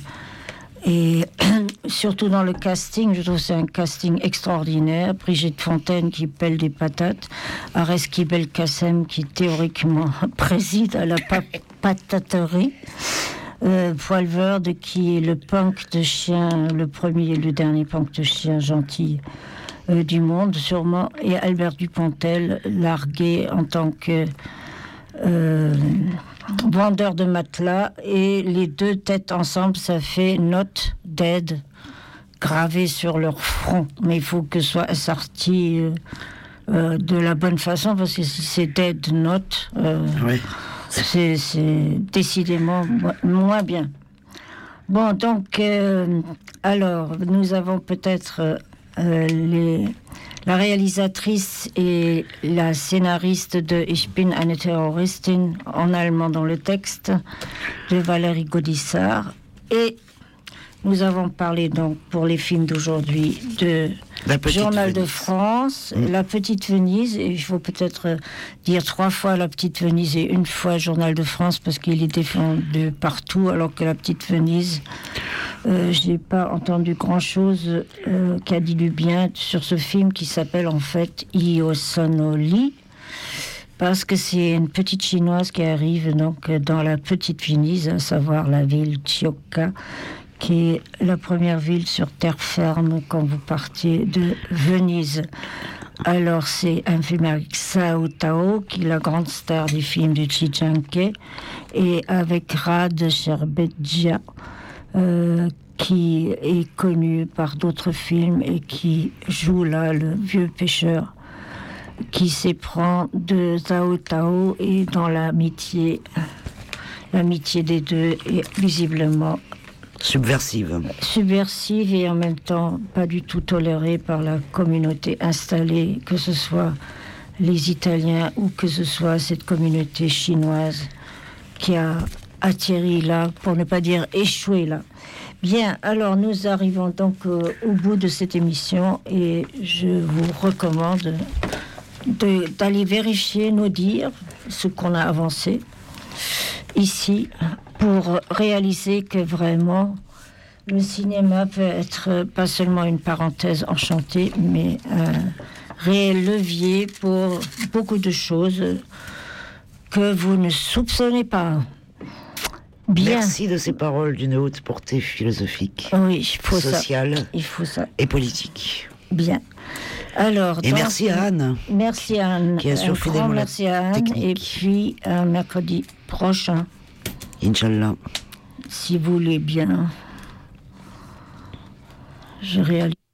Speaker 5: et surtout dans le casting, je trouve que c'est un casting extraordinaire. Brigitte Fontaine qui pèle des patates, Areski Belkacem qui théoriquement préside à la pa- pataterie, euh, Poilverde qui est le punk de chien, le premier et le dernier punk de chien gentil euh, du monde sûrement, et Albert Dupontel largué en tant que euh, vendeur de matelas, et les deux têtes ensemble, ça fait Not Dead gravé sur leur front. Mais il faut que ce soit assorti euh, euh, de la bonne façon, parce que si c'est Dead Not, euh,
Speaker 3: Oui.
Speaker 5: c'est, c'est décidément mo- moins bien. Bon, donc, euh, alors, nous avons peut-être euh, les... La réalisatrice et la scénariste de Ich bin eine Terroristin, en allemand dans le texte, de Valérie Gaudissart. Et nous avons parlé donc pour les films d'aujourd'hui de
Speaker 3: La Petite
Speaker 5: Journal de
Speaker 3: Venise.
Speaker 5: France,
Speaker 3: Mmh.
Speaker 5: La Petite Venise, et il faut peut-être dire trois fois La Petite Venise et une fois Journal de France parce qu'il est défendu partout, alors que La Petite Venise, euh, j'ai pas entendu grand-chose euh, qui a dit du bien sur ce film qui s'appelle en fait Io sono lì, parce que c'est une petite chinoise qui arrive donc dans La Petite Venise, à savoir la ville Chiocca, qui est la première ville sur terre ferme quand vous partez de Venise. Alors, c'est un film avec Sao Tao, qui est la grande star des films de Chi Janke, et avec Rad Sherbedja, euh, qui est connu par d'autres films et qui joue là le vieux pêcheur qui s'éprend de Sao Tao, et dans l'amitié, l'amitié des deux est visiblement
Speaker 3: Subversive.
Speaker 5: subversive et en même temps pas du tout tolérée par la communauté installée, que ce soit les Italiens ou que ce soit cette communauté chinoise qui a atterri là, pour ne pas dire échoué là. Bien, alors nous arrivons donc euh, au bout de cette émission et je vous recommande de, d'aller vérifier nos dires, ce qu'on a avancé ici, pour réaliser que vraiment le cinéma peut être pas seulement une parenthèse enchantée, mais un réel levier pour beaucoup de choses que vous ne soupçonnez pas. Bien.
Speaker 3: Merci de ces paroles d'une haute portée philosophique,
Speaker 5: Oui, il faut
Speaker 3: sociale
Speaker 5: ça. Il faut ça.
Speaker 3: et politique.
Speaker 5: Bien. Alors,
Speaker 3: Et
Speaker 5: donc,
Speaker 3: merci à Anne.
Speaker 5: Merci à Anne.
Speaker 3: Qui assure
Speaker 5: Un
Speaker 3: fidèlement
Speaker 5: grand
Speaker 3: la
Speaker 5: merci à Anne.
Speaker 3: technique.
Speaker 5: Et puis, un mercredi prochain,
Speaker 3: Inch'Allah.
Speaker 5: si vous voulez bien, je réalise.